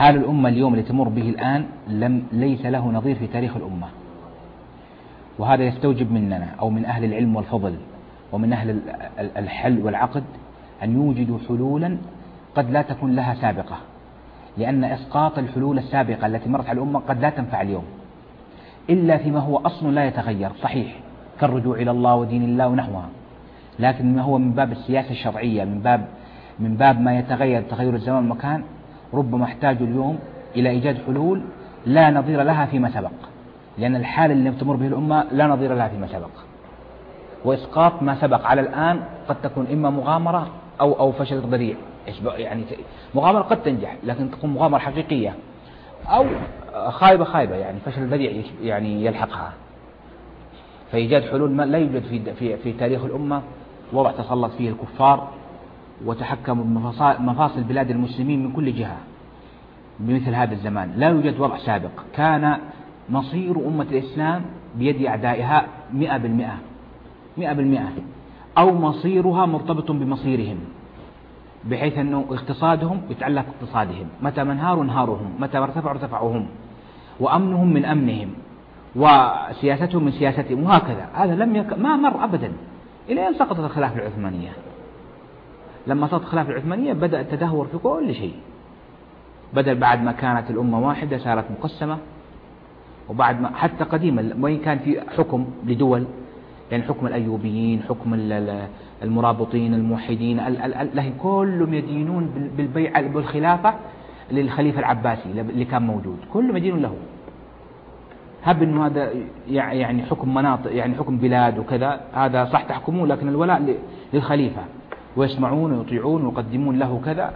حال الأمة اليوم اللي تمر به الآن ليس له نظير في تاريخ الأمة، وهذا يستوجب مننا أو من أهل العلم والفضل ومن أهل الحل والعقد أن يوجدوا حلولا قد لا تكون لها سابقة، لأن إسقاط الحلول السابقة التي مرت على الأمة قد لا تنفع اليوم إلا فيما هو أصل لا يتغير، صحيح، كالرجوع إلى الله ودين الله ونحوها، لكن ما هو من باب السياسة الشرعية، من باب ما يتغير تغير الزمان والمكان، ربما احتاج اليوم إلى إيجاد حلول لا نظير لها فيما سبق، لأن الحال اللي تمر به الأمة لا نظير لها فيما سبق. وإسقاط ما سبق على الآن قد تكون إما مغامرة أو فشل ذريع، يعني مغامرة قد تنجح لكن تكون مغامرة حقيقية، أو خايبة يعني فشل ذريع يعني يلحقها. فإيجاد حلول لا يوجد في تاريخ الأمة، وضع تسلط فيه الكفار وتحكموا بمفاصل بلاد المسلمين من كل جهة بمثل هذا الزمان. لا يوجد وضع سابق. كان مصير أمة الإسلام بيد أعدائها 100%، أو مصيرها مرتبط بمصيرهم، بحيث أنه اقتصادهم يتعلق باقتصادهم، متى ما انهاروا انهارهم، متى ما ارتفعوا ارتفعوهم، وأمنهم من أمنهم، وسياستهم من سياستهم، وهكذا. هذا ما مر أبدا إلى أن سقطت الخلافة العثمانية. لما سقطت الخلافة العثمانية بدأ التدهور في كل شيء، بدل بعد ما كانت الأمة واحدة صارت مقسمة، وبعد ما حتى قديما وين كان في حكم لدول، يعني حكم الأيوبيين، حكم المرابطين، الموحدين، لهم كلهم يدينون بالبيع بالخلافة للخليفة العباسي اللي كان موجود، كلهم يدينون له. هب إنه هذا يعني حكم مناطق، يعني حكم بلاد وكذا، هذا صح تحكمون، لكن الولاء للخليفة، ويسمعون ويطيعون ويقدمون له كذا.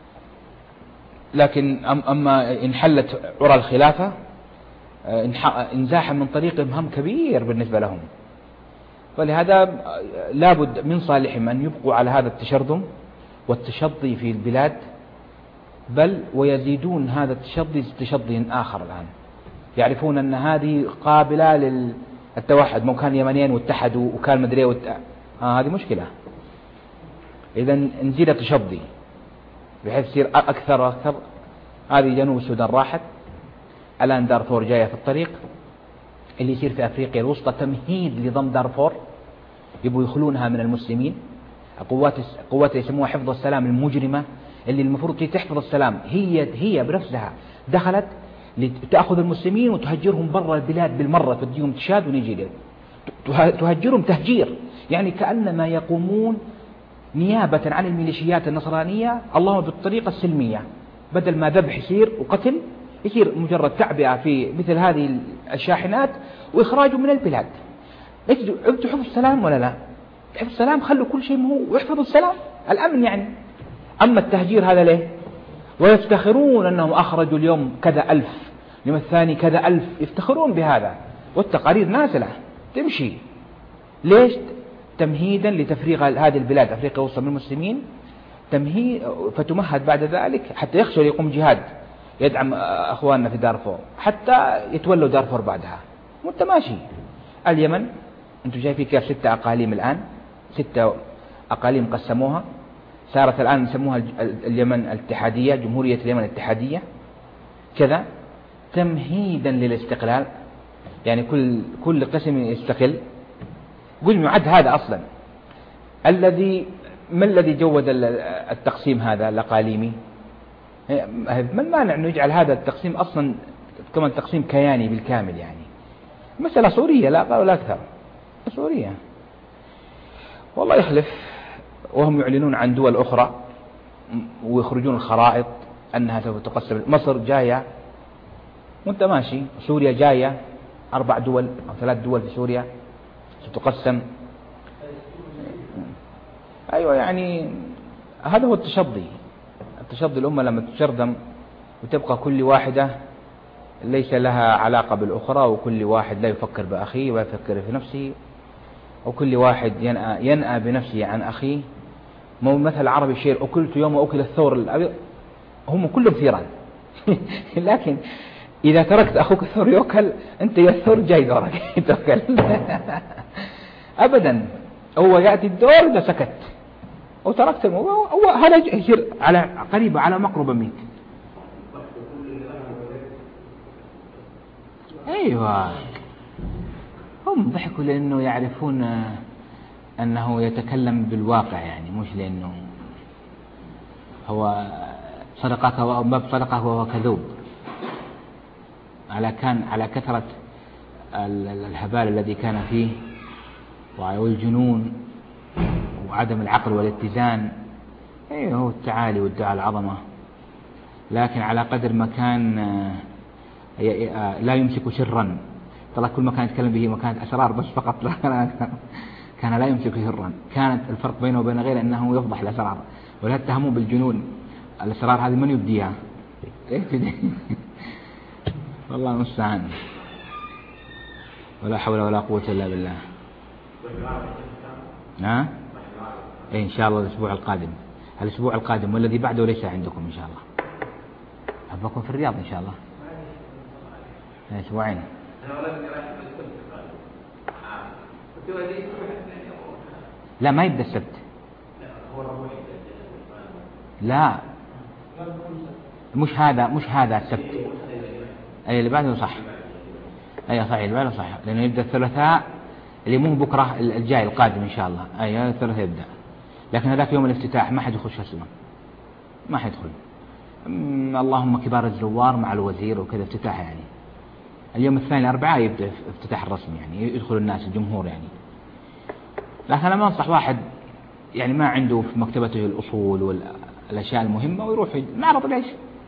لكن أما إن حلت عرى الخلافة انزاح من طريقهم هم كبير بالنسبة لهم. فلهذا لابد من صالحهم أن يبقوا على هذا التشرذم والتشظي في البلاد، بل ويزيدون هذا التشظي تشظي آخر. الآن يعرفون أن هذه قابلة للتوحد، مو كان يمنيين واتحدوا وكان مدري هذه مشكلة. إذا نزيد التشظي بحيث يصير أكثر وأكثر. هذه جنوب السودان راحت، الآن دارفور جاية في الطريق. اللي يصير في أفريقيا الوسطى تمهيد لضم دارفور، يبغوا يخلونها من المسلمين. قوات يسموها حفظ السلام المجرمة، اللي المفروض تحفظ السلام، هي بنفسها دخلت لتأخذ المسلمين وتهجرهم برا البلاد بالمرة، تديهم تشاد ونيجيريا، تهجرهم تهجير، يعني كأنما يقومون نيابة عن الميليشيات النصرانية، اللهم بالطريقة السلمية، بدل ما ذبح يصير وقتل، يصير مجرد تعبئة في مثل هذه الشاحنات وإخراجهم من البلاد. عبتوا حفظ السلام ولا لا؟ حفظ السلام، خلوا كل شيء هو واحفظوا السلام، الأمن يعني. أما التهجير هذا ليه؟ ويفتخرون أنهم أخرجوا اليوم كذا ألف، اليوم الثاني كذا ألف، يفتخرون بهذا، والتقارير نازلة تمشي. ليش؟ تمهيدا لتفريغ هذه البلاد أفريقيا الوسطى من المسلمين، تمهيد، فتمهد بعد ذلك حتى يخشوا يقوم جهاد يدعم أخواننا في دارفور، حتى يتولوا دارفور بعدها. وانت ماشي. اليمن انتم شايفين كيف 6 أقاليم الآن، 6 أقاليم قسموها، صارت الآن يسموها اليمن الاتحادية، جمهورية اليمن الاتحادية كذا، تمهيدا للاستقلال. يعني كل قسم يستقل. قل يعد هذا أصلا ما الذي جود التقسيم هذا الأقاليمي؟ ما المانع أنه يجعل هذا التقسيم أصلا كمان تقسيم كياني بالكامل؟ يعني مسألة سورية لا أقل ولا أكثر، سورية. والله يخلف، وهم يعلنون عن دول أخرى ويخرجون الخرائط أنها سوف تقسم. مصر جاية وانت ماشي، سوريا جاية 4 دول أو 3 دول في سوريا ستقسم. أيوة، يعني هذا هو التشظي الأمة لما تشرذم وتبقى كل واحدة ليس لها علاقة بالأخرى، وكل واحد لا يفكر بأخيه ولا يفكر في نفسه، وكل واحد ينأى بنفسه عن أخيه. مو مثل العربي شيء، أكلت يوم أكل الثور الأبيض، هم كلهم ثيران. لكن إذا تركت أخوك الثور يأكل، أنت يا الثور جاي دورك تأكل. أبدا، هو يأتي الدور إذا سكت وتركت هو هذا يصير على قريبة على مقربة منك. أيوة، هم ضحكوا لأنه يعرفون أنه يتكلم بالواقع، يعني مش لأنه هو صدقك وباب صدقه وهو كذوب، على كثرة الهبال الذي كان فيه والجنون وعدم العقل والاتزان. أيوة، هو التعالي والدعاء العظمة، لكن على قدر ما كان لا يمسك سرا. ترى كل ما كان يتكلم به ما كانت أسرار بس فقط، كان لا يمسك سرا. كانت الفرق بينه وبين غيره أنه يفضح الأسرار، ولا اتهموا بالجنون. الأسرار هذه من يبديها؟ والله المستعان، ولا حول ولا قوة إلا بالله. ها؟ إن شاء الله الأسبوع القادم والذي بعده ليس عندكم إن شاء الله. أبقى في الرياض إن شاء الله أسبوعين. لا، ما يبدأ السبت. لا، مش هذا السبت. أي اللي بعده صح. أي صحيح، اللي بعده صح، لأنه يبدأ الثلاثاء اللي مو بكرة الجاي القادم إن شاء الله. أي الثلاثاء يبدأ، لكن هذاك يوم الافتتاح ما حد يخش أصلا، ما حد يدخل. اللهم كبار الزوار مع الوزير وكذا افتتاح يعني. اليوم الثاني الأربعاء يبدأ افتتاح الرسمي، يعني يدخل الناس الجمهور يعني. لكن أنا ما أنصح واحد يعني ما عنده في مكتبته الأصول والأشياء المهمة ويروح معرض. ليش؟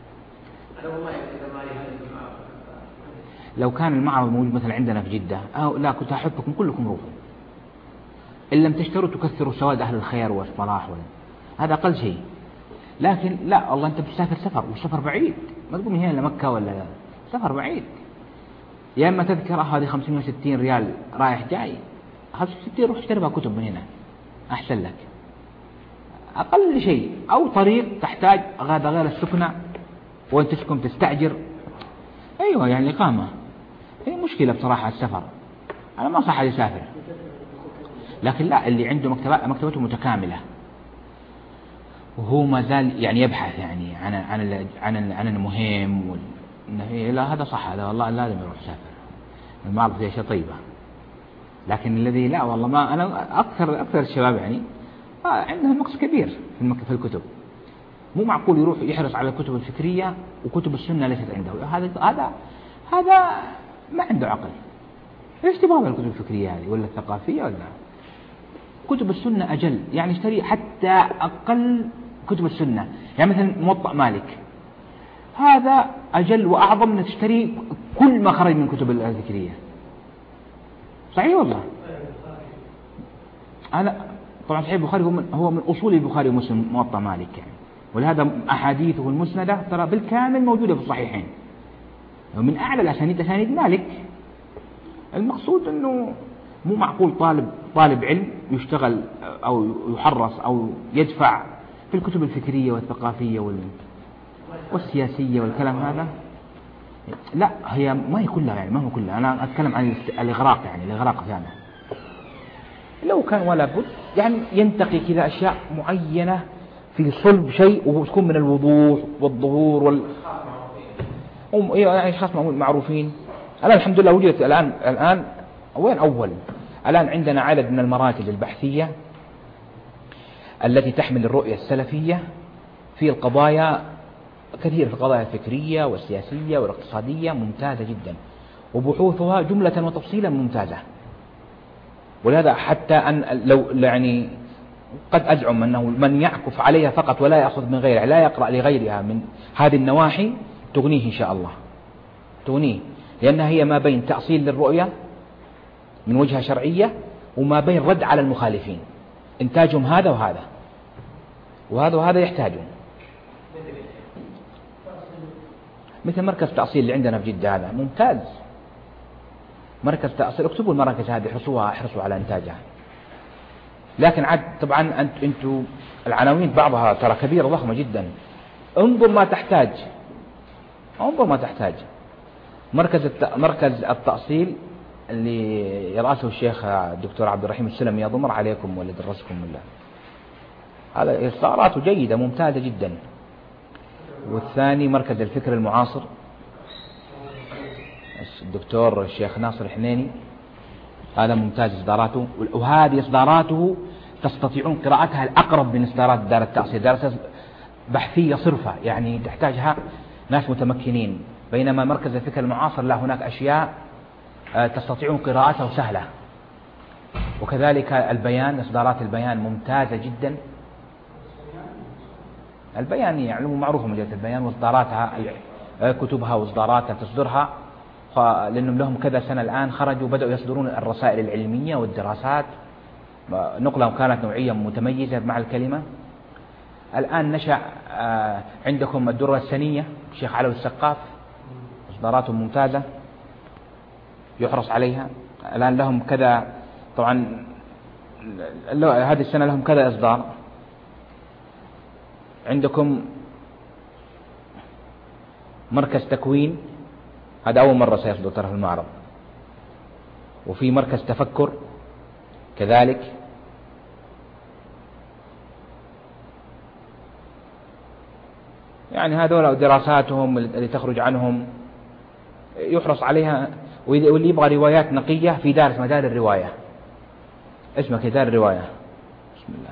لو كان المعرض موجود مثلا عندنا في جدة أو لا، كنت أحبكم كلكم روحوا. إن لم تشتروا تكثروا سواد أهل الخير والصلاح هذا أقل شيء. لكن لا، الله أنت بتسافر سفر، والسفر بعيد، ما تقول من هنا لمكة ولا سفر بعيد. يا إما تذكرة هذه 560 ريال رايح جاي، 65 روح اشتري بها كتب من هنا أحسن لك أقل شيء. أو طريق تحتاج هذا غير السكنة، وأنت تسكن تستأجر. أيوة يعني إقامة. هي مشكلة بصراحة السفر، أنا ما صح يسافر. لكن لا، اللي عنده مكتبته متكاملة وهو ما زال يعني يبحث يعني عن المهم لا، هذا صح، هذا والله لازم يروح يسافر. المعرض فيها شيء طيبة. لكن الذي لا والله ما أنا أكثر الشباب يعني عندهم نقص كبير في الكتب. مو معقول يروح يحرص على الكتب الفكرية وكتب السنة ليست عنده. هذا ما عنده عقل. ليش تبغى الكتب الفكرية هذه ولا الثقافية ولا كتب السنة أجل؟ يعني اشتري حتى أقل كتب السنة، يعني مثلا موطأ مالك هذا أجل وأعظم من تشتري كل ما خرج من كتب الفكرية. صحيح والله. أنا طبعا صحيح البخاري هو من أصول البخاري ومسلم موطأ مالك يعني، ولهذا أحاديثه المسندة ترى بالكامل موجودة في الصحيحين، ومن أعلى الأسانيد أسانيد مالك. المقصود أنه مو معقول طالب علم يشتغل أو يحرص أو يدفع في الكتب الفكرية والثقافية والسياسية والكلام هذا. لا، هي ما هي كلها يعني، ما هو كلها. أنا أتكلم عن الإغراق، يعني الإغراق هذا لو كان ولا بد يعني ينتقي كذا أشياء معينة في صلب شيء وتكون من الوضوح والظهور يعني أشخاص معروفين. الحمد لله وجدت الآن وين الآن عندنا عدد من المراكز البحثية التي تحمل الرؤية السلفية في القضايا كثير، في القضايا الفكرية والسياسية والاقتصادية ممتازة جدا، وبحوثها جملة وتفصيلا ممتازة. ولهذا حتى أن لو يعني قد أزعم أنه من يعكف عليها فقط ولا يأخذ من غيرها، لا يقرأ لغيرها من هذه النواحي، تغنيه إن شاء الله، تغنيه، لأنها هي ما بين تأصيل للرؤية من وجهة شرعية وما بين رد على المخالفين. إنتاجهم هذا وهذا يحتاجون. مثل مركز تأصيل اللي عندنا في جدة، هذا ممتاز، مركز تأصيل. اكتبوا المراكز هذه، احرصوا على إنتاجها. لكن عاد طبعا أنتوا العناوين بعضها ترى كبيرة ضخمة جدا. انظر ما تحتاج. مركز التأصيل اللي يرأسه الشيخ الدكتور عبد الرحيم السلمي، يضمر عليكم ولا درسكم ولا هذا، إصداراته جيدة ممتازة جدا. والثاني مركز الفكر المعاصر، الدكتور الشيخ ناصر حنيني، هذا ممتاز إصداراته، وهذه إصداراته تستطيعون قراءتها الأقرب من إصدارات دار التأصيل، دار التأصيل بحثية صرفة يعني تحتاجها ناس متمكنين، بينما مركز الفكر المعاصر لا، هناك أشياء تستطيعون قراءتها سهلة. وكذلك البيان، إصدارات البيان ممتازة جدا. البيان يعني معروفة مجلة البيان وإصداراتها، كتبها وإصداراتها تصدرها، لأنهم لهم كذا سنة الآن خرجوا بدأوا يصدرون الرسائل العلمية والدراسات، نقلة كانت نوعية متميزة مع الكلمة. الآن نشأ عندكم الدرة السنية الشيخ علوي السقاف، إصداراته ممتازة يحرص عليها. الآن لهم كذا، طبعا هذه السنة لهم كذا إصدار. عندكم مركز تكوين، هذا أول مرة سيصدر ترى في المعرض، وفي مركز تفكر كذلك. يعني هذول دراساتهم اللي تخرج عنهم يحرص عليها. واللي يبغى روايات نقية في دار اسمها دار الرواية، اسمها كده دار الرواية. بسم الله.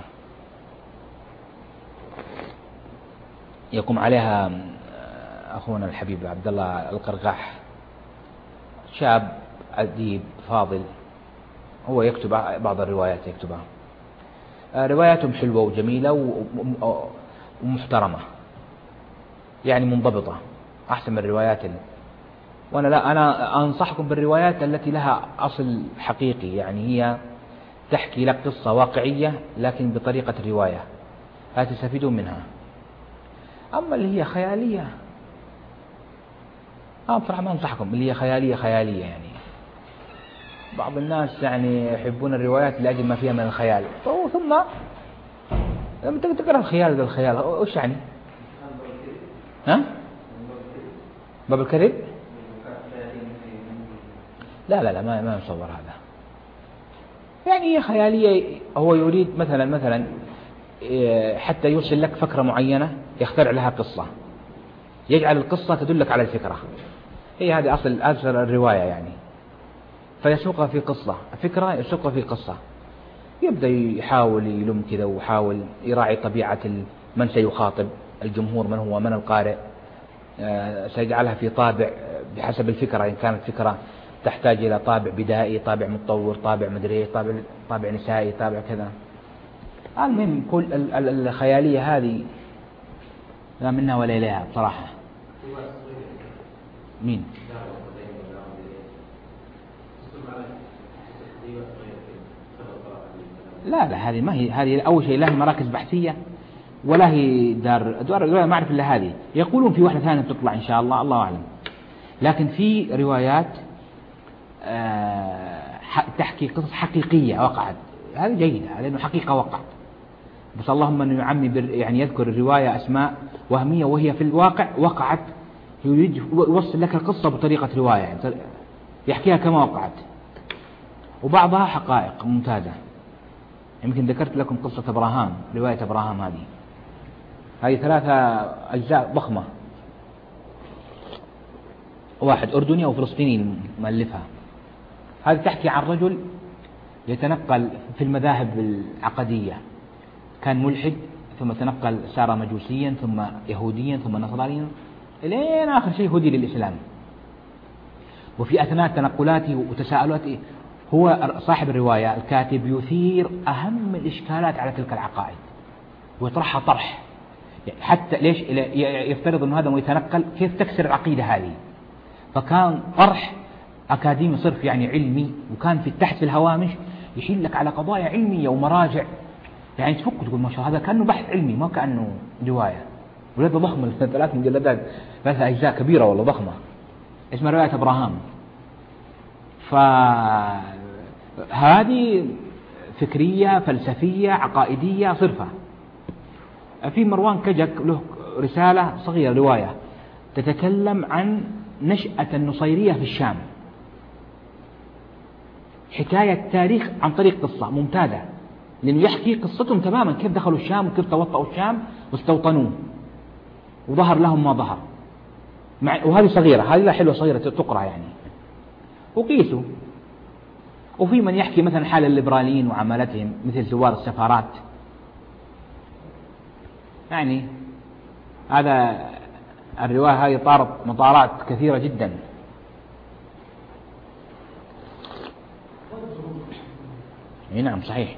يقوم عليها أخونا الحبيب عبد الله القرقاح، شاب أديب فاضل، هو يكتب بعض الروايات يكتبها. رواياتهم حلوة وجميلة ومحترمة، يعني منضبطة، أحسن من الروايات وأنا لا، أنا أنصحكم بالروايات التي لها أصل حقيقي، يعني هي تحكي لك قصة واقعية لكن بطريقة رواية، هتستفيدون منها. أما اللي هي خيالية، بصراحة ما أنصحكم اللي هي خيالية يعني. بعض الناس يعني يحبون الروايات لأجل ما فيها من الخيال، ثم لما تقرأ الخيال ذا الخيال وش يعني؟ ها؟ باب الكذب؟ لا ما يصور هذا. يعني هي خيالية، هو يريد مثلا حتى يوصل لك فكرة معينة يخترع لها قصة، يجعل القصة تدلك على الفكرة، هي هذه أصل الرواية يعني. فيسوقها في قصة، فكرة يسوقها في قصة، يبدأ يحاول يلم كذا ويحاول يراعي طبيعة من سيخاطب الجمهور، من هو من القارئ، سيجعلها في طابع بحسب الفكرة، إن كانت فكرة تحتاج إلى طابع بدائي، طابع متطور، طابع مدري، طابع نسائي، طابع كذا. المهم كل الخيالية هذه لا منها ولا إليها بصراحة. مين؟ لا هذه ما هي، هذه أول شيء لا هي مراكز بحثية ولا هي دار ما أعرف إلا هذه. يقولون في واحدة ثانية بتطلع إن شاء الله، الله أعلم. لكن في روايات تحكي قصص حقيقية وقعت، هذه جيدة لأنه حقيقة وقعت، بس اللهم أنه يعمي يعني يذكر الرواية أسماء وهمية وهي في الواقع وقعت، يريد يوصل لك القصة بطريقة رواية يعني يحكيها كما وقعت، وبعضها حقائق ممتازة. يمكن ذكرت لكم قصة إبراهام، رواية إبراهام هذه 3 أجزاء ضخمة، واحد أردني أو فلسطيني مؤلفها. هذه تحكي عن رجل يتنقل في المذاهب العقدية، كان ملحد ثم تنقل صار مجوسيا ثم يهوديا ثم نصرانيا إلين آخر شيء هدي للإسلام. وفي أثناء تنقلاته وتساؤلاته هو صاحب الرواية الكاتب يثير أهم الإشكالات على تلك العقائد ويطرحها طرح، يعني حتى ليش يفترض أنه هذا يتنقل كيف تكسر العقيدة هذه، فكان طرح أكاديمي صرف يعني علمي، وكان في تحت في الهوامش يحيل لك على قضايا علمية ومراجع، يعني تفك تقول ما شاء الله هذا كأنه بحث علمي ما كأنه رواية. ولده ضخمة 3 مجلدات 3 أجزاء كبيرة والله ضخمة، اسمها رواية إبراهام. فهذه فكرية فلسفية عقائدية صرفة. في مروان كجك له رسالة صغيرة رواية تتكلم عن نشأة النصيرية في الشام، حكاية تاريخ عن طريق قصة ممتازة، لأنه يحكي قصتهم تماما كيف دخلوا الشام وكيف توطئوا الشام واستوطنوه وظهر لهم ما ظهر. وهذه صغيرة، هذه لا حلوة صغيرة تقرأ يعني وقيسوا. وفي من يحكي مثلا حال الليبراليين وعملتهم مثل زوار السفارات، يعني هذا الرواية هذه طارت مطارات كثيرة جدا. نعم صحيح.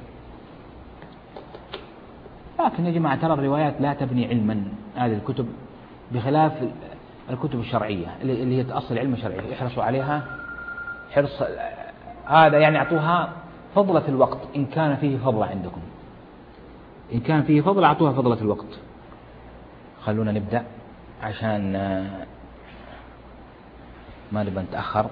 لكن يا جماعة ترى الروايات لا تبني علما، هذه الكتب بخلاف الكتب الشرعية اللي هي تأصل علم الشرعي، يحرصوا عليها حرص هذا، يعني أعطوها فضلة الوقت إن كان فيه فضلة عندكم، إن كان فيه فضلة أعطوها فضلة الوقت. خلونا نبدأ عشان ما نبقى نتأخر.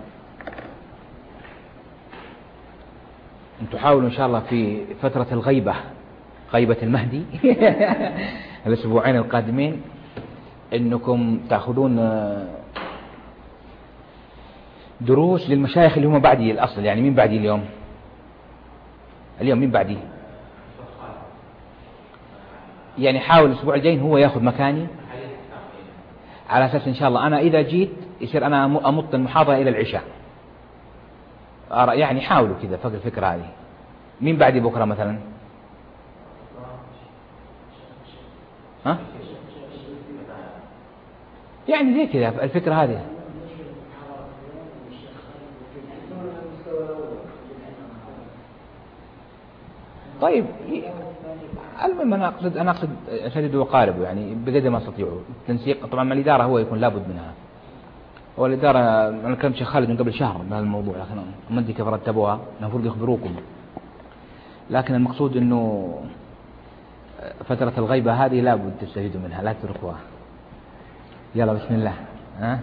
أنتم حاولوا إن شاء الله في فترة الغيبة، غيبة المهدي الأسبوعين القادمين، أنكم تأخذون دروس للمشايخ اللي هم بعدي الأصل. يعني مين بعدي اليوم مين بعدي؟ يعني حاول الأسبوع الجاي هو يأخذ مكاني، على أساس إن شاء الله أنا إذا جيت يصير أنا أمط المحاضرة إلى العشاء. يعني حاولوا كذا فكر الفكرة هذه. مين بعدي بكرة مثلا؟ ها؟ يعني زي كذا الفكرة هذه. طيب المهم أنا أقصد شديد وقارب، يعني بقدر ما استطيعوا التنسيق. طبعا ما الإدارة هو يكون لابد منها، هو الإدارة. أنا كلمت شيخ خالد من قبل شهر بهذا الموضوع، لكن ما أدري كيف رتبوها، المفروض يخبروكم. لكن المقصود إنه فترة الغيبة هذه لابد تستفيدوا منها، لا تتركوها. يلا بسم الله. ها؟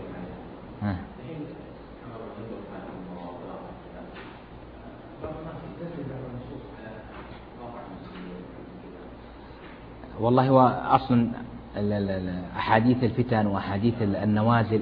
والله هو أصلا أحاديث الفتن وأحاديث النوازل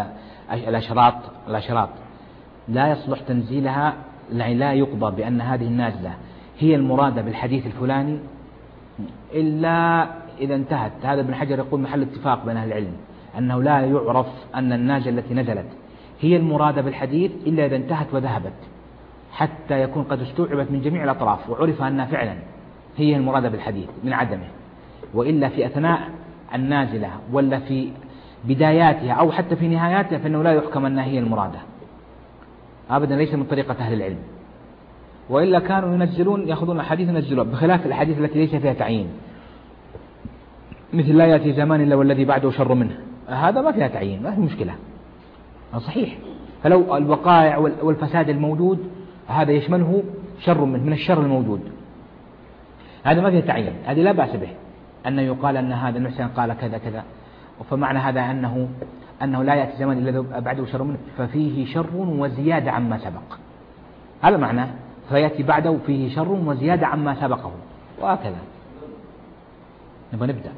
الأشراط لا يصلح تنزيلها، لا يقضى بأن هذه النازلة هي المرادة بالحديث الفلاني إلا إذا انتهت. هذا ابن حجر يقول محل اتفاق بين أهل العلم أنه لا يعرف أن النازلة التي نزلت هي المرادة بالحديث إلا إذا انتهت وذهبت، حتى يكون قد استوعبت من جميع الأطراف وعرف أنها فعلا هي المرادة بالحديث من عدمه. وإلا في أثناء النازلة ولا في بداياتها أو حتى في نهاياتها فإنه لا يحكم أنها هي المرادة أبدا، ليس من طريقة أهل العلم. وإلا كانوا ينزلون يأخذون الحديث ينزلون، بخلاف الأحاديث التي ليس فيها تعيين، مثل لا يأتي زمان إلا والذي بعده شر منه، هذا ما فيها تعيين، ما في مشكلة، صحيح. فلو الوقائع والفساد الموجود هذا يشمله شر منه، من الشر الموجود، هذا ما فيه تعيين، هذه لا بأس به أنه يقال أن هذا المحسن قال كذا كذا. فمعنى هذا أنه لا يأتي زمان إلا بعده شر منه، ففيه شر وزيادة عما سبق، هذا معنى فيأتي بعده فيه شر وزيادة عما سبقه، وهكذا. نبغى نبدأ.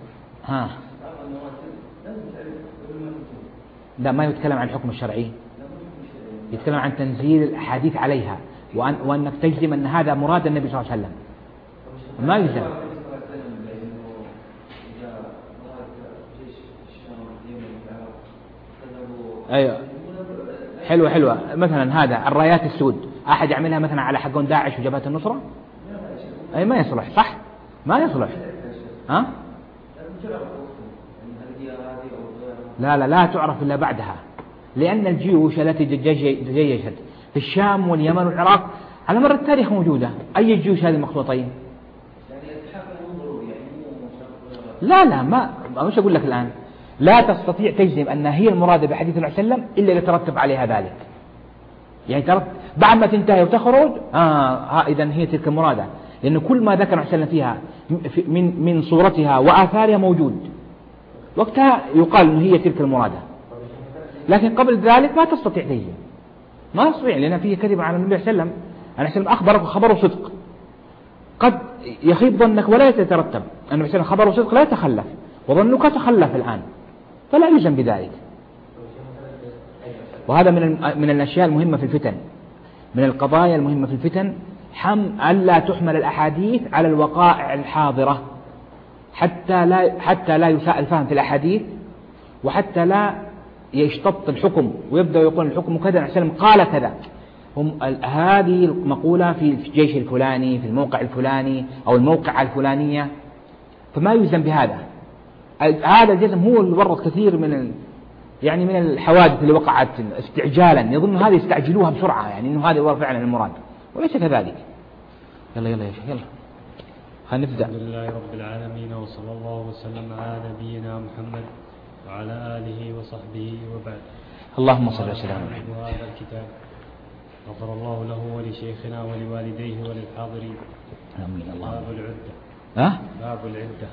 لا، ما يتكلم عن الحكم الشرعي، يتكلم عن تنزيل الحديث عليها، وأنك تجزم أن هذا مراد النبي صلى الله عليه وسلم، ما يلزم. أيوة، حلوة. مثلا هذا الرايات السود أحد يعملها مثلا على حقون داعش وجبهة النصرة، أي ما يصلح، صح؟ ما يصلح. لا تعرف إلا بعدها، لأن الجيوش التي جيشت في الشام واليمن والعراق على مر التاريخ موجودة. أي الجيوش هذه مخطوطين؟ لا ما مش أقول لك الآن لا تستطيع تجزم أن هي المرادة بحديث النبي صلى الله عليه وسلم إلا إذا ترتب عليها ذلك. يعني بعد ما تنتهي وتخرج إذن هي تلك المرادة، لأن كل ما ذكر النبي صلى الله عليه وسلم فيها من صورتها وآثارها موجود، وقتها يقال أن هي تلك المرادة. لكن قبل ذلك ما تستطيع تجزم، ما تستطيع، لأن فيه كذب على النبي صلى الله عليه وسلم. النبي صلى الله عليه وسلم أخبرك خبره صدق، قد يخيب ظنك ولا يترتب. النبي صلى الله عليه وسلم خبره صدق لا يتخلف، وظنك تخلف الآن، فلا يلزم بذلك. وهذا من الأشياء المهمة في الفتن، من القضايا المهمة في الفتن، ألا تحمل الأحاديث على الوقائع الحاضرة، حتى لا يساء الفهم في الأحاديث، وحتى لا يشتط الحكم ويبدأ يقول الحكم كذا وسلم قال كذا. هذه المقولة في الجيش الفلاني في الموقع الفلاني أو الموقع الفلانية، فما يلزم بهذا. هذا الجزم هو اللي ورط كثير من يعني من الحوادث اللي وقعت استعجالا، يظن هذه يستعجلوها بسرعة، يعني إنه هذا هو فعلا المراد، وليس كذلك. يلا يا شيخ يلا خلينا نبدأ. الحمد لله رب العالمين، وصلى الله وسلم على نبينا محمد وعلى آله وصحبه وبعد. اللهم صل وسلم على محمد. هذا الكتاب غفر الله له ولشيخنا ولوالديه وللحاضرين. آمين. الله. باب العدة. باب العدة.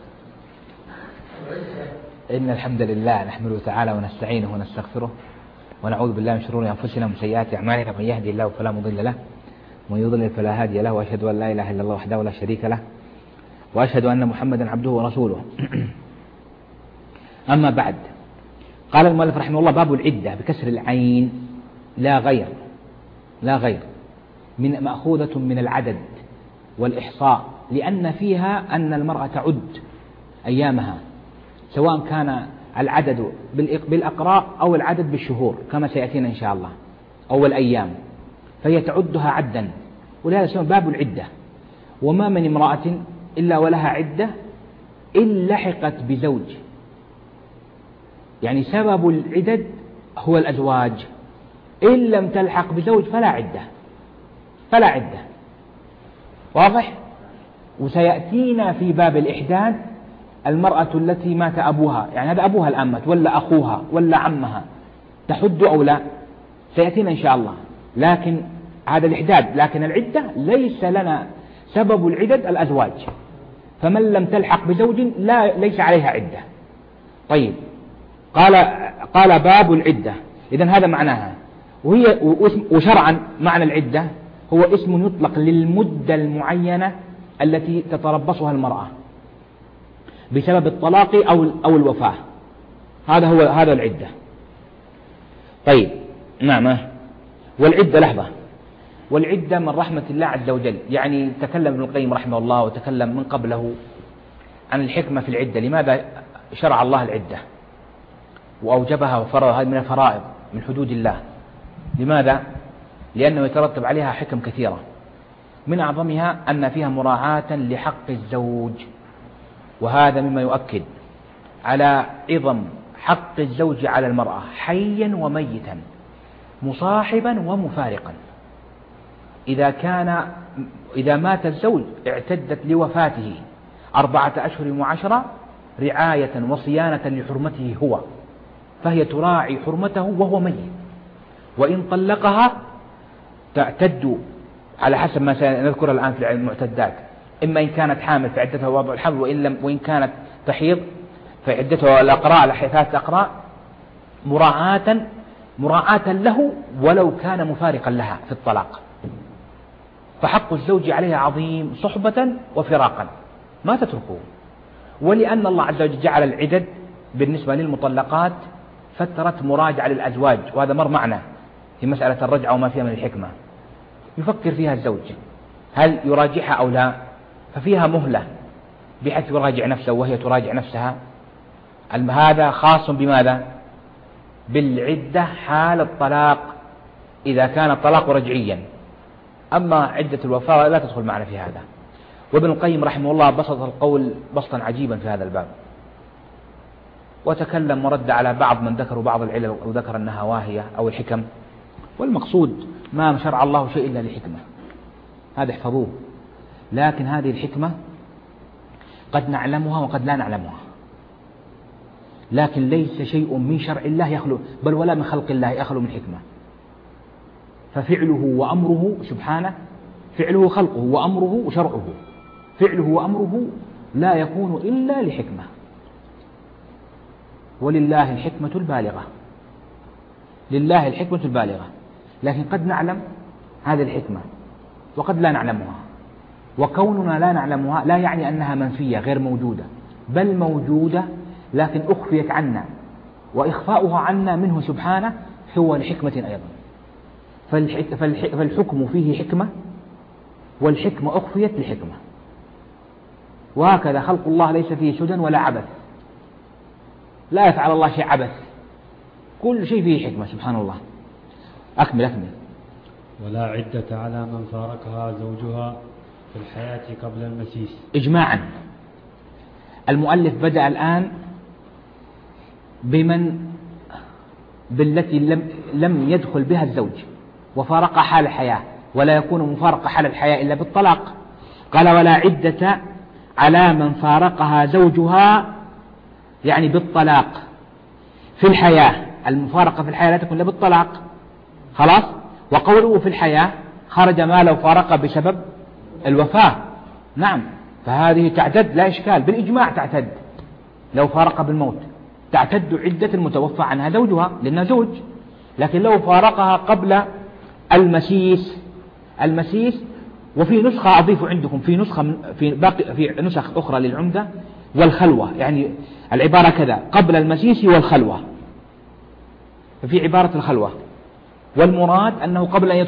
إن الحمد لله نحمده تعالى ونستعينه ونستغفره ونعوذ بالله من شرور أنفسنا ومن سيئات أعمالنا، من يهدي الله فلا مضل له ومن يضلل فلا هادي له، وأشهد أن لا إله إلا الله وحده لا شريك له، وأشهد أن محمدا عبده ورسوله. أما بعد، قال المؤلف رحمه الله: باب العدة بكسر العين لا غير من مأخوذة من العدد والإحصاء، لأن فيها أن المرأة تعد أيامها، سواء كان العدد بالأقراء أو العدد بالشهور كما سيأتينا إن شاء الله، أو الأيام، فهي تعدها عدا، ولهذا اسمه باب العدة. وما من امرأة إلا ولها عدة إن لحقت بزوج، يعني سبب العدد هو الأزواج، إن لم تلحق بزوج فلا عدة. واضح؟ وسيأتينا في باب الإحداد المرأة التي مات أبوها، يعني هذا أبوها الآن مات ولا أخوها ولا عمها، تحد أو لا، سيأتينا إن شاء الله. لكن هذا الإحداد، لكن العدة ليس لنا سبب العدد الأزواج، فمن لم تلحق بزوج ليس عليها عدة. طيب، قال باب العدة، إذن هذا معناها. وشرعا معنى العدة هو اسم يطلق للمدة المعينة التي تتربصها المرأة بسبب الطلاق أو الوفاة، هذا العدة. طيب نعم. والعدة لحظة، والعدة من رحمة الله عز وجل، يعني تكلم ابن القيم رحمه الله وتكلم من قبله عن الحكمة في العدة، لماذا شرع الله العدة وأوجبها وفرضها، هذه من الفرائض من حدود الله. لماذا؟ لأنه يترتب عليها حكم كثيرة، من أعظمها أن فيها مراعاة لحق الزوج، وهذا مما يؤكد على عظم حق الزوج على المرأة حيا وميتا، مصاحبا ومفارقا. إذا مات الزوج اعتدت لوفاته 4 أشهر و10 رعاية وصيانة لحرمته هو، فهي تراعي حرمته وهو ميت. وإن طلقها تعتد على حسب ما سنذكر الآن في المعتدات، إما إن كانت حامل فعدتها وضع الحمل، وإن كانت تحيض فعدتها الأقراء 3 أقراء، مراعاة له ولو كان مفارقا لها في الطلاق. فحق الزوج عليها عظيم صحبة وفراقا، ما تتركه. ولأن الله عز وجل جعل العدد بالنسبة للمطلقات فترة مراجعة للأزواج، وهذا مر معنا في مسألة الرجعة وما فيها من الحكمة، يفكر فيها الزوج هل يراجعها أو لا، ففيها مهلة بحيث يراجع نفسه وهي تراجع نفسها. هذا خاص بماذا؟ بالعدة حال الطلاق، إذا كان الطلاق رجعيا. أما عدة الوفاة لا تدخل معنا في هذا. وابن القيم رحمه الله بسط القول بسطا عجيبا في هذا الباب، وتكلم ورد على بعض من ذكروا بعض العلل وذكر أنها واهية أو الحكم. والمقصود ما شرع الله شيء إلا لحكمة، هذا احفظوه. لكن هذه الحكمة قد نعلمها وقد لا نعلمها، لكن ليس شيء من شرع الله يخلو، بل ولا من خلق الله يخلو من حكمة. ففعله وأمره سبحانه، فعله خلقه وأمره وشرعه، فعله وأمره لا يكون إلا لحكمة. ولله الحكمة البالغة، لله الحكمة البالغة. لكن قد نعلم هذه الحكمة وقد لا نعلمها، وكوننا لا نعلمها لا يعني أنها منفية غير موجودة، بل موجودة لكن أخفيت عنا، وإخفاؤها عنا منه سبحانه هو لحكمة أيضا. فالحكم فيه حكمة، والحكمة أخفيت لحكمة. وهكذا خلق الله ليس فيه سدى ولا عبث، لا يفعل الله شيء عبث، كل شيء فيه حكمة سبحان الله. أكمل. ولا عدة على من فارقها زوجها في الحياة قبل المسيس. إجماعا المؤلف بدأ الآن بالتي لم يدخل بها الزوج وفارق حال الحياة، ولا يكون مفارقة حال الحياة إلا بالطلاق. قال ولا عدة على من فارقها زوجها، يعني بالطلاق في الحياة. المفارقة في الحياة لا تكون إلا بالطلاق، خلاص. وقوله في الحياة خرج ما لو فارق بسبب الوفاة، نعم، فهذه تعتد لا إشكال، بالإجماع تعتد. لو فارق بالموت تعتد عدة المتوفى عنها زوجها لأنها زوج. لكن لو فارقها قبل المسيس، وفي نسخة أضيف عندكم، في نسخ أخرى للعمدة والخلوة، يعني العبارة كذا قبل المسيس والخلوة، ففي عبارة الخلوة، والمراد أنه قبل أن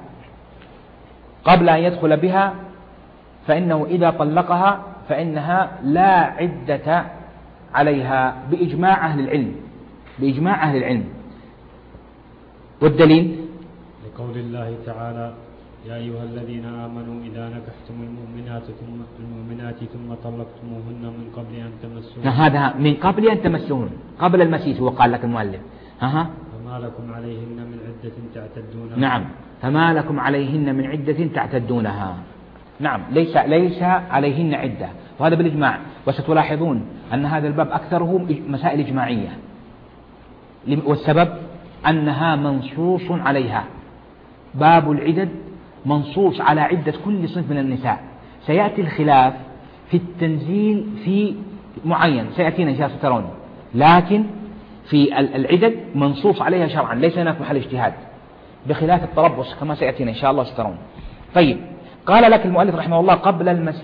يدخل بها، فإنه إذا طلقها فإنها لا عدة عليها بإجماع أهل العلم. والدليل لقول الله تعالى يا أيها الذين آمنوا إذا نكحتم المؤمنات ثم طلقتموهن من قبل أن تمسوهن. هذا من قبل أن تمسوهن، قبل المسيس، هو قال لك المؤلف فما لكم عليهن من عدة تعتدونها. نعم، فما لكم عليهن من عدة تعتدونها. نعم، ليس عليهن عدة، وهذا بالإجماع. وستلاحظون أن هذا الباب أكثره مسائل إجماعية، والسبب أنها منصوص عليها. باب العدد منصوص على عدة كل صنف من النساء. سيأتي الخلاف في التنزيل في معين، سيأتينا إن شاء الله سترون، لكن في العدد منصوص عليها شرعا، ليس هناك محل اجتهاد، بخلاف التربص كما سيأتينا إن شاء الله سترون. طيب، قال لك المؤلف رحمه الله قبل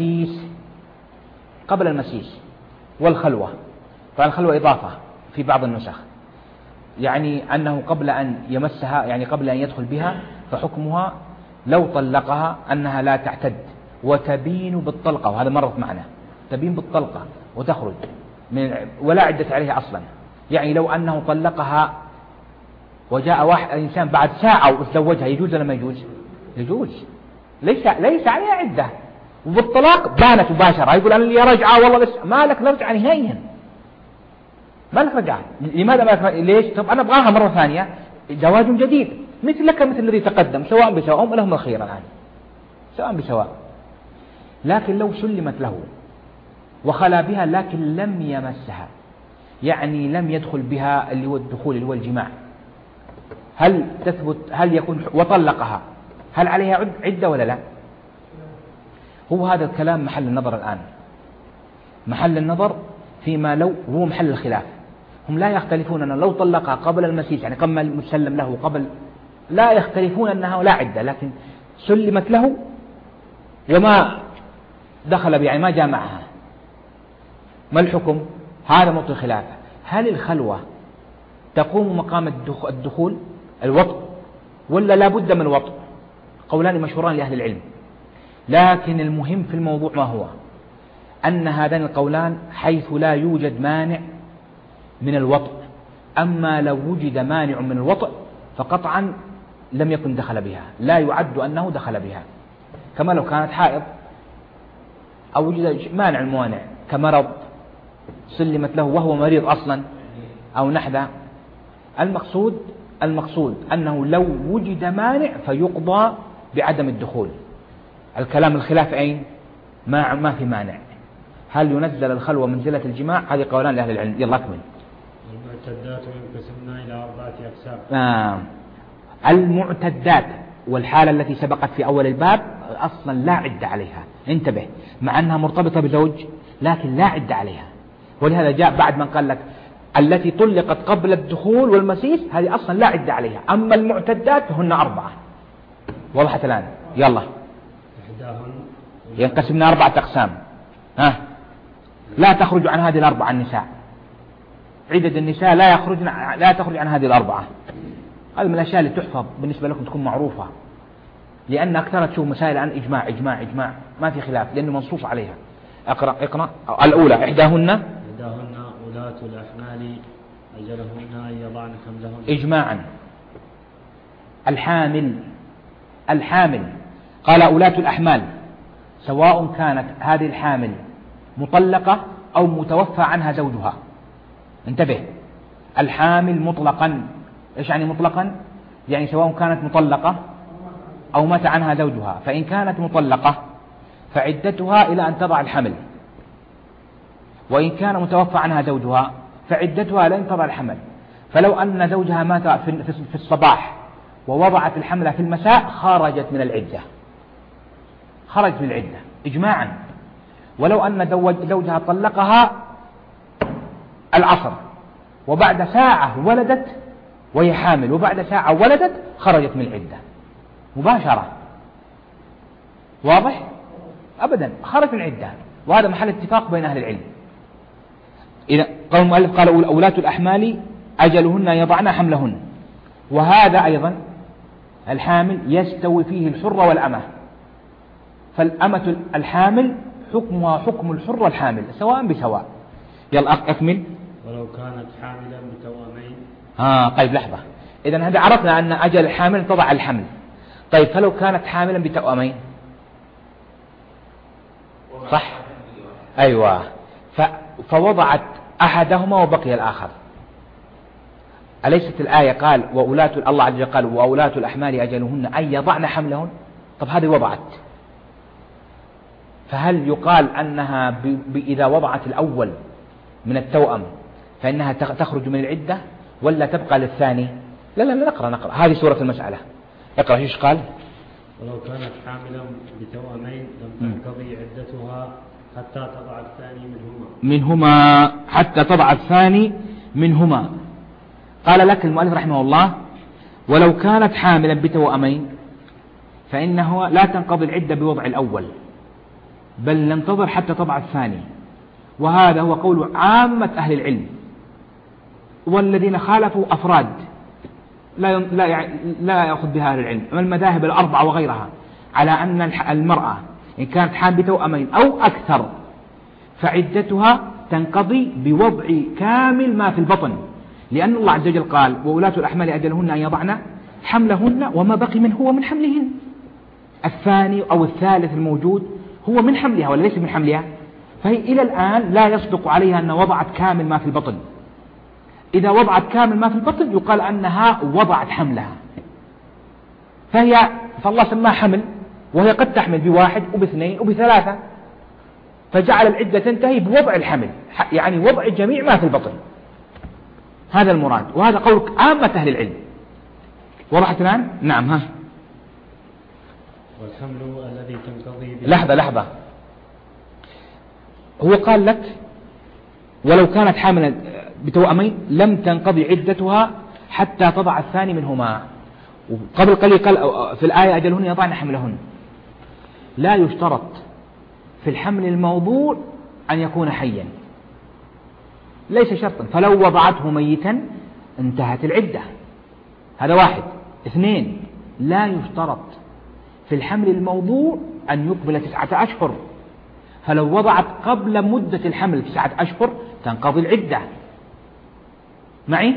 المسيس والخلوة. فالخلوة إضافة في بعض النسخ، يعني أنه قبل أن يمسها، يعني قبل أن يدخل بها، فحكمها لو طلقها أنها لا تعتد وتبين بالطلقة، وهذا مرت معنا، تبين بالطلقة وتخرج ولا عدة عليها أصلا. يعني لو أنه طلقها وجاء واحد إنسان بعد ساعة وتزوجها، يجوز ولا ما يجوز؟ يجوز، ليس عليها عدة، وبالطلاق بانت مباشرة. يقول أنا لي رجعة والله، بس ما لك رجعة نهائيا، ما لك رجعة. لماذا ما لك رجعة؟ ليش؟ طب أنا أبغاها مرة ثانية، زواج جديد مثل الذي تقدم، سواء بسواء، لهم الخير الآن سواء بسواء. لكن لو سلمت له وخلا بها لكن لم يمسها، يعني لم يدخل بها اللي هو الدخول اللي هو الجماع، هل تثبت؟ هل يكون وطلقها، هل عليها عدة ولا لا؟ هو هذا الكلام محل النظر الآن، محل النظر فيما لو، هو محل الخلاف. هم لا يختلفون أن لو طلقها قبل المسيس، يعني قبل المسلم له، لا يختلفون أنها لا عدة، لكن سلمت له وما دخل يعني ما جاء معها، ما الحكم؟ هذا موطن الخلاف. هل الخلوة تقوم مقام الدخول الوطء، ولا لا بد من الوطء؟ قولان مشهوران لأهل العلم، لكن المهم في الموضوع ما هو؟ أن هذان القولان حيث لا يوجد مانع من الوطء. أما لو وجد مانع من الوطء فقطعا لم يكن دخل بها، لا يعد أنه دخل بها، كما لو كانت حائض أو وجد مانع الموانع كمرض سلمت له وهو مريض أصلا أو نحذا. المقصود أنه لو وجد مانع فيقضى بعدم الدخول. الكلام الخلاف أين؟ ما في مانع. هل ينزل الخلوة منزلة الجماع؟ هذه قولان لأهل العلم. يلا أكمل. المعتدات ينقسمن إلى 4 أقسام. المعتدات والحالة التي سبقت في أول الباب أصلا لا عدة عليها، انتبه، مع أنها مرتبطة بزوج لكن لا عدة عليها. ولهذا جاء بعد من قال لك التي طلقت قبل الدخول والمسيس هذه أصلا لا عدة عليها. أما المعتدات هن 4. وضحت الآن؟ يلا. ينقسمن 4 أقسام. لا تخرج عن هذه 4 النساء، عدد النساء لا تخرج عن هذه 4. هذه من الأشياء اللي تحفظ بالنسبة لكم، تكون معروفة، لأن أكثر تشوف مسائل عن إجماع ما في خلاف لأنه منصوص عليها. اقرأ. الأولى إحداهن ولاة الأحمال أجلهن أن يضعن حملهن إجماعا. الحامل قال أولاة الأحمال، سواء كانت هذه الحامل مطلقة أو متوفى عنها زوجها. انتبه، الحامل مطلقا. إيش يعني مطلقا؟ يعني سواء كانت مطلقة أو مات عنها زوجها. فإن كانت مطلقة فعدتها إلى أن تضع الحمل، وإن كان متوفى عنها زوجها فعدتها لن تضع الحمل. فلو أن زوجها مات في الصباح ووضعت الحمل في المساء خرجت من العدة، خرجت من العدة إجماعا. ولو أن زوجها طلقها العصر وبعد ساعة ولدت وهي حامل، وبعد ساعة ولدت، خرجت من العدة مباشرة. واضح؟ أبدا، خرجت من العدة. وهذا محل اتفاق بين أهل العلم. إذا قال المؤلف قال أولاة الأحمال أجلهن يضعن حملهن. وهذا أيضا الحامل يستوي فيه الحر والأمة. فالأمة الحامل حكمها حكم الحر والحامل سواء بسواء. يلا أكمل. ولو كانت حاملا بتوامين. طيب لحظة. إذن هذا عرفنا أن أجل الحامل تضع الحمل. طيب فلو كانت حاملا بتوامين، صح؟ أيوة. فوضعت أحدهما وبقي الآخر. أليست الآية قال الله عز وجل قال وأولاة الأحمال أجلهن أن يضعن حملهن؟ طب هذه وضعت، فهل يقال أنها إذا وضعت الأول من التوأم فإنها تخرج من العدة ولا تبقى للثاني؟ لا نقرأ هذه سورة المسألة. اقرأ ايش قال. ولو كانت حاملا بتوأمين لم تنقضي عدتها حتى تضع الثاني منهما حتى تضع الثاني منهما. قال لك المؤلف رحمه الله ولو كانت حاملا بتوأمين فإنه لا تنقضي العدة بوضع الأول، بل ننتظر حتى تضع الثاني. وهذا هو قول عامة أهل العلم، والذين خالفوا أفراد لا يأخذ بها أهل العلم من المذاهب الأربعة وغيرها، على أن المرأة إن كانت حامل بتوأمين أو أكثر فعدتها تنقضي بوضع كامل ما في البطن، لأن الله عز وجل قال وأولاة الأحمال أجلهن أن يضعن حملهن وما بقي منه هو من حملهن. الثاني أو الثالث الموجود هو من حملها ولا ليس من حملها؟ فهي إلى الآن لا يصدق عليها أن وضعت كامل ما في البطن. إذا وضعت كامل ما في البطن يقال أنها وضعت حملها، فالله سماها حمل، وهي قد تحمل بواحد وباثنين وبثلاثة، فجعل العدة تنتهي بوضع الحمل، يعني وضع جميع ما في البطن. هذا المراد، وهذا قول عامة أهل العلم. وضحت الآن؟ نعم. والحمل الذي تنقضي به. لحظة، هو قال لك ولو كانت حاملا بتوأمين لم تنقضي عدتها حتى تضع الثاني منهما. وقبل قليل قال في الآية أجلهن يضعن حملهن. لا يشترط في الحمل الموضوع أن يكون حيا، ليس شرطا. فلو وضعته ميتا انتهت العدة، هذا واحد. اثنين، لا يشترط في الحمل الموضوع أن يقبل 9 أشهر، فلو وضعت قبل مدة الحمل 9 أشهر تنقضي العدة. معي؟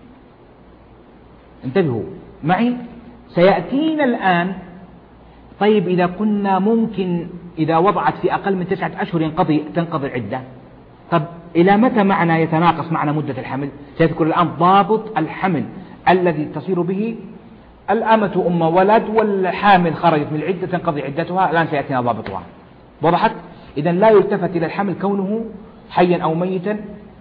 انتبهوا معي، سيأتينا الآن. طيب إذا كنا ممكن إذا وضعت في أقل من 9 أشهر تنقضي العدة، طب إلى متى معنا يتناقص معنا مدة الحمل؟ سيذكر الآن ضابط الحمل الذي تصير به الأمة أم ولد، والحامل خرجت من العدة تنقضي عدتها. الآن سيأتينا ضابطها. وضحت؟ إذن لا يلتفت إلى الحمل كونه حيا أو ميتا،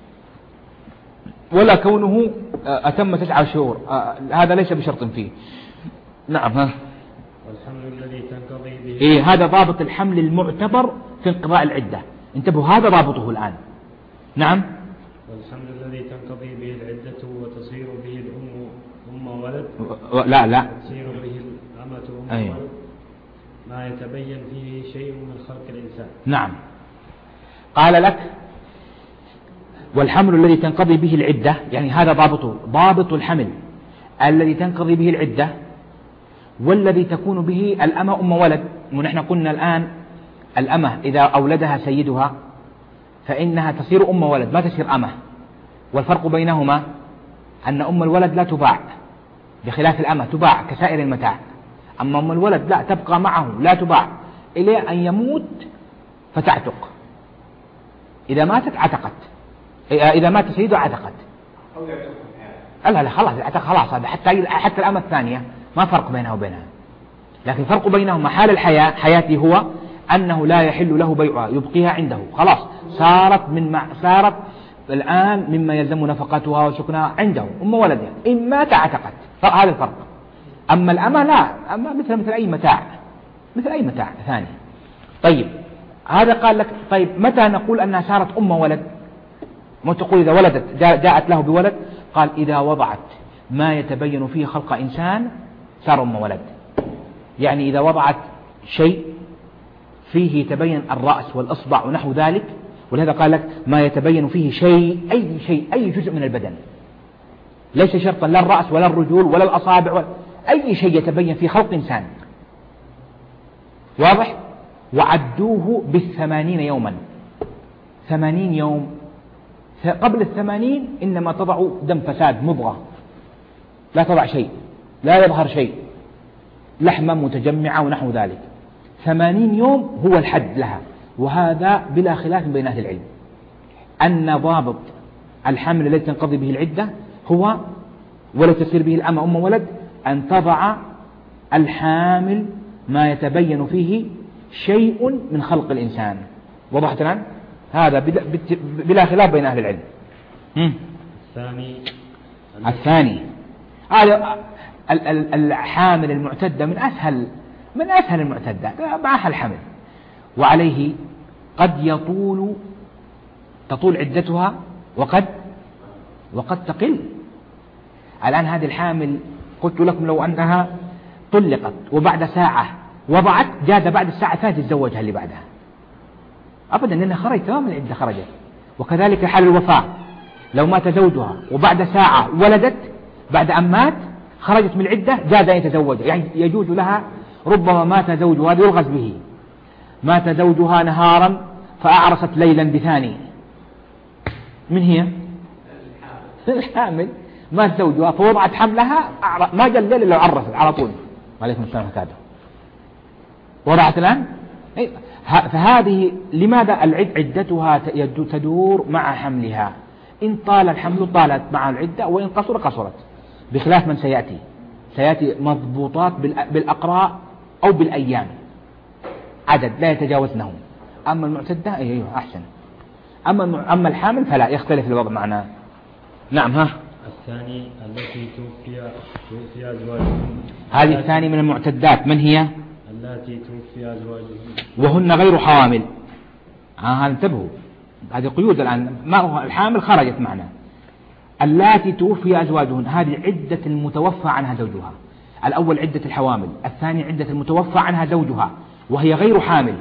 ولا كونه أتم 9 شهور، هذا ليس بشرط فيه. نعم. والحمل الذي تنقضي به. هذا ضابط الحمل المعتبر في انقضاء العدة. انتبهوا، هذا ضابطه الآن. نعم. والحمل الذي تنقضي به العدة وتصير به الأم أم ولد. لا تصير به الأمة أم ولد ما يتبين فيه شيء من خلق الإنسان. نعم. قال لك والحمل الذي تنقضي به العدة، يعني هذا ضابطه، ضابط الحمل الذي تنقضي به العدة والذي تكون به الأمة أم ولد. ونحن قلنا الآن الأمة إذا أولدها سيدها فإنها تصير أم ولد، ما تصير أمة. والفرق بينهما أن أم الولد لا تباع، بخلاف الأمة تباع كسائر المتاع. أما أم الولد لا، تبقى معه لا تباع إلى أن يموت فتعتق. إذا ماتت عتقت، إذا مات سيده عتقت. لا خلاص العتق خلاص، هذا حتى الأمة الثانية ما فرق بينها وبينها. لكن الفرق بينهما حال الحياة، حياته هو أنه لا يحل له بيعها، يبقيها عنده خلاص، صارت الآن مما يلزم نفقتها وسكنها عنده أم ولدها، إن مات عتقت. هذا الفرق. أما الأمة لا، أما مثل أي متاع، مثل أي متاع ثاني. طيب هذا قال لك طيب متى نقول أنها صارت أم ولد؟ ما تقول إذا ولدت جاءت له بولد؟ قال إذا وضعت ما يتبين فيه خلق إنسان صار أم ولد. يعني إذا وضعت شيء فيه يتبين الرأس والإصبع ونحو ذلك، ولهذا قال لك ما يتبين فيه شيء أي جزء من البدن، ليس شرطا لا الرأس ولا الرجول ولا الأصابع ولا أي شيء يتبين في خلق إنسان. واضح؟ وعدوه 80 يوما. 80 يوم، قبل 80 إنما تضع دم فساد مضغة، لا تضع شيء، لا يظهر شيء، لحمة متجمعة ونحو ذلك. 80 يوم هو الحد لها. وهذا بلا خلاف بين أهل العلم أن ضابط الحمل الذي تنقضي به العدة هو ولا تصير به الأمة أم ولد أن تضع الحامل ما يتبين فيه شيء من خلق الإنسان. وضحت الآن؟ هذا بلا خلاف بين أهل العلم. الثاني هذا الحامل المعتدة من أسهل المعتدات، معها الحمل، وعليه قد تطول عدتها وقد تقل. الآن هذه الحامل قلت لكم لو أنها طلقت وبعد ساعة وضعت، جاز بعد الساعة الثانية تتزوجها اللي بعدها أبدا، لأنها خرجت تمام العدة خرجت. وكذلك حال الوفاة، لو مات زوجها وبعد ساعة ولدت، بعد أن مات خرجت من العدة، جاز أن يتزوجها. يعني يجوز لها، ربما مات زوجها، هذا يلغز به، مات زوجها نهارا فأعرست ليلا بثاني. من هي؟ الحامل. مات زوجها فوضعت حملها، ما جاء الليل إلا عرست على طول. عليكم السلام هكذا. وضعت الآن. فهذه لماذا عدتها تدور مع حملها؟ إن طال الحمل طالت مع العدة، وإن قصرت، بخلاف من سيأتي مضبوطات بالأقراء أو بالأيام، عدد لا يتجاوزنهم. أما المعتدة أيوه أحسن. أما الحامل فلا، يختلف الوضع معنا. نعم. الثاني التي توفي أزواجهم. هذه الثاني من المعتدات. من هي؟ التي توفي أزواجهم وهن غير حوامل. انتبهوا، هذه قيود الآن. ما هو الحامل خرجت معنا. اللاتي توفي أزواجهن، هذه عدة المتوفى عنها زوجها. الأول عدة الحوامل، الثاني عدة المتوفى عنها زوجها وهي غير حامل.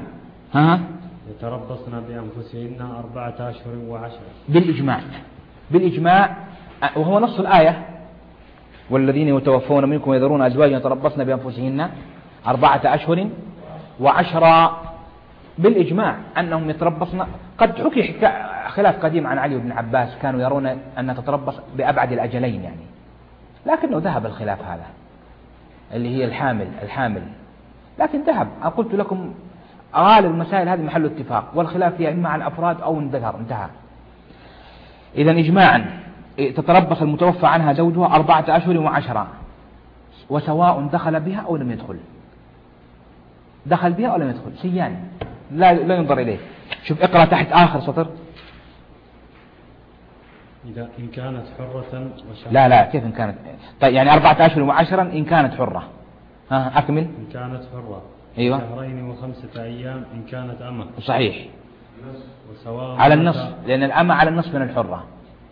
يتربصن بأنفسهن 4 أشهر و10. بالإجماع، وهو نص الآية: والذين يتوفون منكم ويذرون أزواجا يتربصن بأنفسهن 4 أشهر و10. بالإجماع أنهم يتربصن. قد حكي خلاف قديم عن علي بن عباس، كانوا يرون أن تتربص بأبعد الأجلين يعني، لكنه ذهب الخلاف هذا اللي هي الحامل، لكن ذهب. قلت لكم غالب المسائل هذه محل اتفاق، والخلاف فيها إما عن الأفراد أو الذكر، انتهى. إذا إجماعا تتربص المتوفى عنها زوجها 4 أشهر و10، وسواء دخل بها أو لم يدخل. دخل بها أو لم يدخل سيان، لا ينظر إليه. شوف اقرأ تحت آخر سطر. إذا إن كانت حرة لا كيف إن كانت؟ طيب يعني 4 أشهر و10 إن كانت حرة. أكمل. إن كانت حرة. أيوة. 2 و5 أيام إن كانت أمة. صحيح. وسواء على النصف، لأن الأمة على النصف من الحرة.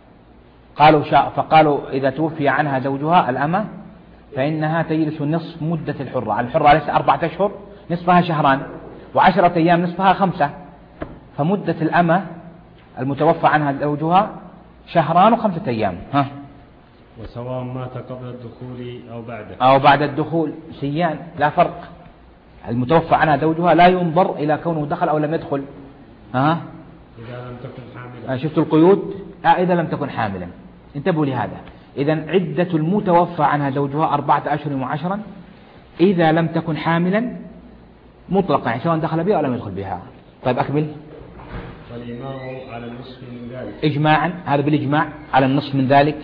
فقالوا إذا توفي عنها زوجها الأمة فإنها تجلس نصف مدة الحرة. الحرة ليس 4 أشهر، نصفها 2 و10 أيام، نصفها 5. فمدة الأمة المتوفى عنها زوجها 2 و5 أيام. وسواء مات قبل الدخول أو بعد الدخول سيان، لا فرق. المتوفى عنها زوجها لا ينظر إلى كونه دخل أو لم يدخل. إذا لم تكن حاملا. شفت القيود؟ إذا لم تكن حاملا. انتبهوا لهذا. إذن عدة المتوفى عنها زوجها 4 أشهر و10 إذا لم تكن حاملا مطلقا، يعني سواء دخل بها أو لم يدخل بها. طيب أكمل. والإمام على النصف من ذلك إجماعا، هذا بالإجماع على النصف من ذلك.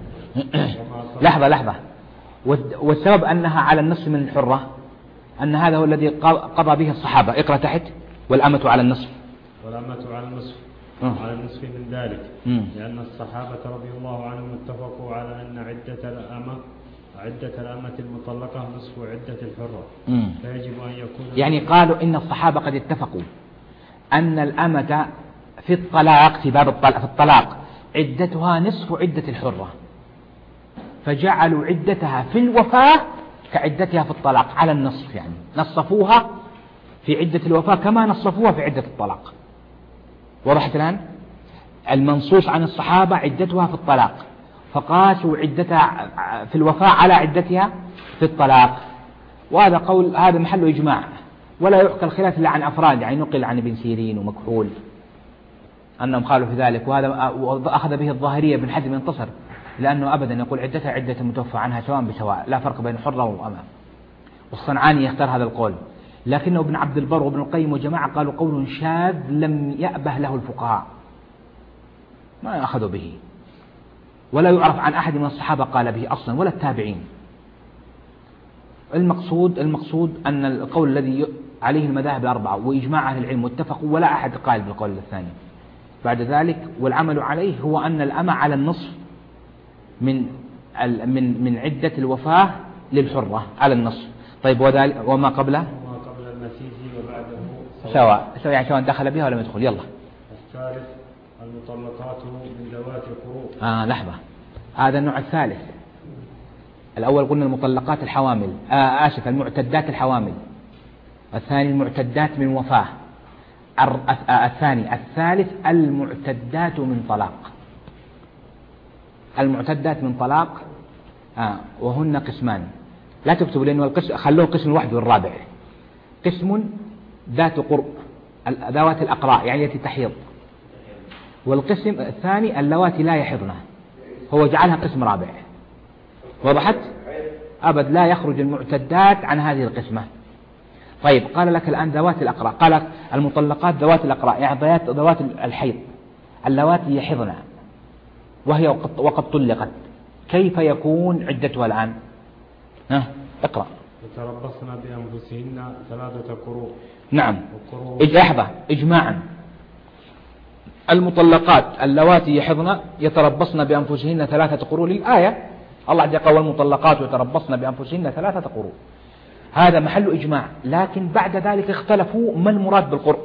لحظة، والسبب أنها على النصف من الحرة أن هذا هو الذي قضى به الصحابة. اقرأ تحت. والأمة على النصف. والأمة على النصف على النصف من ذلك، لأن الصحابة رضي الله عنهم اتفقوا على أن عدة الأمة المطلقة نصف عدة الحرة، فيجب أن يكون يعني قالوا إن الصحابة قد اتفقوا أن الأمة في الطلاق، في باب الطلاق عدتها نصف عدة الحرة، فجعلوا عدتها في الوفاة كعدتها في الطلاق على النصف، يعني نصفوها في عدة الوفاة كما نصفوها في عدة الطلاق. وضحت الآن؟ المنصوص عن الصحابة عدتها في الطلاق، فقاسوا عدتها في الوفاة على عدتها في الطلاق. وهذا قول، هذا محل إجماع، ولا يحكى الخلاف إلا عن أفراد، يعني نقل عن ابن سيرين ومكحول أنهم قالوا في ذلك، وهذا أخذ به الظاهرية بن حزم انتصر، لأنه أبدا يقول عدتها عدة المتوفى عنها سواء بسواء، لا فرق بين حرة وأمة. والصنعاني يختار هذا القول، لكنه ابن عبد البر وابن القيم وجماعة قالوا قول شاذ لم يأبه له الفقهاء، ما أخذوا به، ولا يعرف عن أحد من الصحابة قال به أصلا ولا التابعين. المقصود أن القول الذي عليه المذاهب الأربعة وإجماع أهل العلم واتفقوا، ولا أحد قال بالقول الثاني بعد ذلك. والعمل عليه هو أن الأمة على النصف من عدة الوفاة للحرة على النصف. طيب وما قبله المسيس وبعده سواء، يعني سواء دخل بها ولا يدخل. يلا. الثالث المطلقات من ذوات القروء. لحظة، هذا النوع الثالث. الأول قلنا المطلقات الحوامل، المعتدات الحوامل. الثاني المعتدات من وفاة. الثالث المعتدات من طلاق. المعتدات من طلاق وهن قسمان، لا تكتبوا لأنه خلوه قسم واحد والرابع. قسم ذات قرء، ذوات الأقراء يعني التي تحيض، والقسم الثاني اللواتي لا يحضن، هو جعلها قسم رابع. وضحت؟ أبد لا يخرج المعتدات عن هذه القسمة. طيب قال لك الآن ذوات الأقراء، قال المطلقات ذوات الأقراء يعني ذوات الحيض اللواتي يحضن وقد طلقت، كيف يكون عدتها الآن؟ اقرأ. يتربصن بأنفسهن 3 قروء. نعم. لحظة، إجماعا المطلقات اللواتي يحضن يتربصن بأنفسهن 3 قروء للآية. الله عز وجل قال والمطلقات يتربصن بأنفسهن 3 قروء، هذا محل إجماع. لكن بعد ذلك اختلفوا ما المراد بالقرء.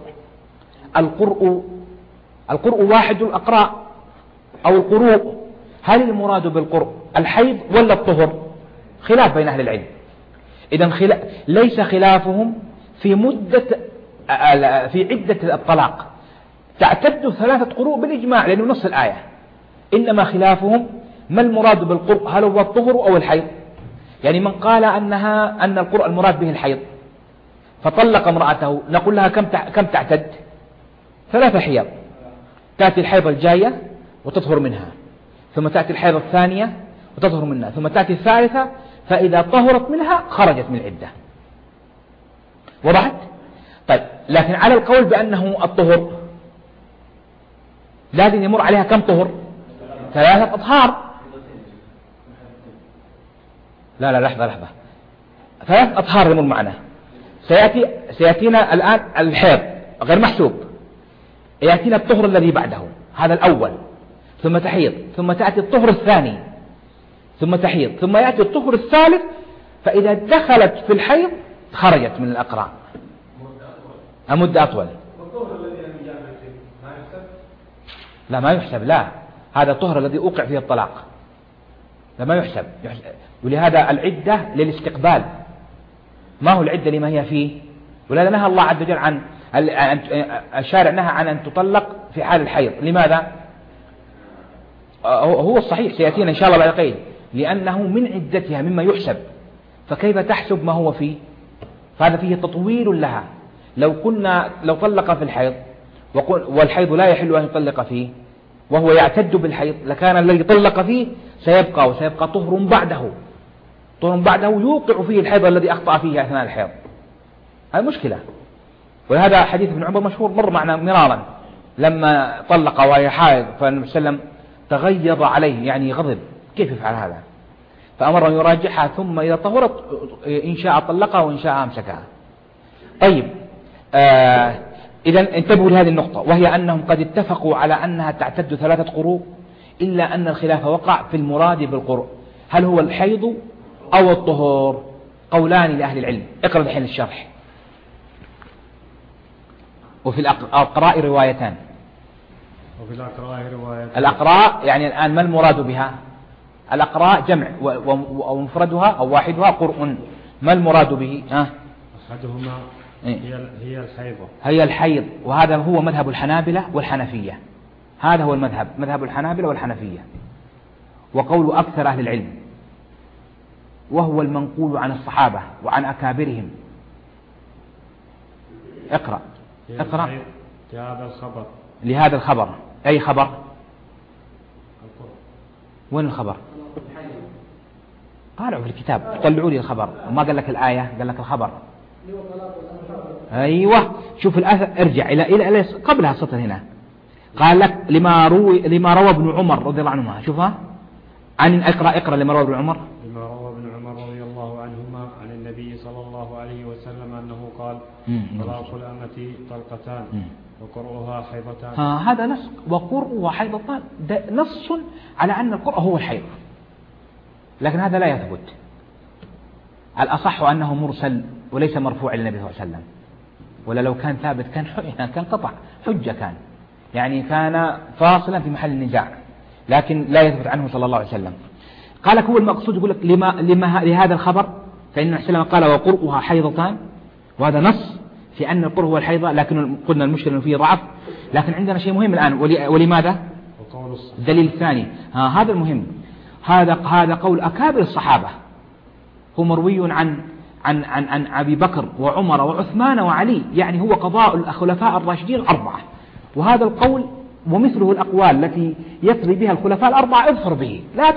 القرء واحد الأقراء أو القروء، هل المراد بالقرء الحيض ولا الطهر؟ خلاف بين أهل العلم. إذن ليس خلافهم في عدة الطلاق، تعتد 3 قروء بالإجماع لأنه نص الآية. إنما خلافهم ما المراد بالقرء، هل هو الطهر أو الحيض؟ يعني من قال أن القرء المراد به الحيض فطلق امرأته، نقول لها كم تعتد؟ 3 حيض، تأتي الحيض الجاية وتطهر منها، ثم تأتي الحيض الثانية وتطهر منها، ثم تأتي الثالثة، فإذا طهرت منها خرجت من العدة. وضحت؟ طيب لكن على القول بأنه الطهر لازم يمر عليها كم طهر؟ 3 أطهار. لا لحظة، 3 أطهار يمر معنا. سيأتينا الآن الحيض غير محسوب، يأتينا الطهر الذي بعده، هذا الأول، ثم تحيض، ثم تأتي الطهر الثاني، ثم تحيض، ثم يأتي الطهر الثالث، فإذا دخلت في الحيض خرجت من الأقراء مدة أطول. لا ما يحسب، لا هذا الطهر الذي أوقع فيه الطلاق، لا ما يحسب. ولهذا العدة للاستقبال، ما هو العدة لما هي فيه. ولهذا نهى الله عز وجل عن الشارع نهى عن أن تطلق في حال الحيض. لماذا؟ هو الصحيح سيأتينا إن شاء الله بعد قليل، لأنه من عدتها مما يحسب، فكيف تحسب ما هو فيه؟ فهذا فيه تطويل لها. لو طلق في الحيض والحيض لا يحل أن يطلق فيه، وهو يعتد بالحيض لكان الذي طلق فيه سيبقى، وسيبقى طهر بعده يوقع فيه الحيض الذي أخطأ فيه أثناء الحيض. هذه مشكلة. ولهذا حديث ابن عمر مشهور مر معنا مرارا، لما طلق وهي حائض فالنبي صلى الله عليه وسلم تغيظ عليه، يعني غضب، كيف يفعل هذا؟ فأمر أن يراجعها، ثم إذا طهرت إن شاء طلقها وإن شاء أمسكها. طيب، إذا انتبهوا لهذه النقطة، وهي أنهم قد اتفقوا على أنها تعتد 3 قروء، إلا أن الخلاف وقع في المراد بالقروء، هل هو الحيض أو الطهور؟ قولان لأهل العلم. اقرأ الحين الشرح. وفي الأقراء روايتان. الأقراء يعني الآن ما المراد بها؟ الأقراء جمع ومفردها أو واحدها قرء، ما المراد به؟ أحدهما هي الحيضة، هي الحيض، وهذا هو مذهب الحنابلة والحنفية. هذا هو مذهب الحنابلة والحنفية، وقول أكثر أهل العلم، وهو المنقول عن الصحابة وعن أكابرهم. اقرأ لهذا الخبر. أي خبر؟ وين الخبر؟ طالعوا في الكتاب، طلعوا لي الخبر، ما قال لك الآية، قال لك الخبر. أيوة، شوف الآية، ارجع إلى قبلها السطر هنا، قال لك لما روى ابن عمر رضي الله عنهما. شوفها عن اقرأ لما روى ابن عمر. لما روى ابن عمر رضي الله عنهما عن النبي صلى الله عليه وسلم أنه قال: طلاق الأمة طلقتان وقرؤها حيضتان. هذا نص، وقرؤها حيضتان، نص على أن القرء هو الحيض، لكن هذا لا يثبت. الأصح أنه مرسل وليس مرفوع للنبي صلى الله عليه وسلم، ولا لو كان ثابت كان قطع حجة، يعني كان فاصلا في محل النزاع، لكن لا يثبت عنه صلى الله عليه وسلم. قال لك هو المقصود، يقول لك لهذا الخبر، فإن السلام قال وقرؤها حيضتان، وهذا نص في أن القرء هو الحيضة، لكن قلنا المشكلة أنه فيه ضعف. لكن عندنا شيء مهم الآن، ولماذا؟ الدليل الثاني، هذا المهم، هذا قول أكابر الصحابة، هو مروي عن أبي بكر وعمر وعثمان وعلي، يعني هو قضاء الخلفاء الراشدين الأربعة. وهذا القول ومثله الأقوال التي يقضي بها الخلفاء الأربعة اظفر به، لا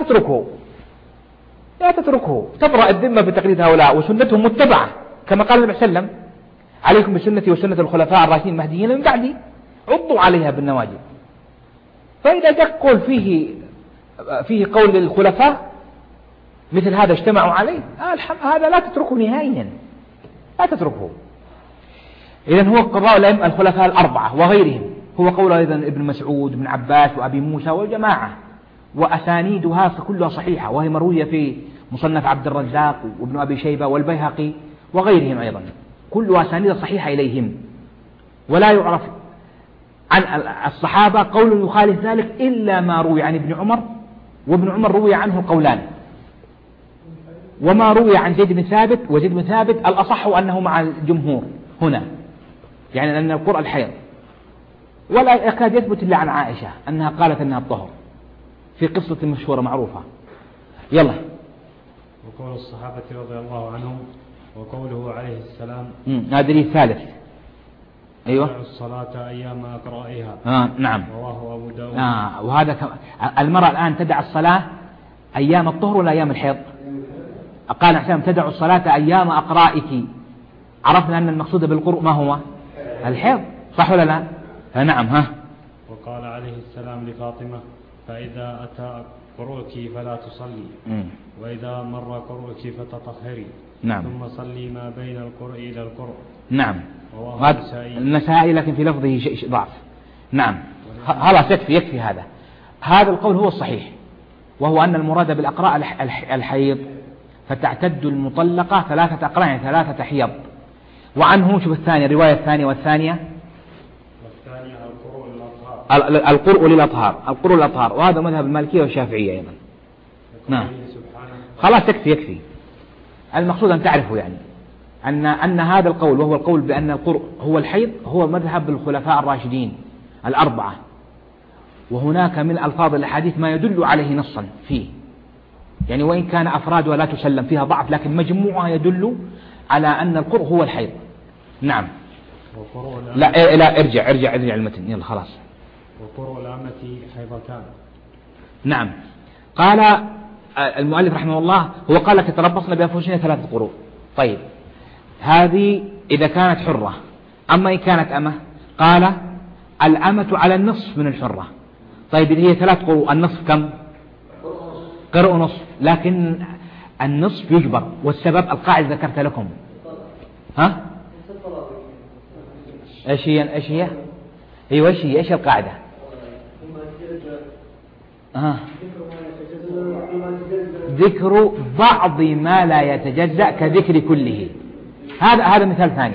تتركه، تبرأ الذمة بتقليد هؤلاء، وسنتهم متبعة، كما قال النبي صلى الله عليه وسلم: عليكم بسنتي وسنة الخلفاء الراشدين المهديين من بعدي، عضوا عليها بالنواجذ. فإذا جاء قول فيه قول للخلفاء مثل هذا اجتمعوا عليه، هذا لا تتركه نهائيا، لا تتركه. إذن هو قضاء الخلفاء الأربعة وغيرهم، هو قول أيضا ابن مسعود بن عباس وأبي موسى والجماعة، وأسانيدها كلها صحيحة، وهي مروية في مصنف عبد الرزاق وابن أبي شيبة والبيهقي وغيرهم أيضا، كل أسانيد صحيحة إليهم. ولا يعرف عن الصحابة قول يخالف ذلك إلا ما روي عن ابن عمر، وابن عمر روي عنه قولان، وما روي عن زيد بن ثابت، وزيد بن ثابت الأصح أنه مع الجمهور هنا، يعني أن القرء الحيض، ولا يكاد يثبت إلا عن عائشة أنها قالت أنها الطهر في قصة مشهورة معروفة. يلا. وقول الصحابة رضي الله عنهم وقوله عليه السلام. هذا دليل ثالث. أيوة. الصلاة أيام أقرائها. نعم. رواه أبو داود. وهذا المرأة الآن تدع الصلاة أيام الطهر ولا أيام الحيض؟ قال حسام تدع الصلاة أيام أقرائك، عرفنا أن المقصود بالقرء ما هو؟ الحيض، صح ولا لا؟ نعم. وقال عليه السلام لفاطمة: فإذا أتى قرؤك فلا تصلي، وإذا مر قرؤك فتطهري، نعم. ثم صلي ما بين القرء إلى القرء. نعم. النسائي لكن في لفظه شيء ضعف. نعم. خلاص يكفي هذا القول هو الصحيح، وهو أن المراد بالأقراء الحيض، فتعتد المطلقة 3 أقراء، يعني 3 حيض. وعنه شوف الثانية، الرواية الثانية والثانية القرء للأطهار، وهذا مذهب المالكية والشافعية أيضا. نعم. خلاص يكفي. المقصود أن تعرفوا يعني أن هذا القول، وهو القول بأن القرء هو الحيض، هو مذهب الخلفاء الراشدين الأربعة. وهناك من ألفاظ الأحاديث ما يدل عليه نصا فيه، يعني وإن كان أفرادها لا تسلم فيها ضعف، لكن مجموعها يدل على أن القرء هو الحيض. نعم. لا ارجع المتن، يلا خلاص. وقرء الأمة حيضتان. نعم. قال المؤلف رحمه الله هو قال لك تربصن بأنفسهن 3 قروء. طيب هذه إذا كانت حرة. أما إن كانت أمة قال الأمة على النصف من الحرة. طيب إذا هي 3 قروء النصف كم؟ قرء نصف. لكن النصف يجبر، والسبب القاعدة ذكرت لكم. ها؟ ايش هي؟ ايوه ايش القاعدة؟ ذكر بعض ما لا يتجزأ كذكر كله. هذا مثال ثاني.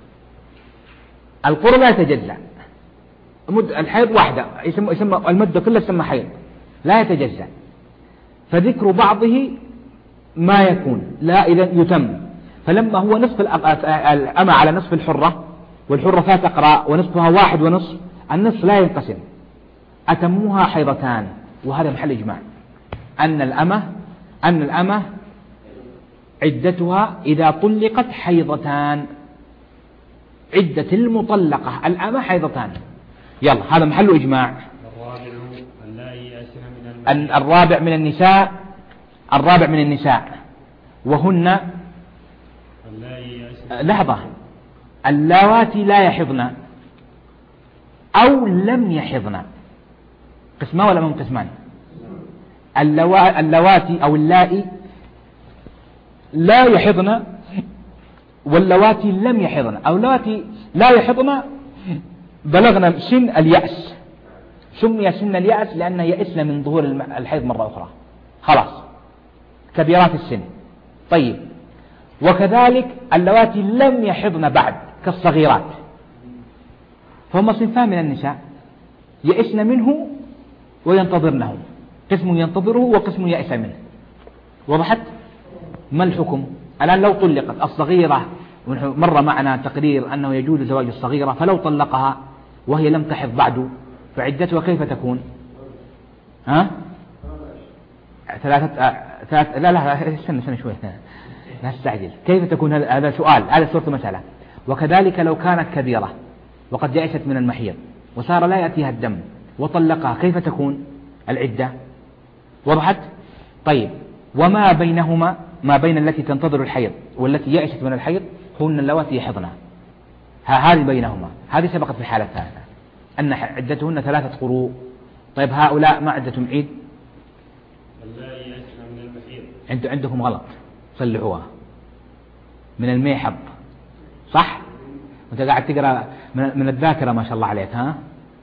القرء لا يتجزأ، الحيض واحدة يسمى المدة كلها تسمى حيض لا يتجزأ، فذكر بعضه ما يكون لا إذا يتم. فلما هو نصف الأمة على نصف الحرة، والحرة فيها تقرأ ونصفها 1 ونصف، النصف لا ينقسم، أتموها حيضتان. وهذا محل إجماع أن الأمة عدتها إذا طلقت حيضتان. عدة المطلقة الأمة حيضتان. يلا هذا محل إجماع. الرابع من النساء وهن لحظة اللواتي لا يحضن أو لم يحضن. قسمان ولا من قسمان؟ اللواتي أو اللائي لا يحضن، واللواتي لم يحضن أو اللواتي لا يحضن بلغنا سن اليأس. سمي سن اليأس لأن يئسن من ظهور الحيض مرة أخرى، خلاص كبيرات السن. طيب وكذلك اللواتي لم يحضن بعد كالصغيرات، فهم صنفان من النساء يئسن منه وينتظرنه، قسم ينتظره وقسم يئس منه. وضحت؟ ما الحكم الآن لو طلقت الصغيرة؟ مر معنا تقرير أنه يجوز زواج الصغيرة، فلو طلقها وهي لم تحض بعد فعدتها كيف تكون؟ ها؟ لا استنى شوي، لا تستعجل. كيف تكون؟ هذا سؤال، هذا صورة مسألة. وكذلك لو كانت كبيرة وقد يئست من المحيض وصار لا يأتيها الدم وطلقها كيف تكون العدة؟ وضحت؟ طيب وما بينهما، ما بين التي تنتظر الحيض والتي يئست من الحيض هن اللواتي يحضن، هذه بينهما. هذه سبقت في الحالة الثالثة أن عدتهن 3 قروء. طيب هؤلاء ما عدتهم عيد؟ عندكم غلط، صلحوها. من الميحض صح؟ وانت قاعد تقرأ من الذاكرة ما شاء الله عليك. ها؟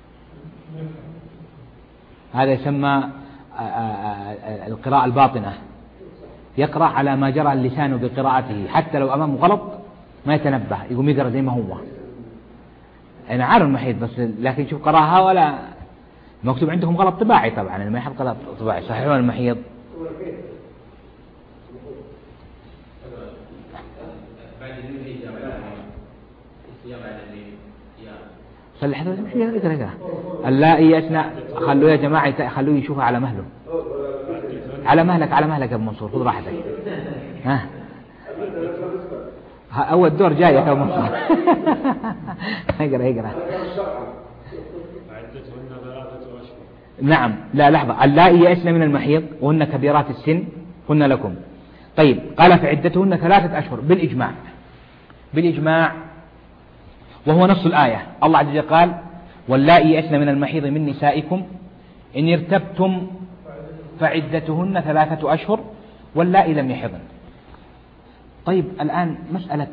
هذا يسمى القراءة الباطنة، يقرأ على ما جرى اللسان بقراءته، حتى لو أمامه غلط ما يتنبه، يقوم يقرأ زي ما هو. أنا عارف المحيط بس لكن شوف قراها ولا مكتوب عندكم غلط طباعي. طبعا المحيط غلط طباعي، صحيحون المحيط. صلح هذا اقرأ اللائي يسنى. خلوه يا جماعة، خلوه يشوفها على مهله، على مهلك يا ابو منصور، خذ راحتك. ها أول دور جاي يا أبو منصور. اقرأ. نعم لا لحظة. اللائي يئسن من المحيض وهن كبيرات السن هن لكم. طيب قال فعدتهن 3 أشهر بالإجماع، وهو نص الآية. الله عز وجل قال واللائي يئسن من المحيض من نسائكم إن ارتبتم فعدتهن 3 أشهر واللائي لم يحضن. طيب الآن مسألة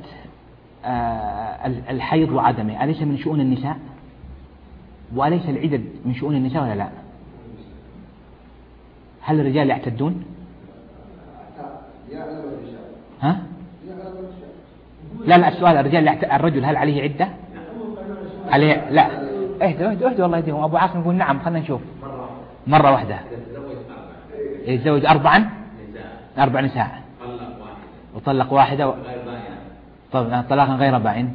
الحيض وعدمه أليس من شؤون النساء؟ وأليس العدد من شؤون النساء ولا لا؟ هل الرجال يعتدون؟ ها؟ لا السؤال الرجل هل عليه عدة؟ عليه لا. اهدوا والله يهديهم. أبو عاصم يقول نعم، خلنا نشوف. مرة واحدة يتزوج 4 نساء وطلق واحدة طلاقا غير بائن.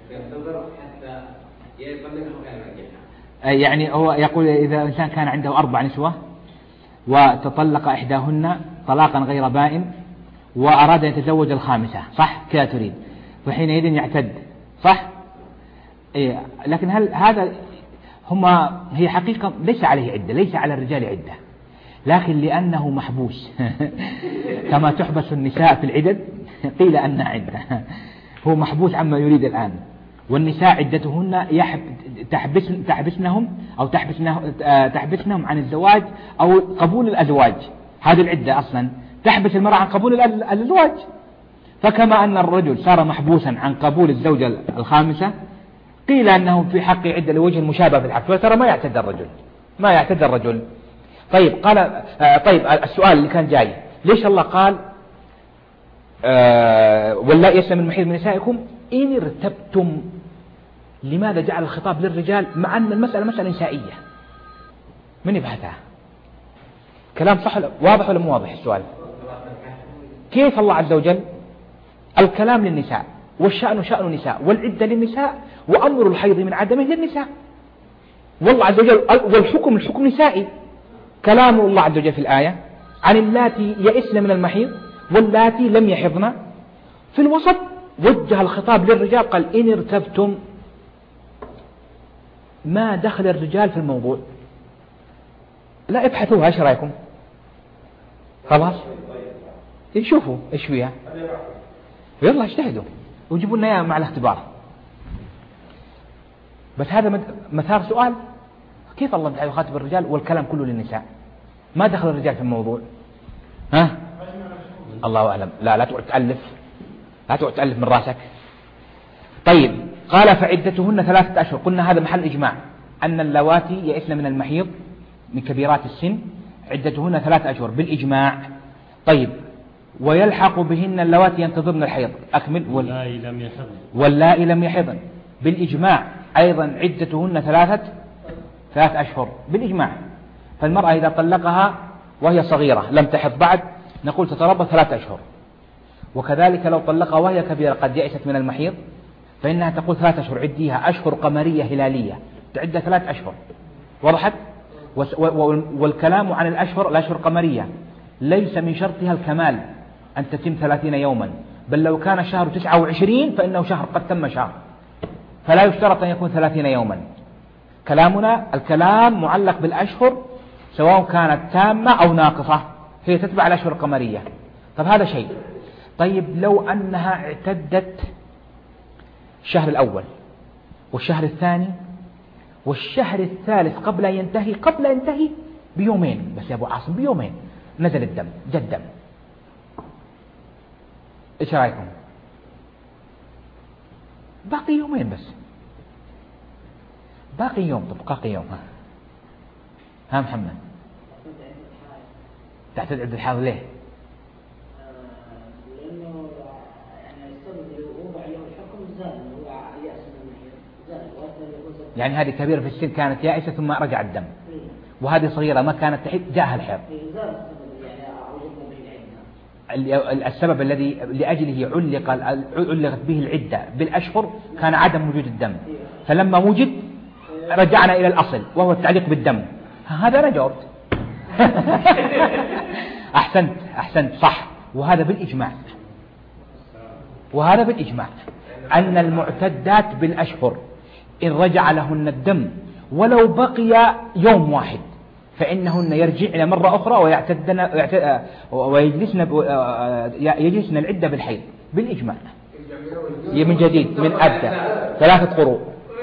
يعني هو يقول إذا إنسان كان عنده 4 نسوة وتطلق إحداهن طلاقا غير بائن وأراد أن يتزوج الخامسة، صح كذا تريد، فحينئذ يعتد، صح؟ إيه. لكن هل هذا هي حقيقة ليس عليه عدة، ليس على الرجال عدة، لكن لأنه محبوس كما تحبس النساء في العدد قيل أن عدة، هو محبوس عما يريد الآن. والنساء عدتهن تحبسنهم أو تحبسنهم عن الزواج أو قبول الأزواج. هذه العدة أصلا تحبس المرأة عن قبول الأزواج. فكما أن الرجل صار محبوسا عن قبول الزوجة الخامسة، قيل أنه في حق عدة لوجه المشابه في الحق، فترى ما يعتد الرجل. طيب قال طيب السؤال اللي كان جاي، ليش الله قال ولا يئسن من المحيض من نسائكم إن ارتبتم؟ لماذا جعل الخطاب للرجال مع أن المسألة مسألة نسائية؟ من يبحثها؟ كلام صح واضح ولا مو واضح السؤال؟ كيف الله عز وجل الكلام للنساء والشأن شأن النساء والعدة للنساء وأمر الحيض من عدمه للنساء، والله عز وجل الحكم نسائي. كلام الله عز وجل في الآية عن اللاتي يئسن من المحيض واللاتي لم يحضن، في الوسط وجه الخطاب للرجال قال إن ارتبتم. ما دخل الرجال في الموضوع؟ لا ابحثوها، ايش رايكم؟ خلاص شوفوا ايش فيها، يلا اجتهدوا وجيبوا لنا اياها مع الاختبار. بس هذا مثار سؤال، كيف الله تعالى يخاطب الرجال والكلام كله للنساء؟ ما دخل الرجال في الموضوع؟ ها؟ الله أعلم. لا تقعد تألف من راسك. طيب قال فعدتهن 3 أشهر. قلنا هذا محل إجماع أن اللواتي يئسن من المحيض من كبيرات السن عدتهن 3 أشهر بالإجماع. طيب ويلحق بهن اللواتي ينتظرن الحيض. أكمل. واللائي لم يحضن بالإجماع أيضا عدتهن 3 أشهر بالإجماع. فالمرأة إذا طلقها وهي صغيرة لم تحض بعد نقول تتربص 3 أشهر. وكذلك لو طلقها وهي كبيرة قد يئست من المحيض فإنها تقول 3 أشهر عديها أشهر قمرية هلالية تعد 3 أشهر. وضحت؟ والكلام عن الأشهر قمرية ليس من شرطها الكمال أن تتم 30 يوما، بل لو كان الشهر 29 فإنه شهر قد تم شهر، فلا يشترط أن يكون 30 يوما. الكلام معلق بالأشهر سواء كانت تامة أو ناقصة، هي تتبع الأشهر القمرية. طب هذا شيء. طيب لو أنها اعتدت الشهر الأول والشهر الثاني والشهر الثالث قبل أن ينتهي بيومين بس يا أبو عاصم، بيومين نزل الدم جد دم، إيش رأيكم؟ باقي يومين بس، باقي يوم. ها محمد تعتد عدة الحائض ليه؟ لأنه يعني السبب اللي وضع له الحكم زال، هو يأس من المحيض زال. يعني هذه كبيرة في السن كانت يائسة ثم رجع الدم، وهذه صغيرة ما كانت تحيض جاءها الحيض. السبب الذي لأجله علقت به العدة بالأشهر كان عدم وجود الدم، فلما وجد رجعنا إلى الأصل وهو التعليق بالدم. هذا أنا جاوبت. أحسنت صح. وهذا بالإجماع أن المعتدات بالأشهر إن رجع لهن الدم ولو بقي يوم واحد فإنهن يرجعن مرة أخرى ويجلسن العدة بالحيض بالإجماع من جديد من أبدأ 3 قروء.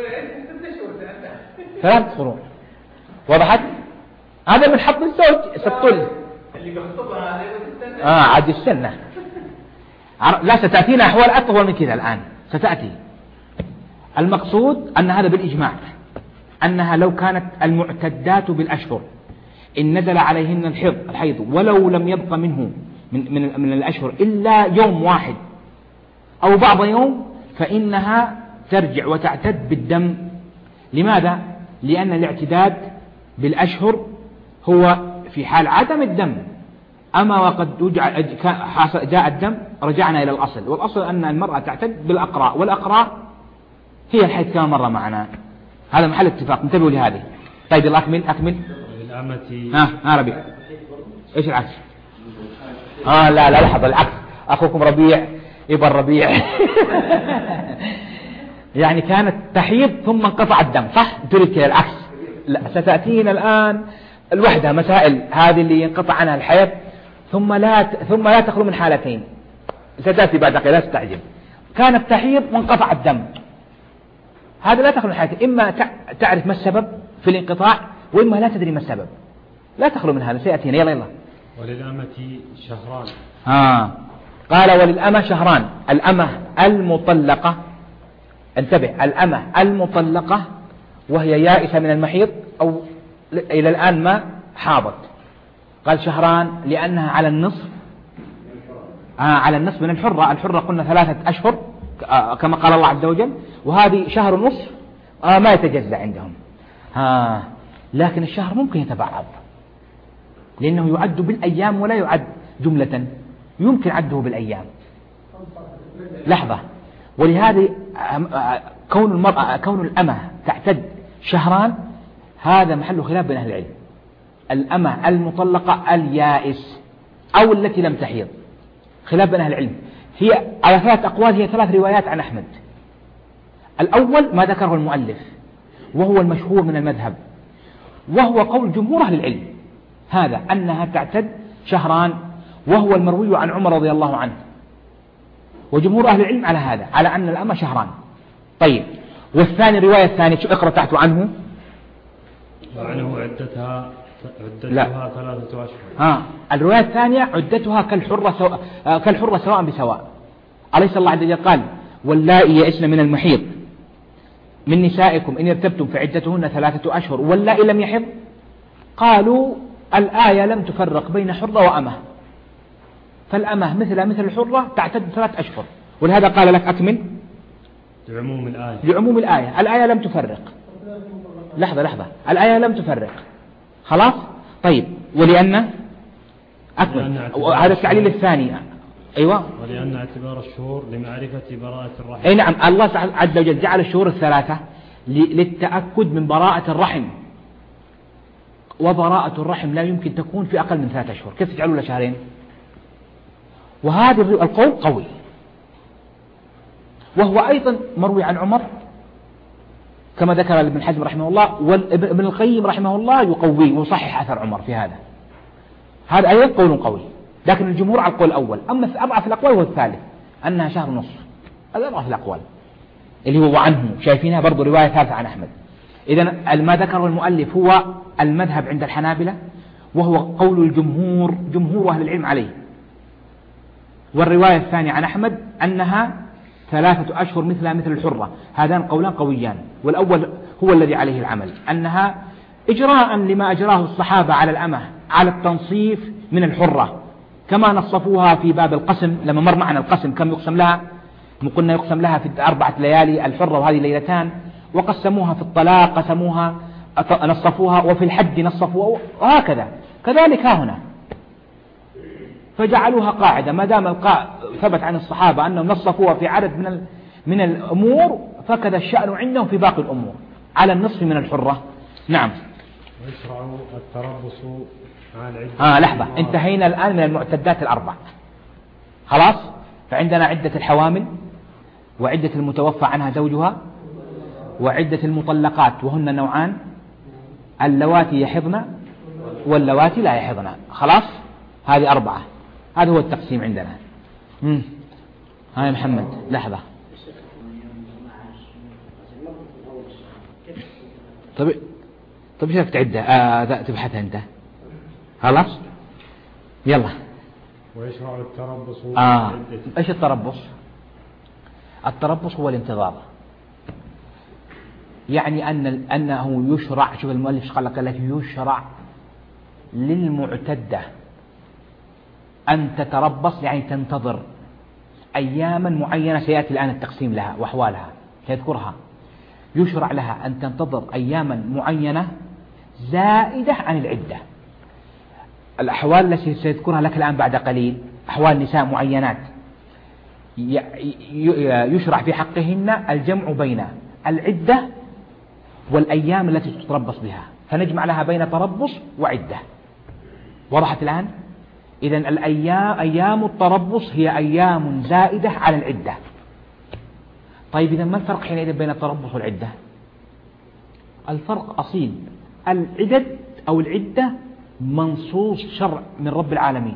3 قروء. وضحت؟ هذا من حظ الزوج ستقول اللي بيخطبها عاد السنة. لا ستأتينا أحوال أطول من كذا الآن ستأتي. المقصود أن هذا بالإجماع أنها لو كانت المعتدات بالأشهر إن نزل عليهن الحيض ولو لم يبق منه من الأشهر إلا يوم واحد أو بعض يوم فإنها ترجع وتعتد بالدم. لماذا؟ لأن الاعتداد بالأشهر هو في حال عدم الدم، أما وقد جاء الدم رجعنا إلى الأصل، والأصل أن المرأة تعتد بالأقراء، والأقراء هي الحيض كما مر معنا. هذا محل اتفاق، انتبهوا لهذه. طيب يلا أكمل. ربيع إيش العكس؟ لا لحظة، العكس. أخوكم ربيع ابن ربيع. يعني كانت تحيض ثم انقطع الدم، صح؟ تريد كذا العكس. لا ستأتينا الآن الوحدة مسائل هذه اللي ينقطع عنها الحيض ثم لا تخلو من حالتين ستأتي بعد قليل لا تستعجل. كانت تحيض وانقطع الدم، هذا لا تخلو من حالتين، إما تعرف ما السبب في الانقطاع وإما لا تدري ما السبب، لا تخلو من هذا سيأتينا. يلا وللأمة شهران. قال وللأمة شهران. الأمة المطلقة، انتبه، الأمة المطلقة وهي يائسة من المحيض أو إلى الآن ما حاضت، قال شهران لأنها على النصف على النصف من الحرة. الحرة قلنا 3 أشهر كما قال الله عز وجل، وهذه شهر ونصف ما يتجزأ عندهم. لكن الشهر ممكن يتبعض لأنه يعد بالأيام ولا يعد جملة، يمكن عده بالأيام. لحظة، ولهذا كون الأمة تعتد شهران هذا محل خلاف بين أهل العلم. الأمة المطلقة اليائس أو التي لم تحيض خلاف بين أهل العلم، هي على 3 أقوال، هي 3 روايات عن أحمد. الأول ما ذكره المؤلف وهو المشهور من المذهب، وهو قول جمهور أهل العلم، هذا أنها تعتد شهران، وهو المروي عن عمر رضي الله عنه، وجمهور أهل العلم على هذا، على أن الأمة شهران. طيب، والثاني الرواية الثانية شو اقرأ تحت عنه؟ وعنه عدتها 3 أشهر. الرواية الثانية عدتها كالحرة سواء بسواء. أليس الله عز وجل قال واللائي يئسن من المحيض من نسائكم إن ارتبتم فعدتهن 3 أشهر واللائي لم يحض؟ قالوا الآية لم تفرق بين حرة وأمة، فالأمة مثل الحرة تعتد 3 أشهر، ولهذا قال لك أكمل لعموم الآية. الآية لم تفرق. لحظة، الآية لم تفرق، خلاص. طيب، ولأن أكمل، هذا التعليل الثاني. أيوة، ولأن اعتبار الشهور لمعرفة براءة الرحم. أي نعم، الله عز وجل جعل الشهور ال3 للتأكد من براءة الرحم، وبراءة الرحم لا يمكن تكون في أقل من 3 أشهر، كيف تجعلوا له شهرين؟ وهذا القول قوي، وهو أيضا مروي عن عمر كما ذكر ابن حزم رحمه الله، وابن القيم رحمه الله يقوي ويصحح أثر عمر في هذا. هذا أيضا قول قوي، لكن الجمهور على القول الأول. أما في أضعف الأقوال هو الثالث، أنها شهر ونصف، هذا أضعف الأقوال اللي هو عنه، شايفينها برضو رواية ثالثة عن أحمد. إذن ما ذكره المؤلف هو المذهب عند الحنابلة، وهو قول الجمهور، جمهور أهل العلم عليه. والرواية الثانية عن أحمد أنها 3 أشهر مثل الحرة. هذان قولان قويان، والأول هو الذي عليه العمل، أنها إجراء لما أجراه الصحابة على الأمة على التنصيف من الحرة، كما نصفوها في باب القسم لما مر معنا القسم كم يقسم لها. قلنا يقسم لها في 4 ليالي الحرة وهذه ليلتان، وقسموها في الطلاق قسموها نصفوها، وفي الحج نصفوها، وهكذا. كذلك ها هنا فجعلوها قاعدة، ما دام ثبت عن الصحابة أنهم نصفوها في عدد من الأمور، فكذا الشأن عندهم في باقي الأمور على النصف من الحرة. نعم. ويشرع التربص مع العدة. لحظة، انتهينا الآن من المعتدات ال4، خلاص. فعندنا عدة الحوامل، وعدة المتوفى عنها زوجها، وعدة المطلقات وهن نوعان، اللواتي يحضن واللواتي لا يحضن. خلاص، هذه 4. هذا هو التقسيم عندنا. هاي محمد، لحظة. طيب ايش رايك تعدها تبحثها انت؟ خلاص، يلا. ويشرع التربص. ايش التربص؟ التربص هو الانتظار، يعني أنه يشرع. شوف المؤلف قال لك يشرع للمعتدة أن تتربص، يعني تنتظر أياما معينة، سيأتي الآن التقسيم لها وأحوالها سيذكرها. يشرع لها أن تنتظر أياما معينة زائدة عن العدة. الأحوال التي سيذكرها لك الآن بعد قليل أحوال نساء معينات يشرع في حقهن الجمع بين العدة والأيام التي تتربص بها، فنجمع لها بين تربص وعدة. وضحت الآن؟ إذن أيام التربص هي أيام زائدة على العدة. طيب إذن ما الفرق حينئذ بين التربص والعدة؟ الفرق أصيل، العدد أو العدة منصوص شرع من رب العالمين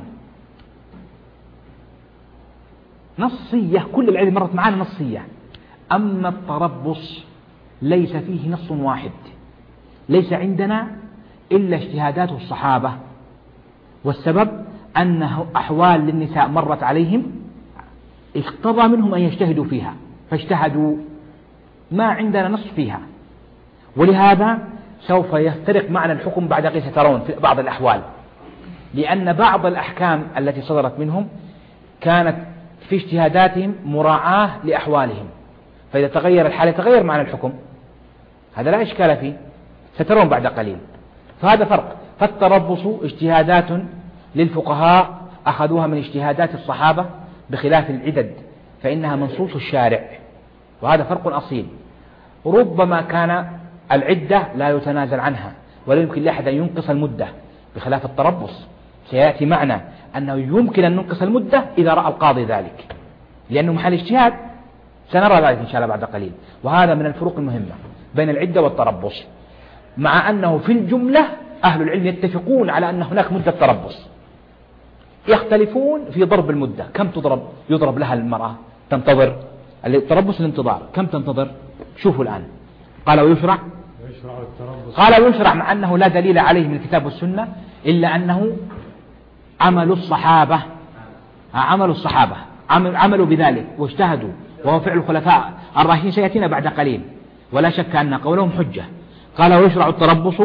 نصية، كل العدد مرت معنا نصية. أما التربص ليس فيه نص واحد، ليس عندنا إلا اجتهادات الصحابة، والسبب أنه أحوال للنساء مرت عليهم اقتضى منهم أن يجتهدوا فيها فاجتهدوا، ما عندنا نص فيها، ولهذا سوف يفترق معنا الحكم بعد قليل سترون في بعض الأحوال، لأن بعض الأحكام التي صدرت منهم كانت في اجتهاداتهم مراعاة لأحوالهم، فإذا تغير الحال يتغير معنا الحكم، هذا لا إشكال فيه، سترون بعد قليل. فهذا فرق. فالتربص اجتهادات للفقهاء أخذوها من اجتهادات الصحابة بخلاف العدد فإنها منصوص الشارع، وهذا فرق أصيل. ربما كان العدة لا يتنازل عنها ولا يمكن لأحد أن ينقص المدة، بخلاف التربص سيأتي معنا أنه يمكن أن ننقص المدة إذا رأى القاضي ذلك، لأنه محل اجتهاد، سنرى ذلك إن شاء الله بعد قليل. وهذا من الفروق المهمة بين العدة والتربص، مع أنه في الجملة أهل العلم يتفقون على أن هناك مدة تربص، يختلفون في ضرب المدة، كم يضرب لها المرأة تنتظر التربص الانتظار، كم تنتظر؟ شوفوا الآن. قال ويشرع التربص، قال ويشرع، مع أنه لا دليل عليه من الكتاب والسنة إلا أنه عمل الصحابة عملوا بذلك واجتهدوا، وهو فعل الخلفاء الراشدين سيأتينا بعد قليل، ولا شك أن قولهم حجة. قال ويشرع التربص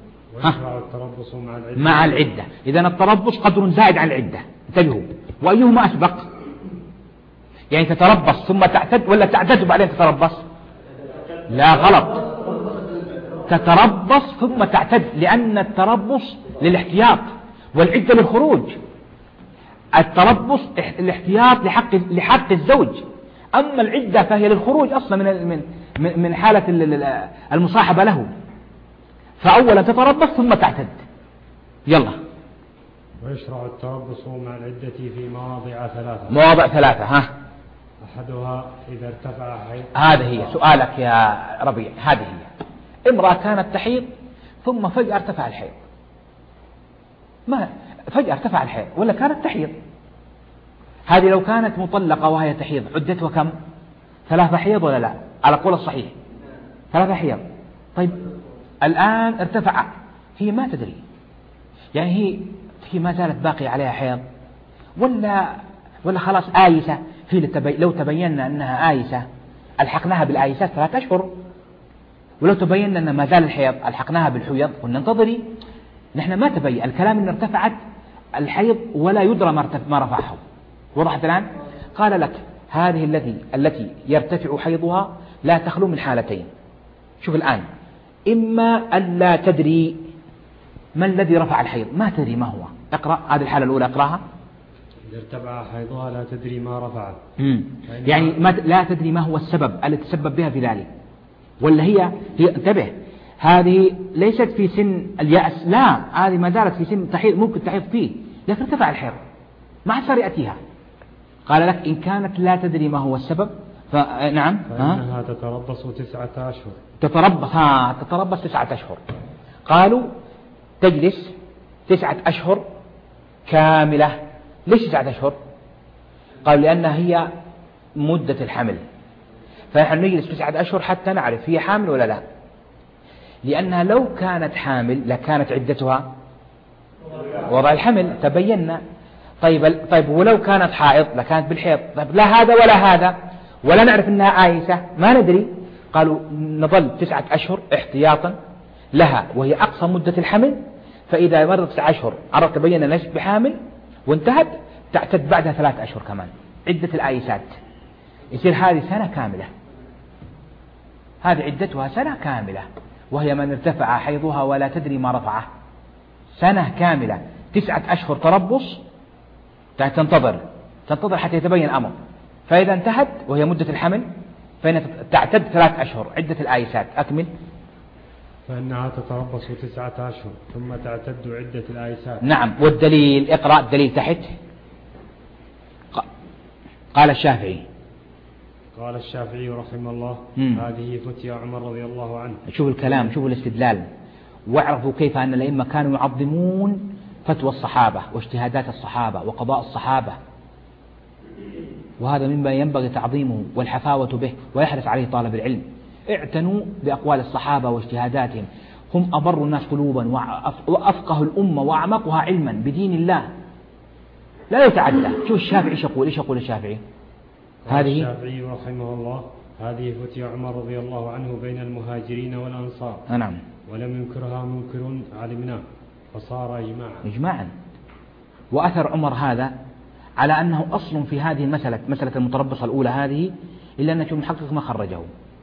مع العدة. إذن التربص قدر زائد عن العدة، انتبهوا. وأيهما أسبق؟ يعني تتربص ثم تعتد، ولا تعتد وبعدين تتربص؟ لا، غلط، تتربص ثم تعتد، لأن التربص للاحتياط والعدة للخروج. التربص الاحتياط لحق الزوج، أما العدة فهي للخروج أصلا من حالة المصاحبة له. فأولا تتربص ثم تعتد. يلا. ويشرع التربص مع العدة في مواضع ثلاثة. ها. أحدها إذا ارتفع حيض. هذه هي سؤالك يا ربيع، هذه هي. امرأة كانت تحيض ثم فجأة ارتفع الحيض، ما فجأة ارتفع الحيض ولا كانت تحيض، هذه لو كانت مطلقة وهي تحيض عدتها كم؟ 3 حيض ولا لا؟ على قول الصحيح 3 حيض. طيب الآن ارتفع، هي ما تدري، يعني هي ما زالت باقي عليها حيض ولا خلاص آيسة. لو تبينا أنها آيسة ألحقناها بالآيسات 3 أشهر، ولو تبينا أن ما زال الحيض ألحقناها بالحيض قلنا انتظري. نحن ما تبين الكلام أن ارتفعت الحيض ولا يدرى ما رفعه. وضحت الآن؟ قال لك هذه التي يرتفع حيضها لا تخلو من حالتين. شوف الآن، إما ألا تدري ما الذي رفع الحيض، ما تدري ما هو. اقرأ هذه الحالة الأولى، اقرأها. إذا ارتفع حيضها لا تدري ما رفعه، يعني لا تدري ما هو السبب الذي تسبب بها في ذلك، ولا هي انتبه، هذه ليست في سن اليأس، لا، هذه ما زالت في سن تحيض، ممكن تحيض فيه لكن ارتفع الحيض ما صار يأتيها. قال لك إن كانت لا تدري ما هو السبب نعم فإنها تتربص 9 أشهر. تتربص 9 أشهر. قالوا تجلس 9 أشهر كاملة. ليش 9 أشهر؟ قالوا لأنها هي مدة الحمل، فنحن نجلس 9 أشهر حتى نعرف هي حامل ولا لا، لأنها لو كانت حامل لكانت عدتها وضع الحمل تبينا. طيب ولو كانت حائض لكانت بالحيض. طيب لا هذا ولا هذا، ولا نعرف أنها آيسة، ما ندري. قالوا نظل 9 أشهر احتياطا لها، وهي أقصى مدة الحمل، فإذا مرت 9 أشهر عرفت تبين أنها ليست بحامل وانتهت، تعتد بعدها 3 أشهر كمان عدة الآيسات، يصير هذه سنة كاملة، هذه عدتها سنة كاملة، وهي من ارتفع حيضها ولا تدري ما رفعه، سنة كاملة 9 أشهر تربص، تنتظر حتى يتبين الأمر، فإذا انتهت وهي مدة الحمل فإن تعتد 3 أشهر عدة الآيسات. أكمل. فإنها تتربص 9 أشهر ثم تعتد عدة الآيسات. نعم. والدليل، اقرأ الدليل تحت. قال الشافعي رحمه الله هذه فتيا عمر رضي الله عنه. شوف الكلام، شوف الاستدلال. واعرفوا كيف أن الأئمة كانوا يعظمون فتوى الصحابة واجتهادات الصحابة وقضاء الصحابة، وهذا مما ينبغي تعظيمه والحفاوة به ويحرص عليه طالب العلم. اعتنوا بأقوال الصحابة واجتهاداتهم، هم أبر الناس قلوبا وأفقه الأمة وأعمقها علما بدين الله، لا يتعدى. شوف الشافعي يقول، إيش يقول الشافعي؟ هذه الشافعي رحمه الله: هذه فتيا عمر رضي الله عنه بين المهاجرين والأنصار. نعم. ولم ينكرها منكر علمناه فصار إجماعا. وأثر عمر هذا على أنه أصل في هذه المسألة، مسألة المتربصة الأولى هذه، إلا أن المحقق ما خرجه،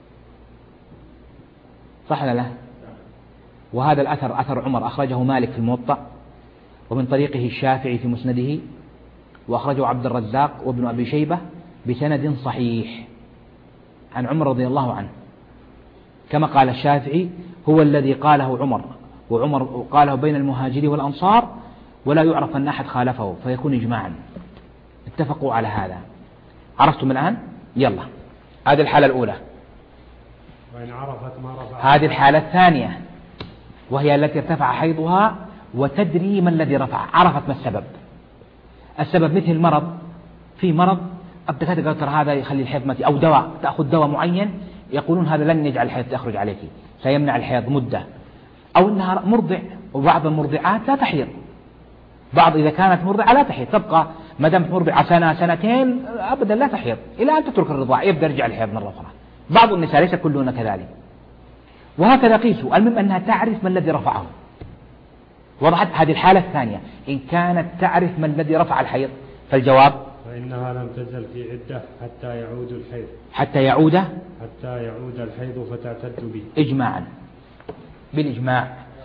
صح ولا لا؟ وهذا الأثر أثر عمر أخرجه مالك في الموطأ، ومن طريقه الشافعي في مسنده، وأخرجه عبد الرزاق وابن أبي شيبة بسند صحيح عن عمر رضي الله عنه، كما قال الشافعي: هو الذي قاله عمر، وعمر قاله بين المهاجرين والأنصار، ولا يعرف أن أحد خالفه فيكون إجماعا. اتفقوا على هذا. عرفتم الآن؟ يلا، هذه الحالة الأولى. وإن عرفت ما رفع. هذه الحالة الثانية، وهي التي ارتفع حيضها وتدري ما الذي رفع، عرفت ما السبب. السبب مثل مرض، في مرض الدكاترة قالوا ترى هذا يخلي الحيض متى، أو دواء، تأخذ دواء معين يقولون هذا لن يجعل الحيض تخرج عليك، سيمنع الحيض مدة، أو أنها مرضع، وبعض المرضعات لا تحيض، بعض إذا كانت مرضعة لا تحيض، تبقى ما دامت مرضعة سنة سنتين أبدا لا تحيض إلى أن تترك الرضاعة، يبدأ يرجع الحيض مرة أخرى. بعض النساء، ليس كلهن كذلك، وهكذا قيسوا. المهم أنها تعرف ما الذي رفعه. وضحت هذه الحالة الثانية، إن كانت تعرف ما الذي رفع الحيض فالجواب: فإنها لم تزل في عدة حتى يعود الحيض. حتى يعود الحيض فتعتد به إجماعا، بالإجماع.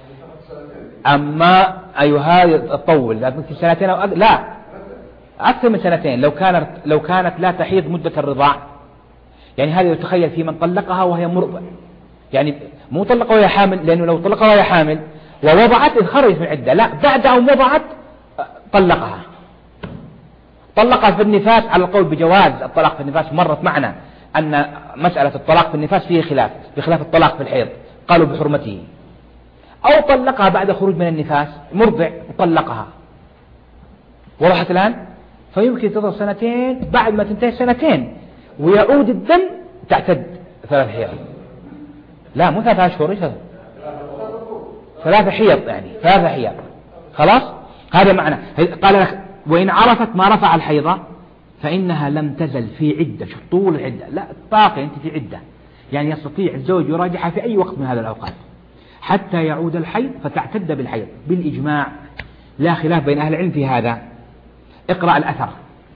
أما هذه تطول، لكن في سنتين أو لا أكثر من سنتين، لو كانت لا تحيض مدة الرضاع، يعني هذا يتخيل في من طلقها وهي مرضع، يعني مو طلقها وهي حامل، لأنه لو طلقها وهي حامل ووضعت خرجت من عدة، لا، بعد أن وضعت طلقها في النفاس، على القول بجواز الطلاق في النفاس. مرت معنا أن مسألة الطلاق في النفاس فيه خلاف، بخلاف الطلاق في الحيض، قالوا بحرمته. أو طلقها بعد خروج من النفاس، مرضع وطلقها، وضحت الآن؟ فيمكن تظل سنتين، بعد ما تنتهي سنتين ويعود الدم تعتد 3 حيض، لا مو 3 أشهر، 3 حيض، يعني 3 حيض، خلاص. هذا معنى قال لك: وإن عرفت ما رفع الحيضة فإنها لم تزل في عدة. شوف طول العدة، لا باقي أنت في عدة، يعني يستطيع الزوج يراجعها في أي وقت من هذه الأوقات حتى يعود الحيض فتعتد بالحيض بالإجماع، لا خلاف بين أهل العلم في هذا. اقرأ الأثر.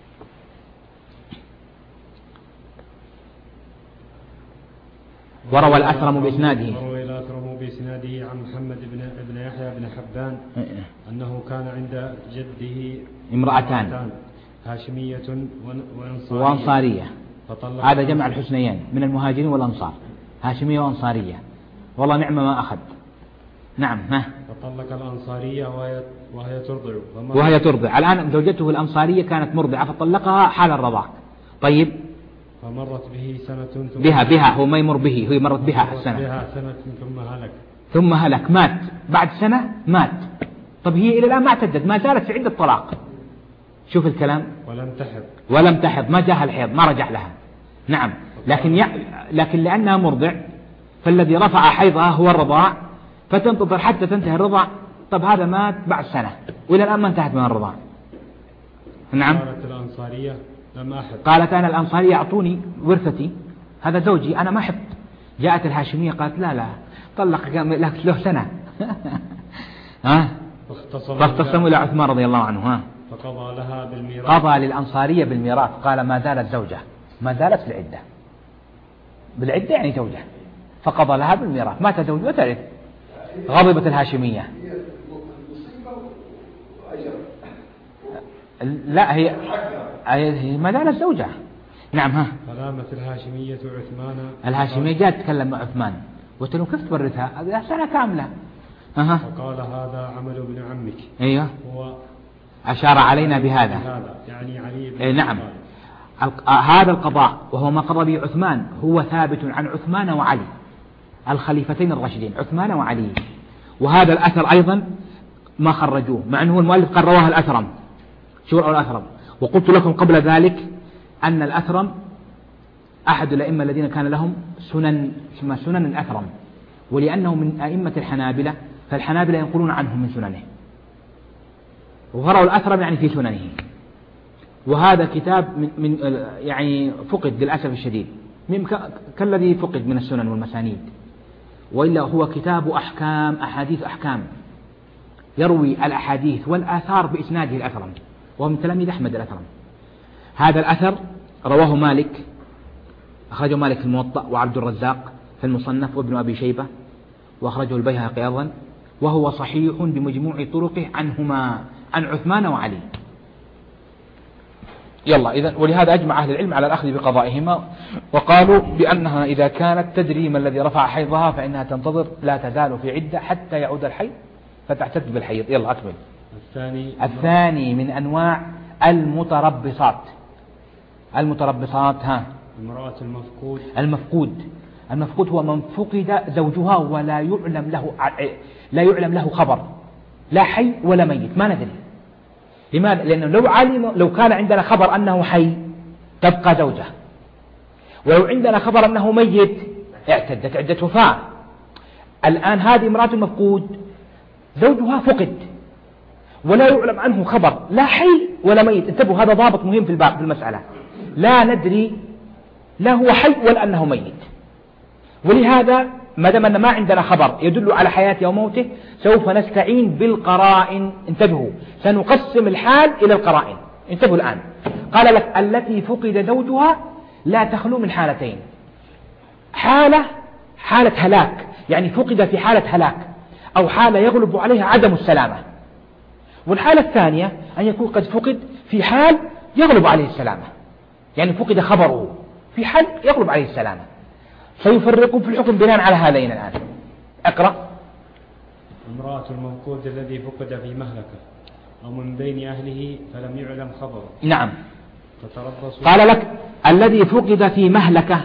وروى الأثرم بإسناده عن محمد بن يحيى بن حبان أنه كان عند جده امرأتان هاشمية وأنصارية. هذا جمع الحسنيين من المهاجرين والأنصار، هاشمية وأنصارية، والله نعم ما أخذ. نعم. فطلق الأنصارية وهي ترضع. الآن زوجته الأنصارية كانت مرضعة فطلقها حال الرضاع. طيب، فمرت به سنة بها هو ما يمر به، هي مرت بها سنة ثم هلك، مات بعد سنة، مات. طب هي إلى الآن ما اعتدت، ما زالت في عدة طلاق. شوف الكلام، ولم تحض، ما جاءها الحيض، ما رجع لها. نعم، لكن لأنها مرضع فالذي رفع حيضها هو الرضاع، فتنتظر حتى تنتهي الرضاع. طب هذا مات بعد سنة وإلى الآن ما انتهت من الرضاع. نعم. قالت الأنصارية: لم أحب. قالت: أنا الأنصارية أعطوني ورثتي، هذا زوجي، أنا ما أحب. جاءت الهاشمية قالت: لا طلق له سنة. فاختصموا إلى عثمان رضي الله عنه، فقضى لها بالميراث، قضى للأنصارية بالميراث. قال: ما زالت زوجة، ما زالت في العدة، بالعدة يعني زوجة، فقضى لها بالميراث، مات زوج وترث. غضبت الهاشمية. لا، هي ما زالت زوجة. نعم. فلامت الهاشمية عثمان. الهاشمية جاءت تتكلم مع عثمان وقلت له: كيف تورثها؟ هذه سنة كاملة. فقال: هذا عمل ابن عمك. أيوه، هو أشار علينا بهذا، يعني علي بن نعم. هذا القضاء وهو ما قضى به عثمان هو ثابت عن عثمان وعلي الخليفتين الراشدين، عثمان وعلي. وهذا الأثر أيضا ما خرجوه، مع أنه المؤلف قال رواه الأثرم، شو الأثرم؟ وقلت لكم قبل ذلك أن الأثرم أحد الأئمة الذين كان لهم سنن، اسمها سنن الأثرم، ولأنه من أئمة الحنابلة، فالحنابلة ينقلون عنه من سننه، وفروا الأثرم يعني في سننه. وهذا كتاب من يعني فقد للأسف الشديد، كالذي فقد من السنن والمسانيد، وإلا هو كتاب أحكام، أحاديث أحكام، يروي الأحاديث والآثار بإسناده الأثرم، وهو من تلاميذ أحمد الأثرم. هذا الأثر رواه مالك، أخرجه مالك في الموطأ، وعبد الرزاق في المصنف، وابن أبي شيبة، وأخرجه البيهقي أيضا، وهو صحيح بمجموع طرقه عنهما، عن عثمان وعلي. يلا إذن، ولهذا أجمع أهل العلم على الأخذ بقضائهما، وقالوا بأنها إذا كانت تدري ما الذي رفع حيضها فإنها تنتظر لا تزال في عدة حتى يعود الحيض فتعتد بالحيض. يلا أكمل. الثاني من أنواع المتربصات. المتربصات امرأة المفقود هو من فقد زوجها ولا يعلم له خبر، لا حي ولا ميت، ما ندري. لماذا؟ لأنه لو كان عندنا خبر أنه حي تبقى زوجة، ولو عندنا خبر أنه ميت اعتدت عدة وفاة. الآن هذه امرأة المفقود زوجها فقد ولا يعلم عنه خبر، لا حي ولا ميت. انتبهوا، هذا ضابط مهم في المسألة، لا ندري لا هو حي ولا أنه ميت. ولهذا ما دام أن ما عندنا خبر يدل على حياته أو موته سوف نستعين بالقرائن. انتبهوا، سنقسم الحال إلى القرائن. انتبهوا الآن، قال لك التي فقد زوجها لا تخلو من حالتين: حالة هلاك، يعني فقد في حالة هلاك، أو حالة يغلب عليها عدم السلامة. والحالة الثانية أن يكون قد فقد في حال يغلب عليه السلامة، يعني فقد خبره في حال يغلب عليه السلامة. سيفرقون في الحكم بناء على هذين الآن. اقرأ. امرأة المفقود الذي فقد في مهلكة أو من بين أهله فلم يعلم خبره. نعم. تتربص. قال لك الذي فقد في مهلكة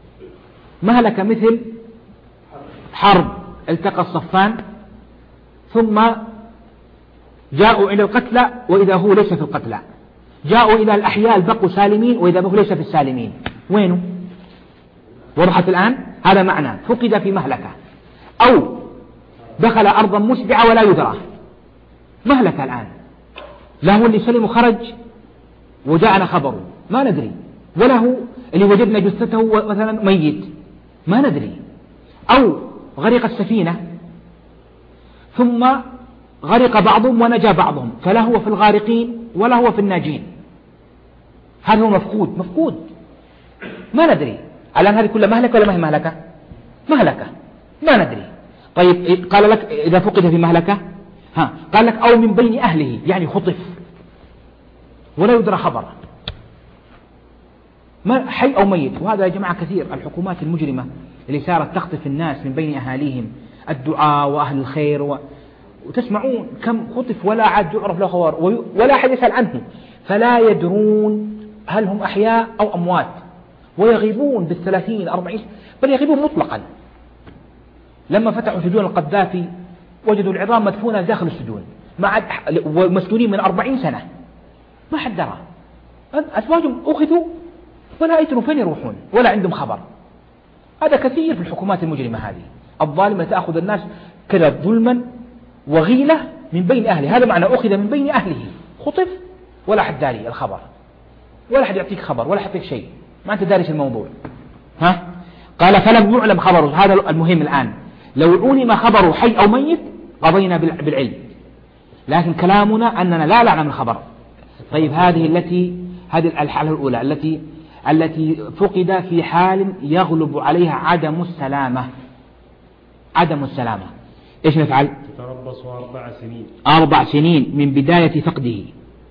مثل حرب، التقى الصفان ثم جاءوا إلى القتلى وإذا هو ليس في القتلى، جاءوا إلى الأحياء بقوا سالمين وإذا هو ليس في السالمين. وينه؟ وضحت الآن؟ هذا معنى فقد في مهلكة. أو دخل أرضا مشبعة ولا يدرى، مهلكة الآن، لا هو اللي سلم وخرج وجاءنا خبره ما ندري، ولا هو اللي وجدنا جثته مثلا ميت ما ندري. أو غرق السفينة ثم غرق بعضهم ونجا بعضهم، فلا هو في الغارقين ولا هو في الناجين، هذا هو مفقود ما ندري. الآن هذه كلها مهلكة ولا ما هي مهلكة؟ مهلكة ما ندري. طيب قال لك إذا فقد في مهلكة قال لك أو من بين أهله، يعني خطف ولا يدرى خبر، ما حي أو ميت. وهذا يا جماعة كثير، الحكومات المجرمة اللي صارت تخطف الناس من بين أهاليهم، الدعاء وأهل الخير وتسمعون كم خطف ولا عاد يعرف له خبر ولا أحد يسأل عنه، فلا يدرون هل هم أحياء أو أموات، ويغيبون بالثلاثين 40 بل يغيبون مطلقا. لما فتحوا سجون القذافي وجدوا العظام مدفونة داخل السجون ومسجونين من 40 سنة ما حد درى، أزواجهم أخذوا ولا يدرون فين يروحون ولا عندهم خبر. هذا كثير في الحكومات المجرمة هذه الظالمة، تأخذ الناس كذا ظلما وغيلة من بين أهله. هذا معنى أخذ من بين أهله، خطف ولا حد داري الخبر، ولا حد يعطيك خبر ولا حد يعطيك شيء، ما أنت دارس الموضوع. قال فلم يعلم خبره، هذا المهم الآن. لو علم خبره حي أو ميت قضينا بالعلم، لكن كلامنا أننا لا نعلم الخبر. طيب هذه الحالة الأولى التي فقد في حال يغلب عليها عدم السلامة. إيش نفعل؟ تتربص 4 سنين. 4 سنين من بداية فقده،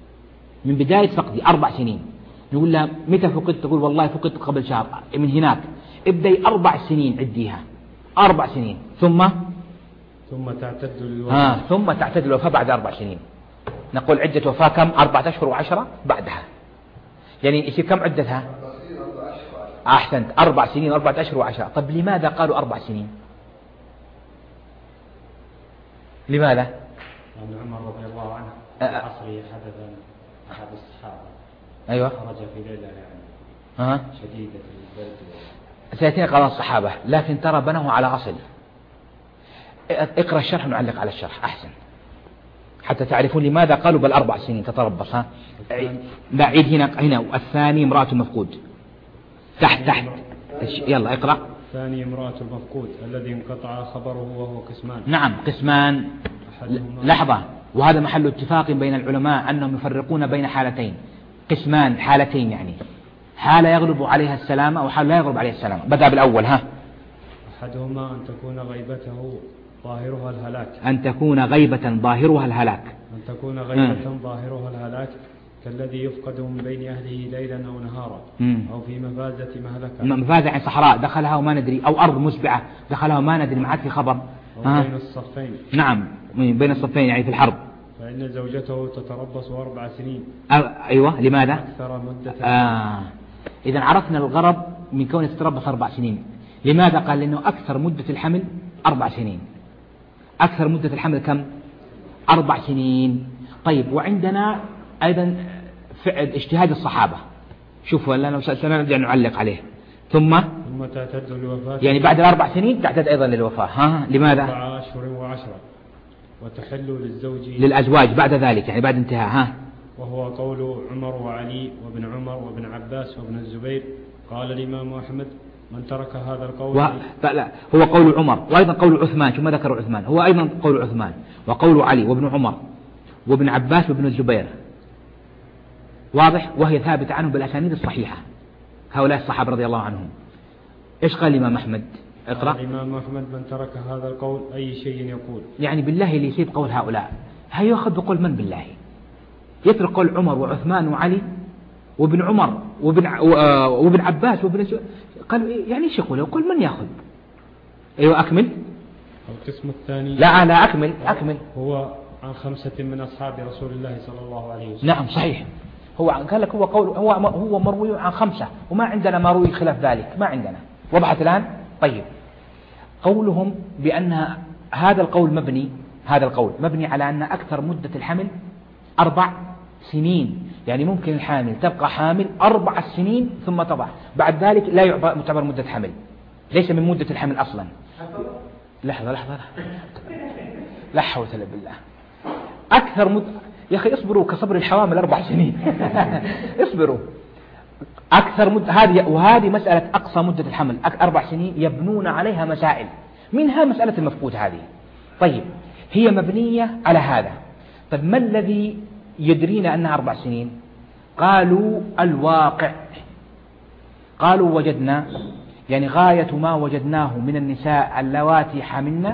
4 سنين. نقول لها متى فقدت؟ تقول والله فقدت قبل شهر. من هناك ابدأي 4 سنين عديها، 4 سنين ثم تعتد الوفاة. ثم تعتد الوفاة بعد 4 سنين. نقول عدة وفاة كم؟ 4 أشهر و10 بعدها، يعني يصير كم عدتها؟ أحسنت، 4 سنين 4 أشهر و10. طب لماذا قالوا 4 سنين؟ لماذا؟ أن عمر رضي الله عنه في عصره حدث أحد الصحابة أيوة خرج في ليلة يعني شديدة البرد سيأتينا قضاء الصحابة، لكن ترى بنه على أصل. اقرأ الشرح ونعلق على الشرح أحسن حتى تعرفون لماذا قالوا بل 4 سنين تتربص. لا عيد هنا الثاني امرأة مفقود تحت يلا اقرأ. الثاني امرأة المفقود الذي انقطع خبره وهو قسمان. نعم قسمان. لحظة، وهذا محل اتفاق بين العلماء أنهم يفرقون بين حالتين، قسمان حالتين يعني حالة يغلب عليها السلامة أو حالة لا يغلب عليها السلامة. بدأ بالأول أحدهما أن تكون غيبته ظاهرها الهلاك. أن تكون غيبة ظاهرها الهلاك. أن تكون غيبة ظاهرها الهلاك كالذي يفقد من بين أهله ليلا أو نهارا أو في مفازة مهلكة. مفازة عن صحراء دخلها وما ندري، أو أرض مسبعة دخلها وما ندري، ما عاد في خبر. أو بين الصفين. نعم بين الصفين يعني في الحرب. فإن زوجته تتربص 4 سنين. أيوة لماذا؟ أكثر مدة. إذا عرفنا الغرض من كونه تتربص 4 سنين. لماذا؟ قال لأنه أكثر مدة الحمل 4 سنين. أكثر مدة الحمل كم؟ 4 سنين. طيب وعندنا أيضا اجتهاد الصحابة، شوفوا لأنه سنرجع نعلق عليه. ثم تعتد للوفاة يعني بعد 4 سنين تعتد أيضا للوفاة. لماذا؟ 4 أشهر و10 وتحل للزوج للأزواج بعد ذلك يعني بعد انتهاء. وهو قول عمر وعلي وابن عمر وابن عباس وابن الزبير. قال الإمام أحمد من ترك هذا القول لا هو قول عمر وأيضا قول عثمان. شو ما ذكر عثمان؟ هو أيضا قول عثمان وقول علي وابن عمر وابن عباس وابن الزبير، واضح، وهي ثابتة عنهم بالأسانيد الصحيحة هؤلاء الصحابة رضي الله عنهم. إيش قال الإمام أحمد؟ اقرأ. الإمام أحمد من ترك هذا القول أي شيء يقول، يعني بالله اللي يسيب قول هؤلاء هيأخذ بقول من بالله؟ يترك قول عمر وعثمان وعلي وابن عمر وابن عباس وابن الزبير. قالوا يعني ايش يقول؟ يقول من يأخذ؟ أيوة أكمل. القسم الثاني لا أكمل. هو عن 5 من أصحاب رسول الله صلى الله عليه وسلم. نعم صحيح. هو قال لك هو مروي عن 5 وما عندنا ما روي خلاف ذلك، ما عندنا. وضحت الآن؟ طيب قولهم بأن هذا القول مبني على أن أكثر مدة الحمل 4 سنين، يعني ممكن الحامل تبقى حامل 4 سنين ثم تضع، بعد ذلك لا يعتبر مدة حمل، ليس من مدة الحمل أصلا. لحظة لا حول ولا بالله. أكثر مدة يا أخي اصبروا كصبر الحوامل 4 سنين اصبروا. أكثر مدة وهذه مسألة أقصى مدة الحمل 4 سنين يبنون عليها مسائل، منها مسألة المفقود هذه. طيب هي مبنية على هذا. طيب ما الذي يدرينا أنها 4 سنين؟ قالوا الواقع. قالوا وجدنا يعني غاية ما وجدناه من النساء اللواتي حملن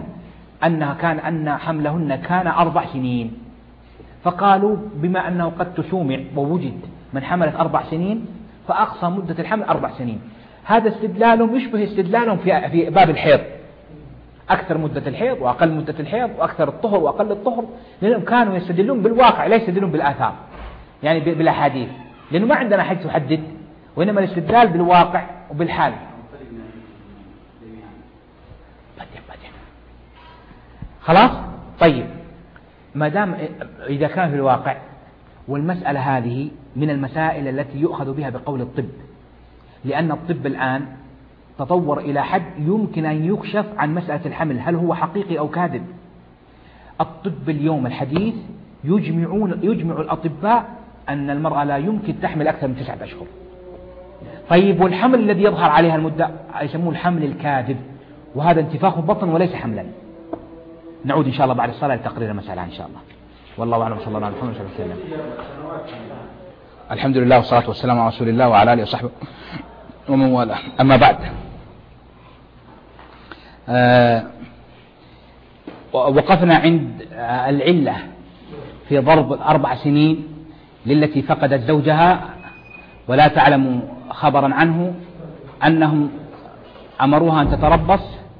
أن حملهن كان 4 سنين، فقالوا بما أنه قد تسومع ووجد من حملت 4 سنين فأقصى مدة الحمل 4 سنين. هذا استدلالهم يشبه استدلالهم في باب الحيض، أكثر مدة الحيض وأقل مدة الحيض وأكثر الطهر وأقل الطهر، لأنهم كانوا يستدلون بالواقع لا يستدلون بالآثار يعني بالأحاديث، لأنه ما عندنا حد تحدد، وإنما الاستدلال بالواقع وبالحال. خلاص طيب ما دام إذا كان في الواقع، والمسألة هذه من المسائل التي يؤخذ بها بقول الطب، لأن الطب الآن تطور إلى حد يمكن أن يكشف عن مسألة الحمل هل هو حقيقي أو كاذب. الطب اليوم الحديث يجمع الأطباء أن المرأة لا يمكن تحمل أكثر من 9 أشهر. طيب والحمل الذي يظهر عليها المدة يسموه الحمل الكاذب، وهذا انتفاخ بطن وليس حملا. نعود إن شاء الله بعد الصلاة لتقرير المسألة إن شاء الله. والله أعلم، صلى الله عليه وسلم. الحمد لله والصلاة والسلام على رسول الله وعلى آله وصحبه ومن والاه. أما بعد، وقفنا عند العلة في ضرب 4 سنين للتي فقدت زوجها ولا تعلم خبرا عنه أنهم أمروها أن تتربص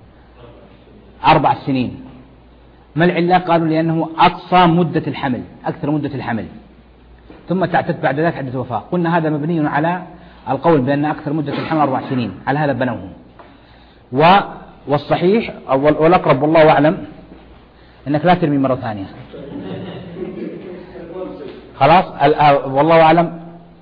4 سنين. ما العلة؟ قالوا لأنه أقصى مدة الحمل، أكثر مدة الحمل، ثم تعتد بعد ذلك عدة وفاة. قلنا هذا مبني على القول بأن أكثر مدة الحمل 4 سنين، على هذا بنوه. والصحيح والأقرب والله أعلم إنك لا ترمي مرة ثانية. خلاص. والله أعلم.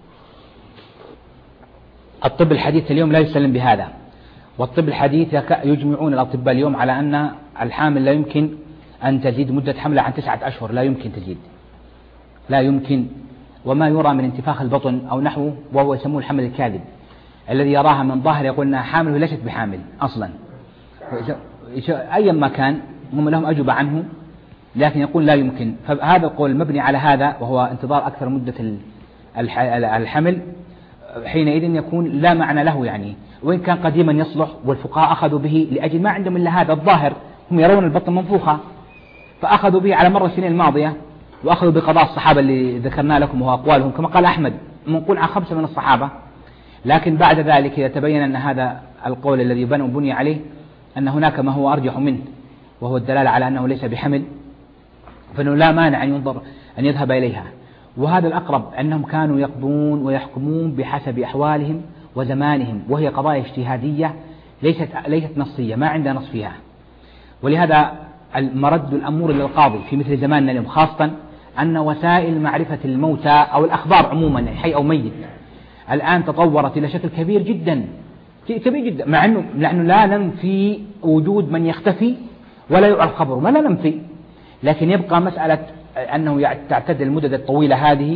الطب الحديث اليوم لا يسلم بهذا، والطب الحديث يجمعون الأطباء اليوم على أن الحامل لا يمكن أن تزيد مدة حملها عن 9 أشهر، لا يمكن تزيد، لا يمكن. وما يرى من انتفاخ البطن أو نحوه، وهو يسموه الحمل الكاذب، الذي يراها من ظاهر يقول أنها حامل وليست بحامل أصلا. أيا ما كان هم لهم أجوبة عنه، لكن يقول لا يمكن. فهذا القول مبني على هذا، وهو انتظار أكثر مدة الحمل، حينئذ يكون لا معنى له يعني، وإن كان قديما يصلح، والفقهاء أخذوا به لأجل ما عندهم إلا هذا الظاهر، هم يرون البطن منفوخة، فأخذوا به على مر السنين الماضية، وأخذوا بقضاء الصحابة اللي ذكرنا لكم وهو أقوالهم، كما قال أحمد منقول عن 5 من الصحابة. لكن بعد ذلك إذا تبين أن هذا القول الذي بني عليه أن هناك ما هو أرجح منه، وهو الدلالة على أنه ليس بحمل، فإنه لا مانع أن يذهب إليها. وهذا الأقرب، أنهم كانوا يقضون ويحكمون بحسب أحوالهم وزمانهم، وهي قضايا اجتهادية ليست نصية، ما عندنا نص فيها. ولهذا مرد الأمور للقاضي في مثل زماننا اليوم خاصة، أن وسائل معرفة الموتى أو الأخبار عموما حي أو ميت الآن تطورت إلى شكل كبير جدا، كبير جدا، مع أنه نحن لا ننفي وجود من يختفي ولا يعرف خبره، ما لا ننفي، لكن يبقى مسألة أنه تعتد المدة الطويلة هذه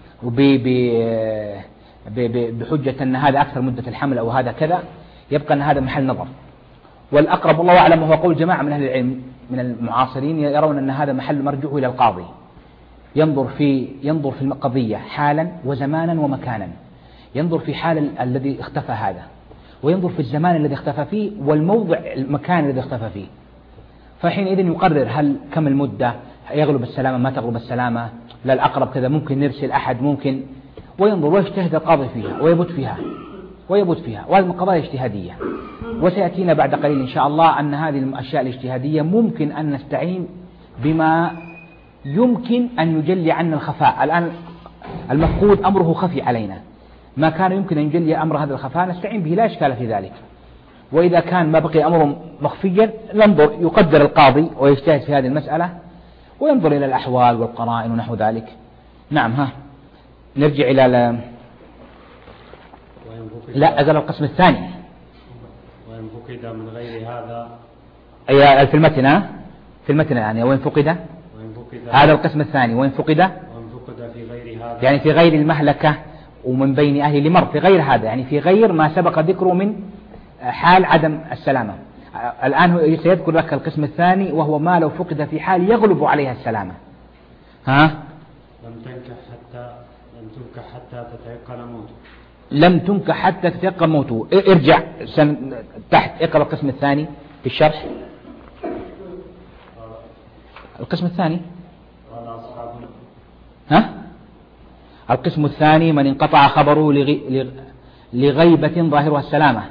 بحجة أن هذا أكثر مدة الحمل أو هذا كذا، يبقى أن هذا محل نظر. والأقرب والله أعلم هو قول جماعة من أهل العلم من المعاصرين، يرون أن هذا محل مرجوه إلى القاضي، ينظر في القضية حالا وزمانا ومكانا، ينظر في حال الذي اختفى هذا، وينظر في الزمان الذي اختفى فيه، والموضع المكان الذي اختفى فيه، فحينئذ يقرر هل كم المدة، يغلب السلامة ما تغلب السلامة، لا الأقرب كذا، ممكن نرسل أحد، ممكن، وينظر ويجتهد القاضي فيها ويبت فيها، وهذه من قضايا اجتهادية. وسيأتينا بعد قليل إن شاء الله أن هذه الأشياء الاجتهادية ممكن أن نستعين بما يمكن أن يجلي عنا الخفاء. الآن المفقود أمره خفي علينا، ما كان يمكن أن يجلي أمر هذا الخفاء نستعين به، لا إشكال في ذلك. وإذا كان ما بقي أمر مخفيا ننظر، يقدر القاضي ويجتهد في هذه المسألة، وينظر إلى الأحوال والقرائن ونحو ذلك. نعم. نرجع إلى لا أزال القسم الثاني. وإن فقد من غير هذا، أي في المتن يعني وإن فقد، هذا القسم الثاني، وإن فقد في غير هذا، يعني في غير المهلكة ومن بين أهل لمر، في غير هذا يعني في غير ما سبق ذكره من حال عدم السلامة. الآن سيذكر لك القسم الثاني، وهو ما لو فقد في حال يغلب عليها السلامة. لم تنكح حتى تتيقن موته. لم تنكح حتى تتيقن موته. ارجع تحت، اقرأ القسم الثاني في الشرح. القسم الثاني القسم الثاني من انقطع خبره لغيبة ظاهرها السلامة.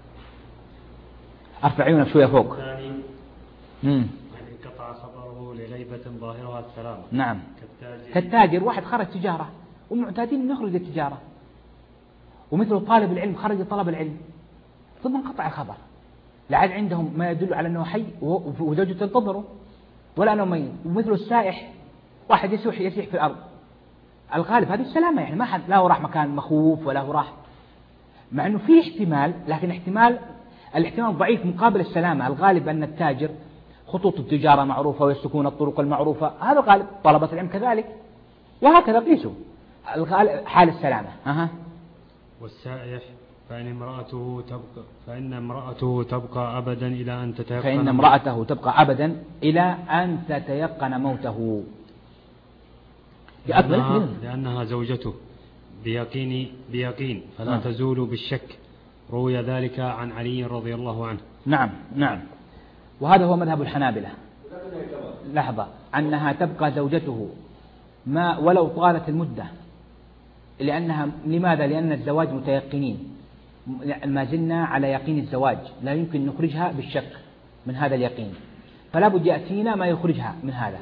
ارفع عيونك شوية فوق. من انقطع خبره لغيبة ظاهرها السلامة. نعم. كالتاجر، واحد خرج تجارة ومعتادين نخرج التجارة، ومثل طالب العلم خرج طلب العلم، ثم انقطع الخبر، لا عاد عندهم ما يدل على أنه حي وزوجته تنتظره ولا أنه ميت. ومثل السائح، واحد يسيح في الأرض، الغالب هذه السلامة، يعني ما حد لا هو راح مكان مخوف ولا هو راح، مع أنه في احتمال، لكن الاحتمال ضعيف مقابل السلامة. الغالب أن التاجر خطوط التجارة معروفة ويسلكون الطرق المعروفة، هذا غالب، طلبة العلم كذلك، وهكذا قيسوا الغالب حال السلامة. والسائح فإن امرأته تبقى أبدا إلى أن تتيقن، فإن امرأته تبقى أبدا إلى أن تتيقن موته، لأنها زوجته بيقين فلا تزول بالشك. روي ذلك عن علي رضي الله عنه. نعم. وهذا هو مذهب الحنابلة. لحظة، أنها تبقى زوجته ما ولو طالت المدة، لماذا؟ لأن الزواج متيقنين، ما زلنا على يقين الزواج، لا يمكن نخرجها بالشك من هذا اليقين، فلا بد يأتينا ما يخرجها من هذا.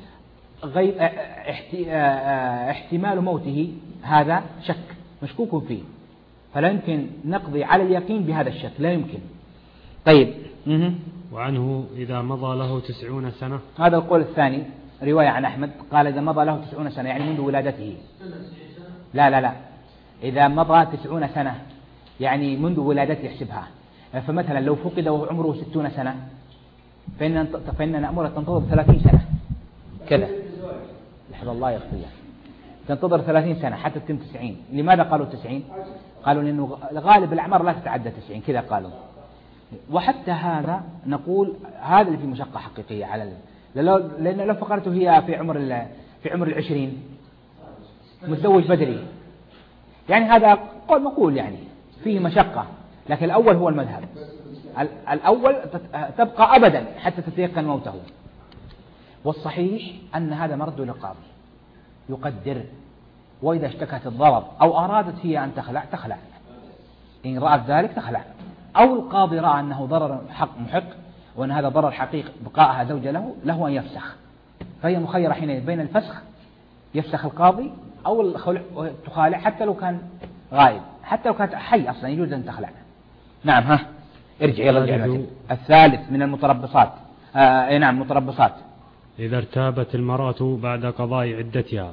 احتمال موته هذا شك مشكوك فيه، فلا يمكن نقضي على اليقين بهذا الشك، لا يمكن. طيب، وعنه إذا مضى له 90 سنة. هذا القول الثاني رواية عن أحمد، قال إذا مضى له 90 سنة يعني منذ ولادته. لا إذا مضى 90 سنة يعني منذ ولادته يحسبها. فمثلا لو فقد وهو عمره 60 سنة فإننا نأمر تنتظر 30 سنة كذا. لحظة الله يغفر، تنتظر 30 سنة حتى تتم 90. لماذا قالوا 90؟ قالوا لأنه غالب الأعمار لا تتعدى 90 كذا قالوا. وحتى هذا نقول هذا اللي فيه مشقة حقيقية على لأن لو فقرته هي في عمر 20 متزوج بدري يعني هذا قول مقول يعني فيه مشقة، لكن الأول هو المذهب. الأول تبقى أبدا حتى تتيقن موته. والصحيح أن هذا مرد للقاضي يقدر، وإذا اشتكت الضرر أو أرادت هي أن تخلع إن رأت ذلك تخلع، أو القاضي رأى أنه ضرر حق محق وأن هذا ضرر حقيقي بقاءها زوجة له أن يفسخ، فهي مخيرة حين بين الفسخ يفسخ القاضي أو الخلع تخالع حتى لو كان غائب، حتى لو كانت حي أصلا يجوز أن تخلع. نعم ارجع الثالث من المتربصات. نعم متربصات. إذا ارتابت المرأة بعد قضاء عدتها.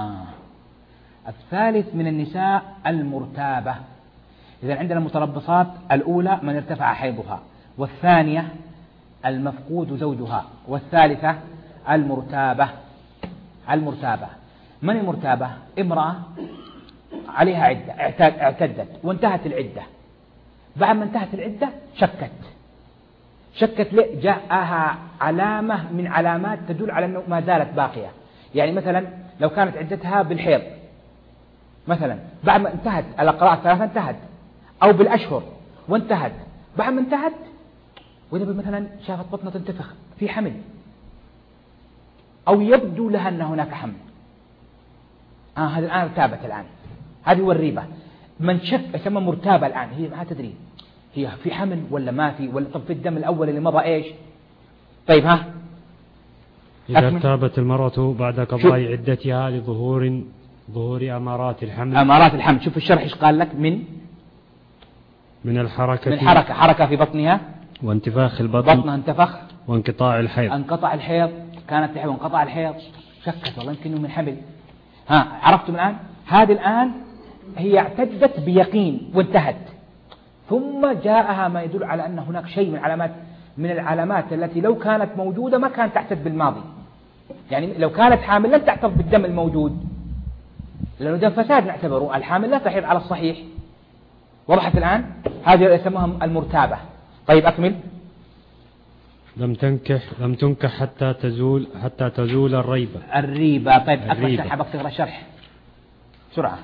الثالث من النساء المرتابة. إذا عندنا المتربصات الأولى من ارتفع حيضها، والثانية المفقود زوجها، والثالثة المرتابة. من المرتابة؟ امرأة عليها عدة اعتدت وانتهت العدة، بعد ما انتهت العدة شكت جاءها علامة من علامات تدل على أنه ما زالت باقية. يعني مثلا لو كانت عدتها بالحيض مثلا، بعد ما انتهت الأقراء الثلاثة انتهت، أو بالأشهر وانتهت، بعد ما انتهت وإذا مثلا شافت بطنها تنتفخ في حمل، أو يبدو لها أن هناك حمل، هذه الآن ارتابت الآن. هذه هو الريبة. من شك يسمى مرتابة الآن، هي ما تدري هي في حمل ولا ما في، ولا طب في الدم الأول اللي مضى إيش. طيب إذا ارتابت المرأة بعد قضاء عدتها لظهور أمارات الحمل. شوف الشرح إيش قال لك؟ من حركة في بطنها، وانتفاخ البطن، بطنها انتفخ، وانقطاع الحيض، كانت تحيض وانقطع الحيض، شكت والله يمكن من حمل. عرفتم الآن؟ هذه الآن هي اعتدت بيقين وانتهت، ثم جاءها ما يدل على أن هناك شيء من العلامات التي لو كانت موجودة ما كانت تعتد بالماضي. يعني لو كانت حامل لن تعتد بالدم الموجود، لأنه دم فساد نعتبره، الحامل لا تحيض على الصحيح. وضحت الآن؟ هذه يسموها المرتابة. طيب أكمل. لم تنكح حتى تزول الريبة. طيب أقرأ الشرح، بقرأ الشرح بسرعة.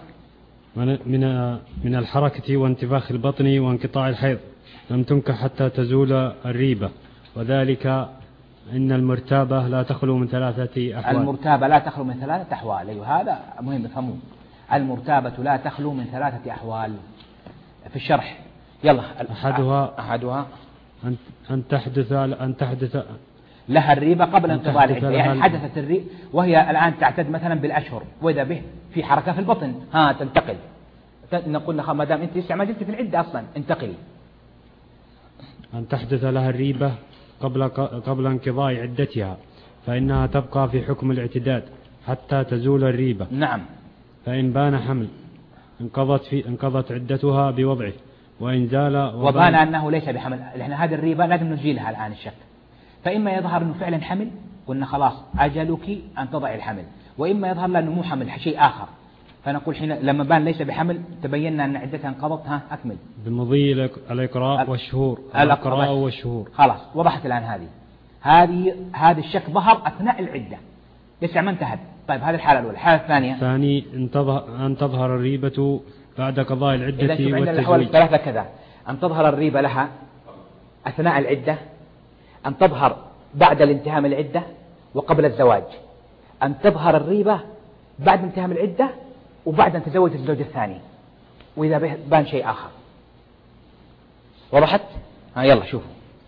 من الحركة وانتفاخ البطن وانقطاع الحيض لم تنكح حتى تزول الريبة، وذلك إن المرتابة لا تخلو من 3 أحوال. المرتابة لا تخلو من 3 أحوال. أيوة هذا مهم تفهمون. المرتابة لا تخلو من 3 أحوال في الشرح. يلا. أحدها أن تحدث لها الريبة قبل انقضاء العدة، يعني حدثت الريبة وهي الآن تعتد مثلا بالأشهر، وإذا به في حركة في البطن تنتقل، نقول لها ما دام أنت لسه ما زلت في العدة أصلا انتقلي. أن تحدث لها الريبة قبل انقضاء عدتها، فإنها تبقى في حكم الاعتداد حتى تزول الريبة. نعم. فإن بان حمل انقضت عدتها بوضعه، وإن زال وبان أنه ليس بحمل، لأن هذه الريبة لازم نزيلها الآن الشك. فإما يظهر أنه فعلا حمل قلنا خلاص أجلك أن تضع الحمل، وإما يظهر له أنه مو حمل شيء آخر، فنقول لما بان ليس بحمل تبينا أن عدتها انقضت. أكمل. بمضي الإقراء والشهور. خلاص وضحت الآن. هذه الشك ظهر أثناء العدة لسه ما انتهت. طيب هذه الحالة الأولى. الحالة الثانية أن تظهر الريبة بعد قضاء العدة والتزويج. عندنا الأحوال الثلاثة كذا: أن تظهر الريبة لها أثناء العدة، أن تظهر بعد الانتهاء من العدة وقبل الزواج، أن تظهر الريبة بعد انتهاء من العدة وبعد أن تزوج الزوج الثاني، وإذا بان شيء آخر. وضحت؟ يلا شوفوا.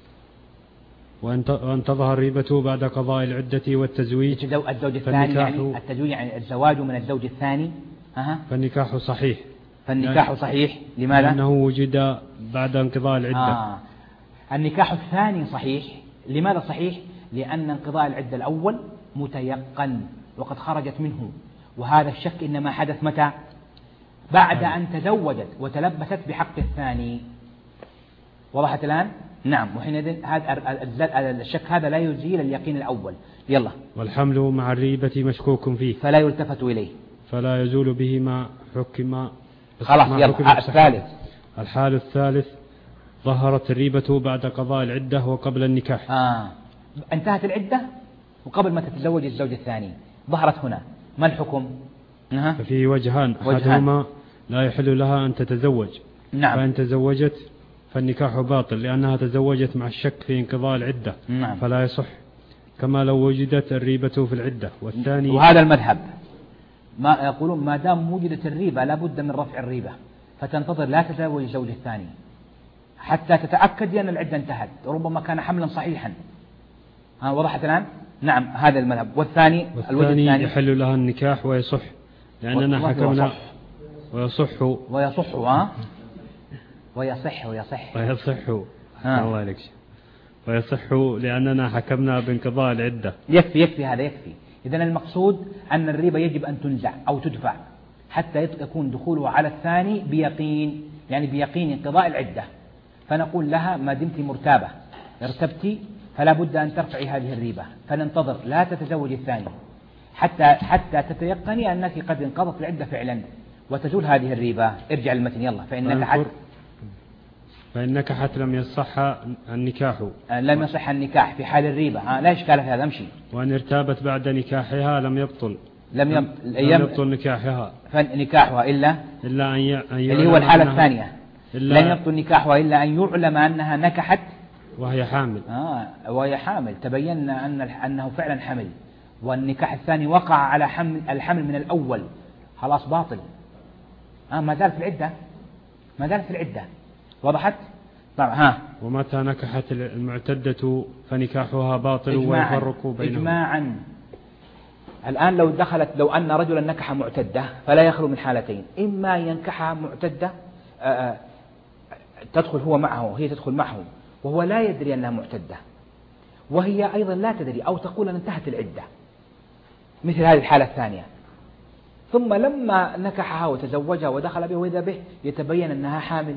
وأن تظهر الريبة بعد قضاء العدة والتزويج. الزوج الثاني يعني التزويج، يعني الزواج من الزوج الثاني. فالنكاح صحيح. لماذا؟ لأنه وجد بعد انقضاء العدة. النكاح الثاني صحيح. لماذا صحيح؟ لأن انقضاء العدة الأول متيقن وقد خرجت منه، وهذا الشك إنما حدث متى؟ بعد أن تزوجت وتلبست بحق الثاني. وضحت الآن؟ نعم. وحينئذ هذا الشك هذا لا يزيل اليقين الأول. يلا. والحمل مع الريبة مشكوك فيه فلا يلتفت إليه، فلا يزول به ما حكم. خلاص. يلا الثالث. الحال الثالث ظهرت الريبة بعد قضاء العدة وقبل النكاح. انتهت العدة وقبل ما تتزوج الزوج الثاني ظهرت هنا، ما الحكم؟ ففيه وجهان. أحدهما لا يحل لها أن تتزوج. نعم. فإن تزوجت فالنكاح باطل لأنها تزوجت مع الشك في انقضاء العدة. نعم. فلا يصح كما لو وجدت الريبة في العدة. والثاني، وهذا المذهب، ما يقولون ما دام وجدت الريبة لابد من رفع الريبة، فتنتظر لا تتزوج الزوج الثاني حتى تتأكد بأن العدة انتهت، ربما كان حملا صحيحا. وضحت الآن؟ نعم. هذا المذهب. والثاني يحل لها النكاح ويصح لأننا حكمنا ويصح الله عليك. ويصح لأننا حكمنا بانقضاء العدة. يكفي هذا يكفي. إذن المقصود أن الريبة يجب أن تنزع أو تدفع حتى يكون دخولها على الثاني بيقين، يعني بيقين انقضاء العدة. فنقول لها ما دمت مرتابة ارتبتي فلا بد أن ترفعي هذه الريبة، فننتظر لا تتزوج الثاني حتى تتيقني أنك قد انقضت العدة فعلا وتزول هذه الريبة. ارجع المتن. يلا. فإن نكحت لم يصح النكاح. لم يصح النكاح في حال الريبة. لا إشكال في هذا. امشي. وأن ارتابت بعد نكاحها لم يبطل نكاحها. فنكاحها إلا أن اللي هو الحالة الثانية. لن يبطل نكاحها إلا أن يعلم أنها نكحت وهي حامل. وهي حامل، تبين أنه فعلا حمل، والنكاح الثاني وقع على الحمل من الأول، خلاص باطل. ما زالت في العدة. وضحت؟ طبعا. ومتى نكحت المعتدة فنكاحها باطل ويفرق بينهم إجماعا. الآن لو أن رجلا نكح معتدة فلا يخلو من حالتين: إما ينكحها معتدة تدخل هو معه وهي تدخل معه وهو لا يدري أنها معتدة، وهي أيضا لا تدري، أو تقول أن انتهت العدة، مثل هذه الحالة الثانية. ثم لما نكحها وتزوجها ودخل به وإذا به يتبين أنها حامل،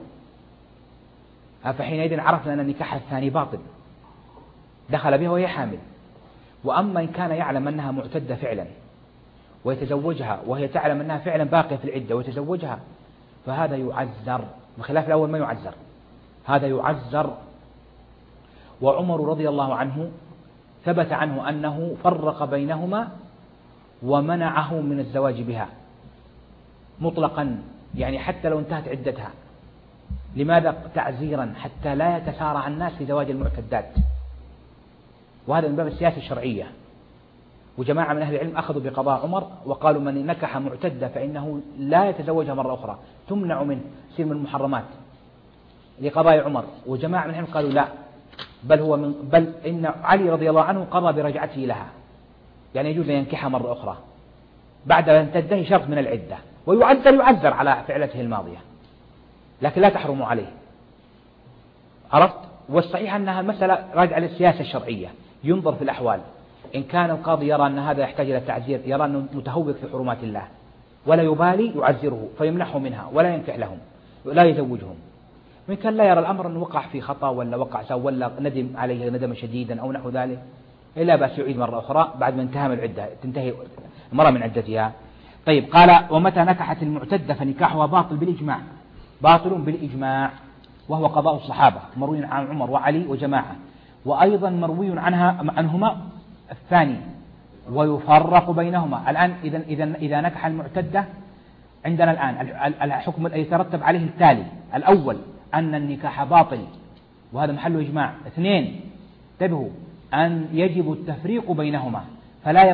فحينئذ عرفنا أن النكاح الثاني باطل، دخل بها وهي حامل. وأما إن كان يعلم أنها معتدة فعلا ويتزوجها وهي تعلم أنها فعلا باقية في العدة ويتزوجها، فهذا يعذر، بخلاف الأول ما يعذر، هذا يعذر. وعمر رضي الله عنه ثبت عنه أنه فرق بينهما ومنعه من الزواج بها مطلقا، يعني حتى لو انتهت عدتها. لماذا؟ تعزيرا حتى لا يتسارع الناس في زواج المعتدات، وهذا من باب السياسة الشرعية. وجماعة من أهل العلم أخذوا بقضاء عمر وقالوا من نكح معتدة فإنه لا يتزوجها مرة أخرى، تمنع منه، يصير من المحرمات لقضاء عمر. وجماعة من العلم قالوا لا، بل إن علي رضي الله عنه قضى برجعته لها، يعني يجوز أن ينكحها مرة أخرى بعد أن تنتهي شرط من العدة، ويعذر على فعلته الماضية، لكن لا تحرم عليه. عرفت؟ والصحيح أنها مسألة راجعة للسياسة الشرعية، ينظر في الأحوال. إن كان القاضي يرى أن هذا يحتاج إلى تعزير، يرى أنه متهوك في حرمات الله ولا يبالي، يعزره فيمنحه منها ولا ينكح لهم ولا يزوجهم. وإن كان لا يرى الأمر أنه وقع في خطأ ولا ندم عليه ندما شديدا أو نحو ذلك، لا بأس يعيد مرة أخرى بعد ما انتهى من العدة، تنتهي المرة من عدتها. طيب، قال ومتى نكحت المعتدة فنكاحها باطل بالإجماع، وهو قضاء الصحابة مروي عن عمر وعلي وجماعة، وأيضا مروي عنهما الثاني، ويفرق بينهما. الآن إذا نكح المعتدة عندنا الآن الحكم يترتب عليه التالي: الأول أن النكاح باطل، وهذا محل إجماع. 2، انتبهوا، أن يجب التفريق بينهما، فلا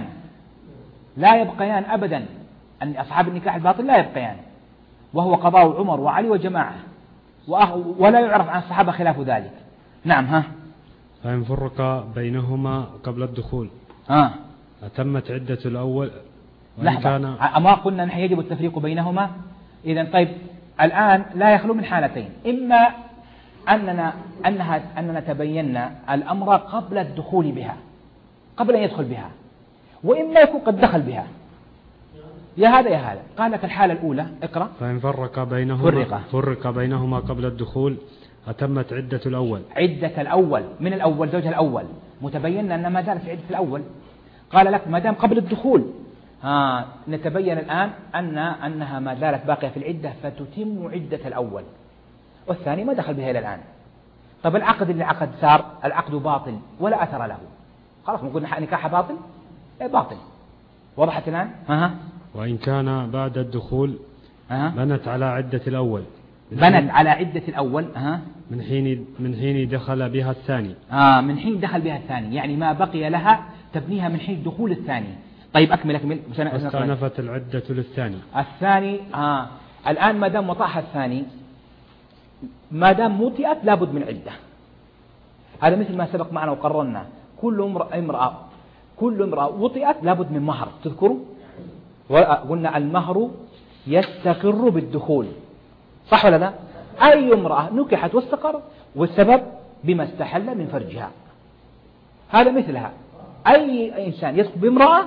يبقيان أبدا، أن أصحاب النكاح الباطل لا يبقيان، وهو قضاء عمر وعلي وجماعة، ولا يعرف عن الصحابة خلاف ذلك. نعم. فإن فرق بينهما قبل الدخول أتمت عدة الأول. لحظة، أما قلنا نحن يجب التفريق بينهما؟ إذن طيب، الآن لا يخلو من حالتين: إما أننا تبينا الأمر قبل الدخول بها، قبل أن يدخل بها، وإما يكون قد دخل بها، يا هذا يا هذا. قال لك الحالة الأولى اقرأ. فإن فرق بينهما قبل الدخول أتمت عدة الأول. عدة الأول من الأول، زوجها الأول، متبين أن ما زالت في عدة الأول. قال لك ما دام قبل الدخول نتبين الآن أنها ما زالت باقية في العدة، فتتم عدة الأول، والثاني ما دخل بها إلى الآن. طب العقد اللي عقد صار العقد باطل ولا أثر له، خلاص نقول نكاح باطل، باطل. وضحت الآن؟ وإن كان بعد الدخول بنت على عدة الأول، بنت على عدة الأول من حين دخل بها الثاني. من حين دخل بها الثاني، يعني ما بقي لها تبنيها من حين دخول الثاني. طيب أكمل. واستأنفت العدة للثاني. الثاني الآن ما دام وطأها الثاني، ما دام وطئت لابد من عدة. هذا مثل ما سبق معنا وقررنا، كل امرأة وطئت لابد من مهر، تذكروا؟ وقلنا المهر يستقر بالدخول، صح ولا لا؟ أي امرأة نكحت واستقر، والسبب بما استحل من فرجها. هذا مثلها، أي إنسان يدخل بامرأة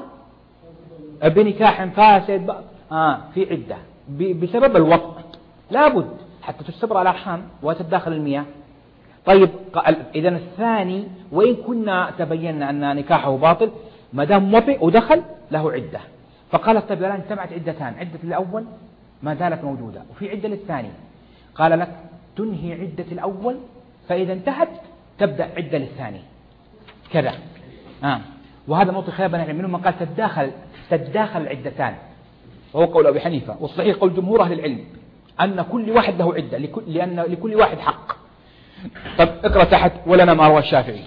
بنكاح فاسد في عدة بسبب الوطء، لابد حتى تستبرأ الأرحام وتتداخل المياه. طيب إذن الثاني وإن كنا تبينا أن نكاحه باطل، ما دام وطئ ودخل له عدة. فقالت طيب الآن اجتمعت عدتان، عدة الأول ما زالت موجودة وفي عدة للثاني. قال لك تنهي عدة الأول، فإذا انتهت تبدأ عدة للثاني كذا. وهذا موطئ خلاف بين العلم، منهم من قال تتداخل العدتان، وهو قول أبي حنيفة، والصحيح قول جمهور أهل العلم أن كل واحد له عدة، لأن لكل واحد حق. طب اقرأ تحت. ولنا ما روى الشافعي.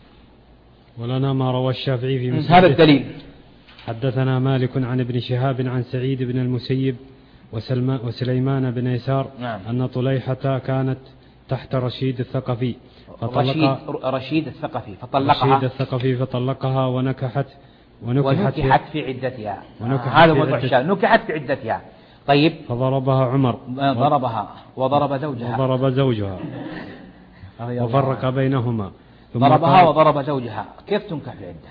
ولنا ما روى الشافعي في مسجد. هذا الدليل. حدثنا مالك عن ابن شهاب عن سعيد بن المسيب وسليمان بن يسار أن طليحة كانت تحت رشيد الثقفي رشيد الثقفي فطلقها ونكحت في عدتها. هذا هو نكحت في عدتها. طيب فضربها عمر وضرب زوجها وفرق بينهما. ضربها وضرب زوجها. كيف تنكح في العدة؟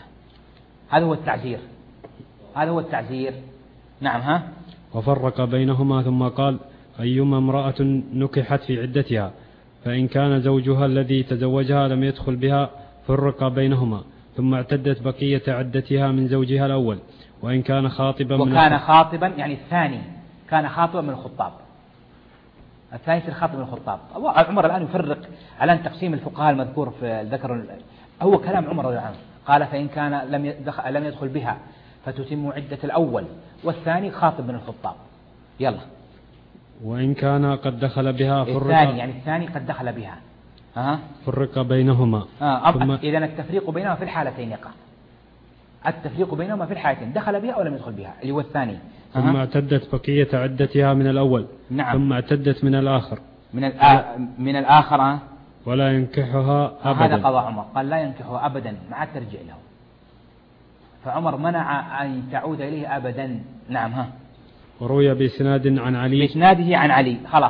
هذا هو التعزير. نعم. وفرق بينهما ثم قال أيما امرأة نكحت في عدتها فإن كان زوجها الذي تزوجها لم يدخل بها فرق بينهما، ثم اعتدت بقية عدتها من زوجها الأول، وإن كان خاطبا يعني الثاني كان خاطبا من الخطاب، الثاني يصير خاطب من الخطاب. عمر الآن يفرق على تقسيم الفقهاء المذكور في الذكر، هو كلام عمر رضي الله عنه. قال فإن كان لم يدخل بها فتتم عدة الأول، والثاني خاطب من الخطاب. يلا. وإن كان قد دخل بها الثاني قد دخل بها فرق بينهما. إذن التفريق بينهما في الحالتين يقع. التفريق بينهما في الحالتين، دخل بها أو لم يدخل بها، اللي هو الثاني. ثم اعتدت بقية عدتها من الأول. نعم. ثم اعتدت من الآخر. من الآخر ولا ينكحها أبدا. هذا قضاء عمر، قال لا ينكحها أبدا مع الترجع له، فعمر منع أن تعود إليه أبدا. نعم. وروي بإسناد عن علي، بإسناده عن علي، خلاص.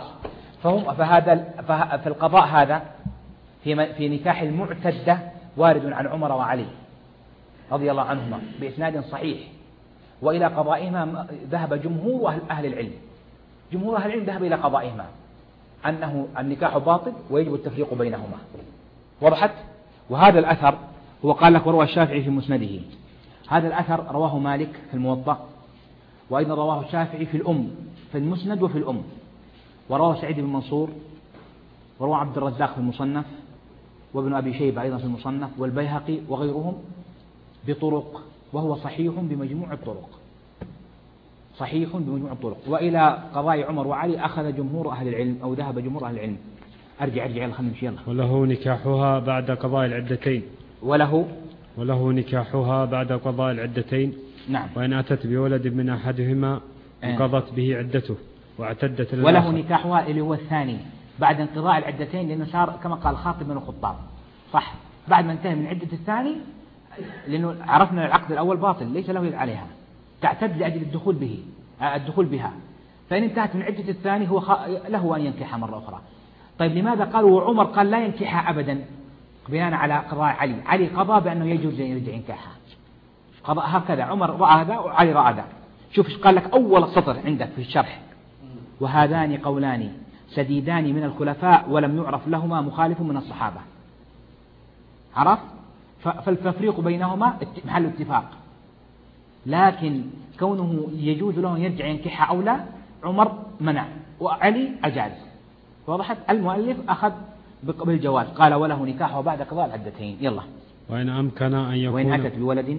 في القضاء هذا في نكاح المعتدة وارد عن عمر وعلي رضي الله عنهما بإسناد صحيح، وإلى قضائهما ذهب جمهور أهل العلم. جمهور أهل العلم ذهب إلى قضائهما أنه النكاح باطل ويجب التفريق بينهما. وضحت؟ وهذا الأثر هو قال لك وروى الشافعي في مسنده. هذا الأثر رواه مالك في الموطأ، وأيضا رواه الشافعي في المسند وفي الأم، ورواه سعيد بن منصور، ورواه عبد الرزاق في المصنف، وابن أبي شيبة أيضا في المصنف، والبيهقي وغيرهم بطرق، وهو صحيح بمجموع الطرق. وإلى قضاء عمر وعلي أخذ جمهور أهل العلم، أو ذهب جمهور أهل العلم. أرجع يلا خلينا نمشي. وله نكاحها بعد قضاء العدتين. وله نكاحها بعد قضاء العدتين. نعم. وإن أتت بولد من أحدهما انقضت به عدته واعتدت للآخر. وله نكاحها اللي هو الثاني بعد انقضاء العدتين، لأنه صار كما قال خاطب من الخطاب، صح؟ بعد ما انتهى من عدة الثاني، لأنه عرفنا العقد الأول باطل ليس له يد عليها، تعتد لأجل الدخول بها. فإن انتهت من عدة الثاني هو له أن ينكحها مرة أخرى. طيب لماذا قالوا وعمر قال لا ينكحها أبدا؟ بناء على قضاء علي قضى بأنه يجوز أن يرجع ينكحها، قضاء هكذا، عمر رأى هذا وعلي رأى ذا. شوف ايش قال لك أول سطر عندك في الشرح: وهذان قولان سديدان من الخلفاء ولم يعرف لهما مخالف من الصحابة. عرف؟ فالتفريق بينهما محل اتفاق، لكن كونه يجوز له أن يرجع ينكحها أو لا، عمر منع وعلي أجاز. وضحت؟ المؤلف أخذ بالجواز، قال وله نكاح وبعد قضاء العدتين. يلا. وإن أمكن أن يكون، وإن أتت بولد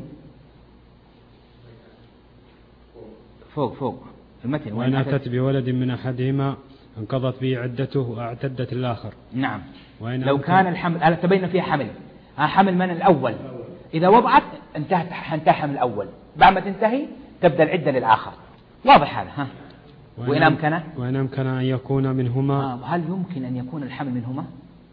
فوق المتن، وإن أتت بولد من أحدهما انقضت به عدته وأعتدت الآخر. نعم. لو كان الحمل تبين فيها حمل من الأول، إذا وضعت انتهى حمل الأول، بعد ما تنتهي تبدأ العدة للآخر. واضح هذا؟ ها. وإن أمكن أن يكون منهما. هل يمكن أن يكون الحمل منهما؟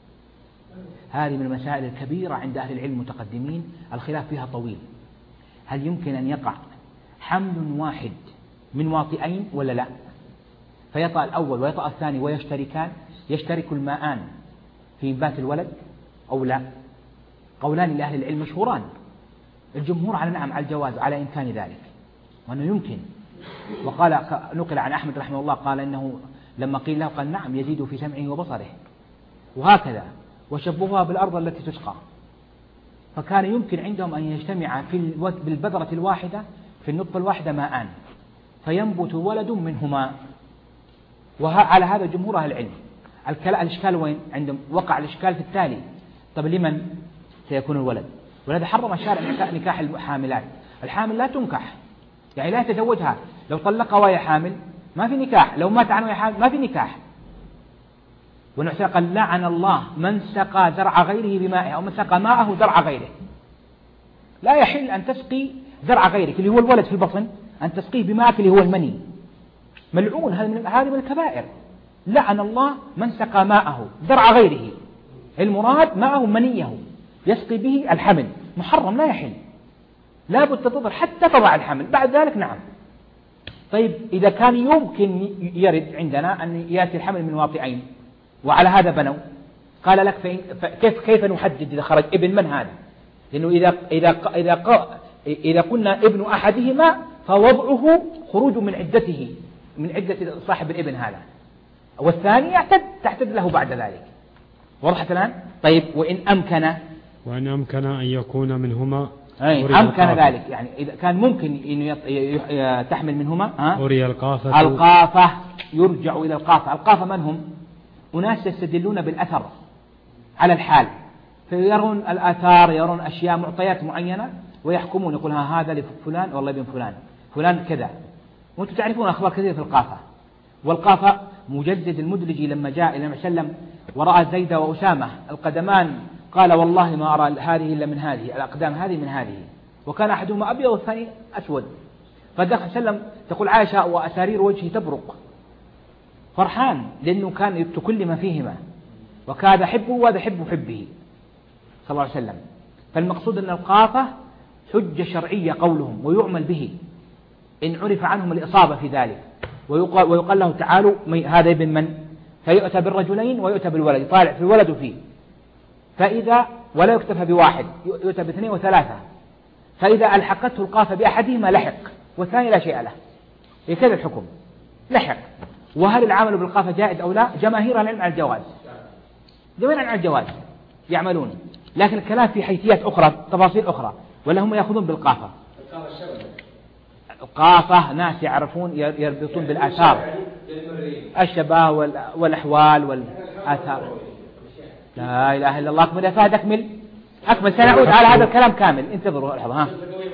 هذه من المسائل الكبيرة عند أهل العلم المتقدمين، الخلاف فيها طويل. هل يمكن أن يقع حمل واحد من واطئين ولا لا؟ فيطأ الأول ويطأ الثاني ويشتركان، يشترك الماءان في إنبات الولد أو لا؟ قولان لأهل العلم مشهوران، الجمهور على نعم، على الجواز، على إمكان ذلك، وأنه يمكن. وقال نقل عن أحمد رحمه الله قال إنه لما قيل له قال نعم يزيد في سمعه وبصره، وهكذا. وشبهها بالأرض التي تسقى، فكان يمكن عندهم أن يجتمع بالبذرة الواحدة في النطفة الواحدة ماءان فينبت ولد منهما. وعلى هذا جمهور أهل العلم. الإشكال وين عندهم؟ وقع الإشكال في التالي: طب لمن سيكون الولد؟ ولهذا حرم الشارع نكاح الحاملات. الحامل لا تنكح، يعني لا يتزوجها. لو طلقها وهي حامل ما في نكاح، لو مات عنه وهي حامل ما في نكاح. والنبي قال لعن الله من سقى زرع غيره بمائه، أو من سقى ماءه زرع غيره. لا يحل أن تسقي زرع غيرك اللي هو الولد في البطن، أن تسقيه بماءك اللي هو المني، ملعون. هذه من الكبائر. لعن الله من سقى ماءه زرع غيره، المراد ماءه منيه يسقي به الحمل، محرم، لا يحل، لا بد تنتظر حتى تضع الحمل، بعد ذلك نعم. طيب إذا كان يمكن يرد عندنا أن يأتي الحمل من واطئين وعلى هذا بنوا، قال لك كيف نحدد إذا خرج ابن من هذا؟ لأنه إذا قلنا ابن أحدهما فوضعه خروج من عدته، من عدة صاحب الابن هذا، والثاني تعتد له بعد ذلك. وضحت الآن؟ طيب وإن أمكن أن يكون منهما، أمكن ذلك، يعني إذا كان ممكن أن تحمل منهما أري القافة، يرجع إلى القافة. القافة من هم؟ أناس يستدلون بالأثر على الحال، فيرون الآثار، يرون أشياء معطيات معينة ويحكمون، يقول هذا لفلان والله ابن فلان كذا. وأنتم تعرفون أخبار كثيرة في القافة. والقافة مجدد المدلجي لما جاء إلى النبي صلى الله عليه وسلم ورأى زيد وأسامة القدمان قال والله ما أرى هذه إلا من هذه، الأقدام هذه من هذه، وكان أحدهما أبيض والثاني أسود. فدخل سلم تقول عائشة وأسارير وجهه تبرق، فرحان لأنه كان يتكلم فيهما، وكاد حبه وهذا حبه صلى الله عليه وسلم. فالمقصود أن القافة حجة شرعية قولهم ويعمل به إن عرف عنهم الإصابة في ذلك، ويقال له تعالوا هذا ابن من؟ فيؤتى بالرجلين ويؤتى بالولد، طالع في الولد فيه، فإذا ولا يكتفى بواحد، يؤتى باثنين وثلاثة، فإذا ألحقته القافة بأحدهما لحق والثاني لا شيء له، هكذا الحكم، لحق. وهل العمل بالقافة جائز أو لا؟ جماهير العلم على الجواز، جماهير على الجواز يعملون، لكن الكلام في حيثيات أخرى، تفاصيل أخرى، ولا هم يأخذون بالقافة. القافة ناس يعرفون يربطون بالآثار، الشباه والأحوال والآثار. لا إله إلا الله. أكمل يا فهد، أكمل سنعود على هذا الكلام كامل، انتظروا لحظة.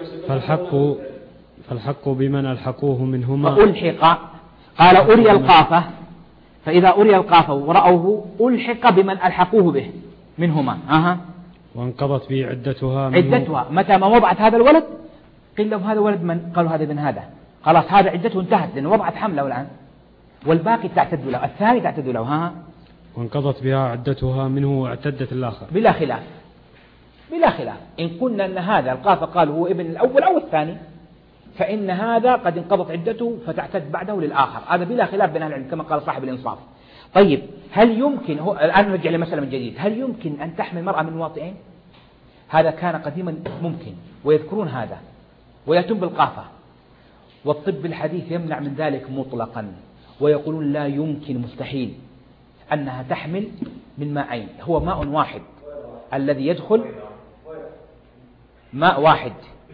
فالحق بمن ألحقوه منهما فألحق، قال أري القافة، فإذا أري القافة ورأوه ألحق بمن ألحقوه به منهما. وانقضت به عدتها متى ما وضعت هذا الولد قيل لهم هذا ولد من؟ قالوا هذا ابن هذا، خلاص هذا عدته انتهت لأنه وضعت حمله الآن، والباقي تعتد له، الثاني تعتد له. وانقضت بها عدتها منه واعتدت الآخر بلا خلاف. إن قلنا أن هذا القافة قالوا هو ابن الأول أو الثاني، فإن هذا قد انقضت عدته فتعتد بعده للآخر، هذا بلا خلاف بين أهل العلم كما قال صاحب الإنصاف. طيب هل يمكن، هو الآن نرجع لمسألة من جديد، هل يمكن أن تحمل المرأة من واطئين؟ هذا كان قديما ممكن، ويذكرون هذا ويأتون بالقافة، والطب الحديث يمنع من ذلك مطلقا، ويقولون لا يمكن، مستحيل أنها تحمل من ماءين، هو ماء واحد الذي يدخل، ماء واحد.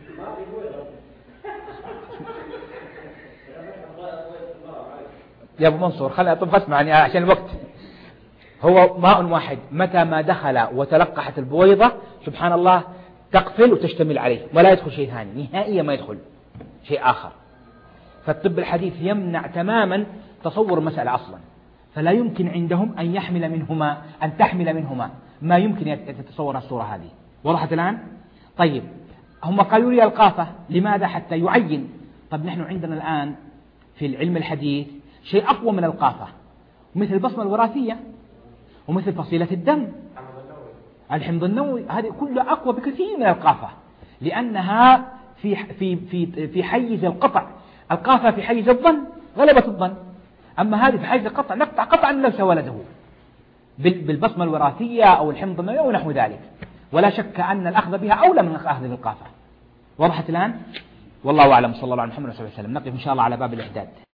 يا أبو منصور خليني أطب اسمعني عشان الوقت. هو ماء واحد، متى ما دخل وتلقحت البويضة سبحان الله تقفل وتشتمل عليه ولا يدخل شيء ثاني نهائيا، ما يدخل شيء آخر. فالطب الحديث يمنع تماما تصور المسألة أصلا، فلا يمكن عندهم أن يحمل منهما، أن تحمل منهما، ما يمكن تتصور الصورة هذه. وضحت الآن؟ طيب هم قالوا لي القافة، لماذا؟ حتى يعين. طب نحن عندنا الآن في العلم الحديث شيء أقوى من القافة، مثل البصمة الوراثية، ومثل فصيلة الدم، الحمض النووي، هذه كلها أقوى بكثير من القافة، لأنها في حيز القطع. القافة في حيز الظن، غلبة الظن، أما هذه في حيز القطع، نقطع قطعا ليس ولده بالبصمة الوراثية أو الحمض النووي ونحو ذلك. ولا شك أن الأخذ بها أولى من الأخذ بالقافة. وضحت الآن؟ والله أعلم، صلى الله عليه وسلم. نقف إن شاء الله على باب الإحداد.